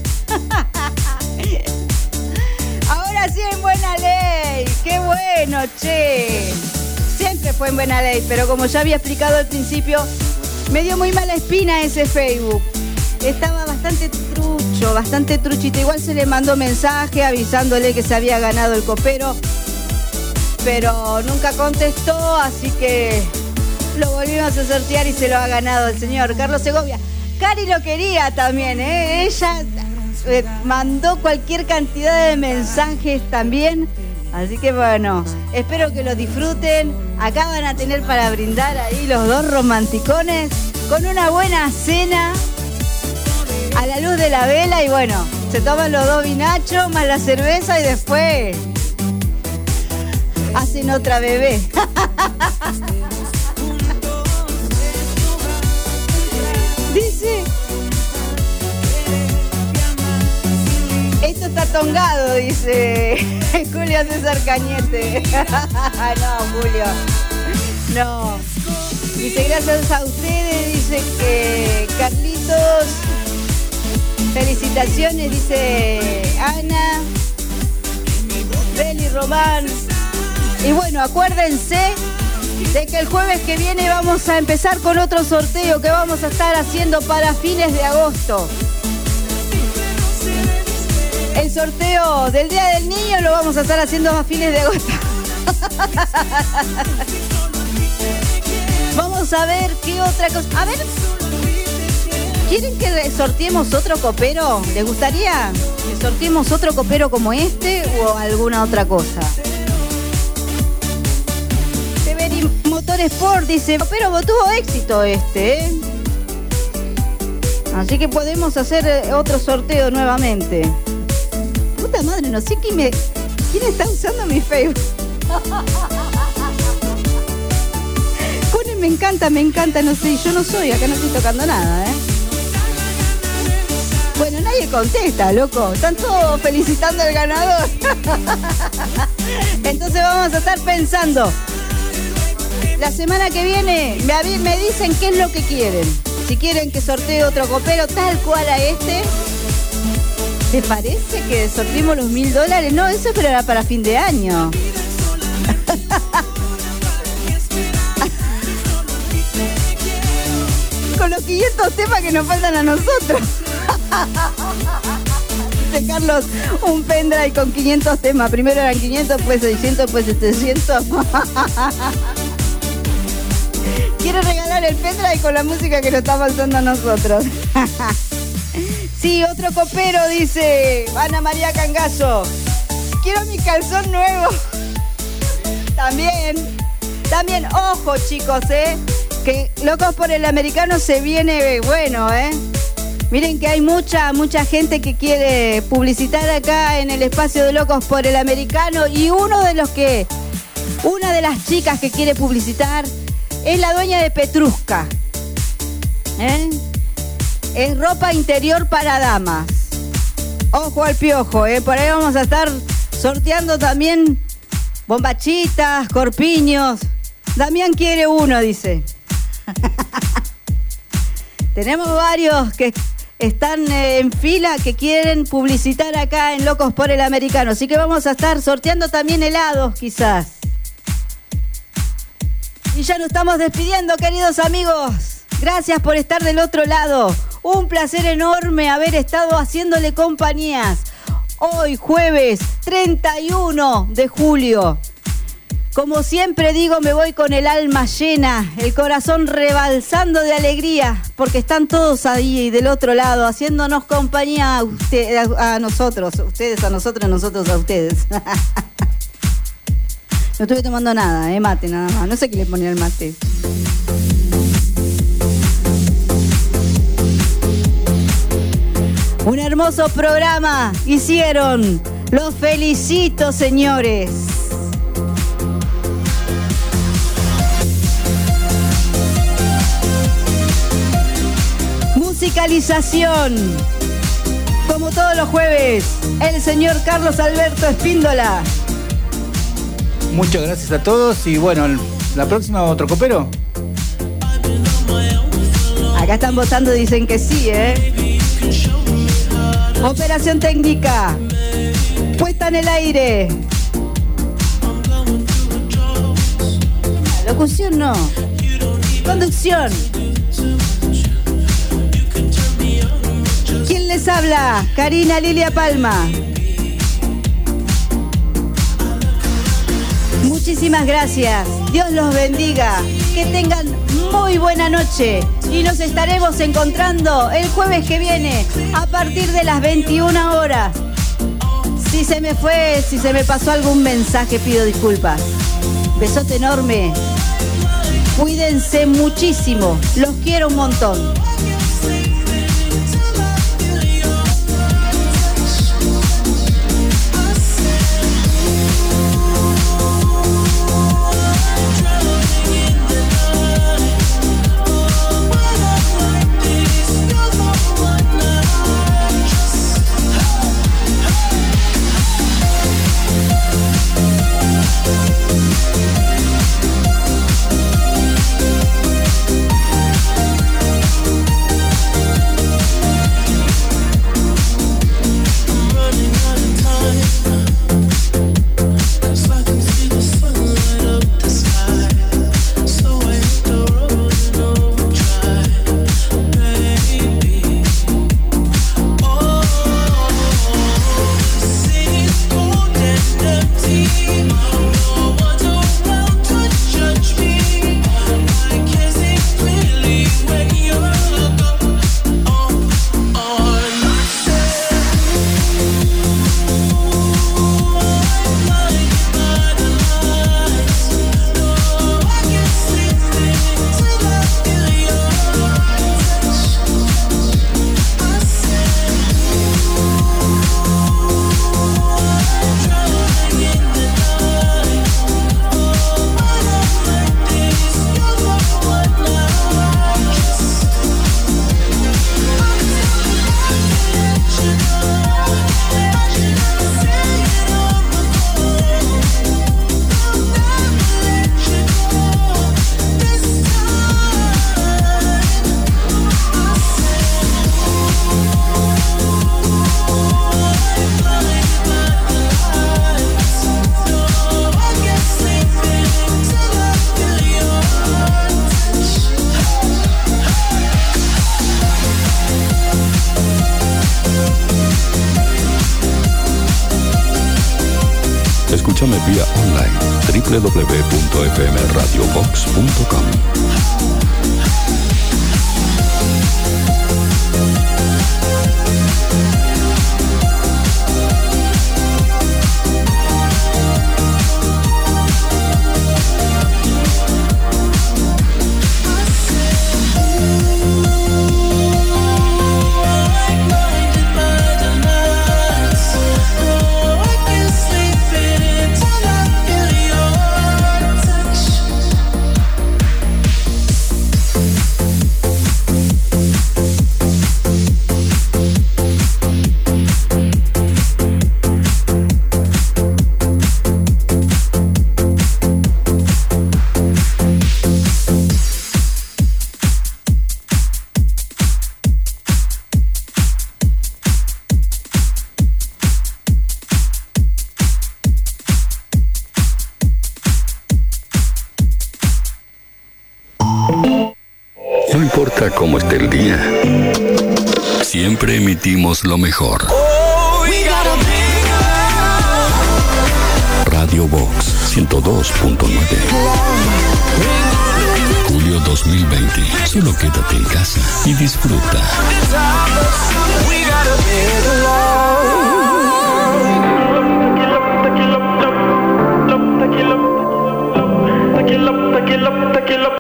Ahora sí en buena ley. Qué bueno, che. Siempre fue en buena ley, pero como ya había explicado al principio, me dio muy mala espina ese Facebook. Estaba bastante truchito. Igual se le mandó mensaje avisándole que se había ganado el copero, pero nunca contestó, así que lo volvimos a sortear y se lo ha ganado el señor Carlos Segovia. Cari lo quería también, ¿eh? Ella mandó cualquier cantidad de mensajes también. Así que bueno, espero que lo disfruten. Acá van a tener para brindar ahí los dos romanticones con una buena cena a la luz de la vela. Y bueno, se toman los dos vinachos más la cerveza y después hacen otra bebé. Dice, esto está tongado, dice Julio César Cañete. No, Julio, no. Dice, gracias a ustedes, dice que Carlitos, felicitaciones, dice Ana, Beli, Román. Y bueno, acuérdense de que el jueves que viene vamos a empezar con otro sorteo que vamos a estar haciendo para fines de agosto. El sorteo del Día del Niño lo vamos a estar haciendo a fines de agosto. Vamos a ver qué otra cosa. A ver, ¿quieren que sorteemos otro copero? ¿Les gustaría que sorteemos otro copero como este o alguna otra cosa? Severi Motor Sport dice, pero tuvo éxito este, ¿eh? Así que podemos hacer otro sorteo nuevamente. Puta madre, no sé quién está usando mi Facebook. Cone, me encanta, no sé, yo no soy, acá no estoy tocando nada, ¿eh? Bueno, nadie contesta, loco. Están todos felicitando al ganador. Entonces vamos a estar pensando. La semana que viene me dicen qué es lo que quieren. si quieren que sortee otro copero tal cual a este. ¿Te parece que sortimos los $1000? No, eso pero era para fin de año. Con los 500 temas que nos faltan a nosotros. Dice Carlos, un pendrive con 500 temas. Primero eran 500, después 600, después 700. Quiero regalar el pendrive con la música que nos está faltando a nosotros. Sí, otro copero, dice Ana María Cangazo. Quiero mi calzón nuevo. También, ojo chicos, que Locos por el Americano se viene bueno, Miren que hay mucha gente que quiere publicitar acá en el espacio de Locos por el Americano y una de las chicas que quiere publicitar es la dueña de Petrushka. Es ropa interior para damas. Ojo al piojo, por ahí vamos a estar sorteando también bombachitas, corpiños. Damián quiere uno, dice. Tenemos varios que están en fila que quieren publicitar acá en Locos por el Americano. Así que vamos a estar sorteando también helados, quizás. Y ya nos estamos despidiendo, queridos amigos. Gracias por estar del otro lado. Un placer enorme haber estado haciéndole compañías. Hoy, jueves 31 de julio. Como siempre digo, me voy con el alma llena, el corazón rebalsando de alegría, porque están todos ahí del otro lado, haciéndonos compañía a nosotros, ustedes a nosotros, nosotros a ustedes. No estuve tomando nada, mate nada más. No sé qué le ponía el mate. Un hermoso programa hicieron. Los felicito, señores. Musicalización. Como todos los jueves, el señor Carlos Alberto Espíndola. Muchas gracias a todos y bueno, la próxima otro copero. Acá están votando, dicen que sí, Operación técnica. Puesta en el aire. Locución no. Conducción. ¿Quién les habla? Karina Lilia Palma. Muchísimas gracias. Dios los bendiga. Que tengan muy buena noche. Y nos estaremos encontrando el jueves que viene a partir de las 21 horas. Si se me pasó algún mensaje, pido disculpas. Besote enorme. Cuídense muchísimo. Los quiero un montón. Escúchame vía online www.fmradiobox.com. No importa cómo esté el día, siempre emitimos lo mejor. Radio Box 102.9. Julio 2020. Solo quédate en casa y disfruta.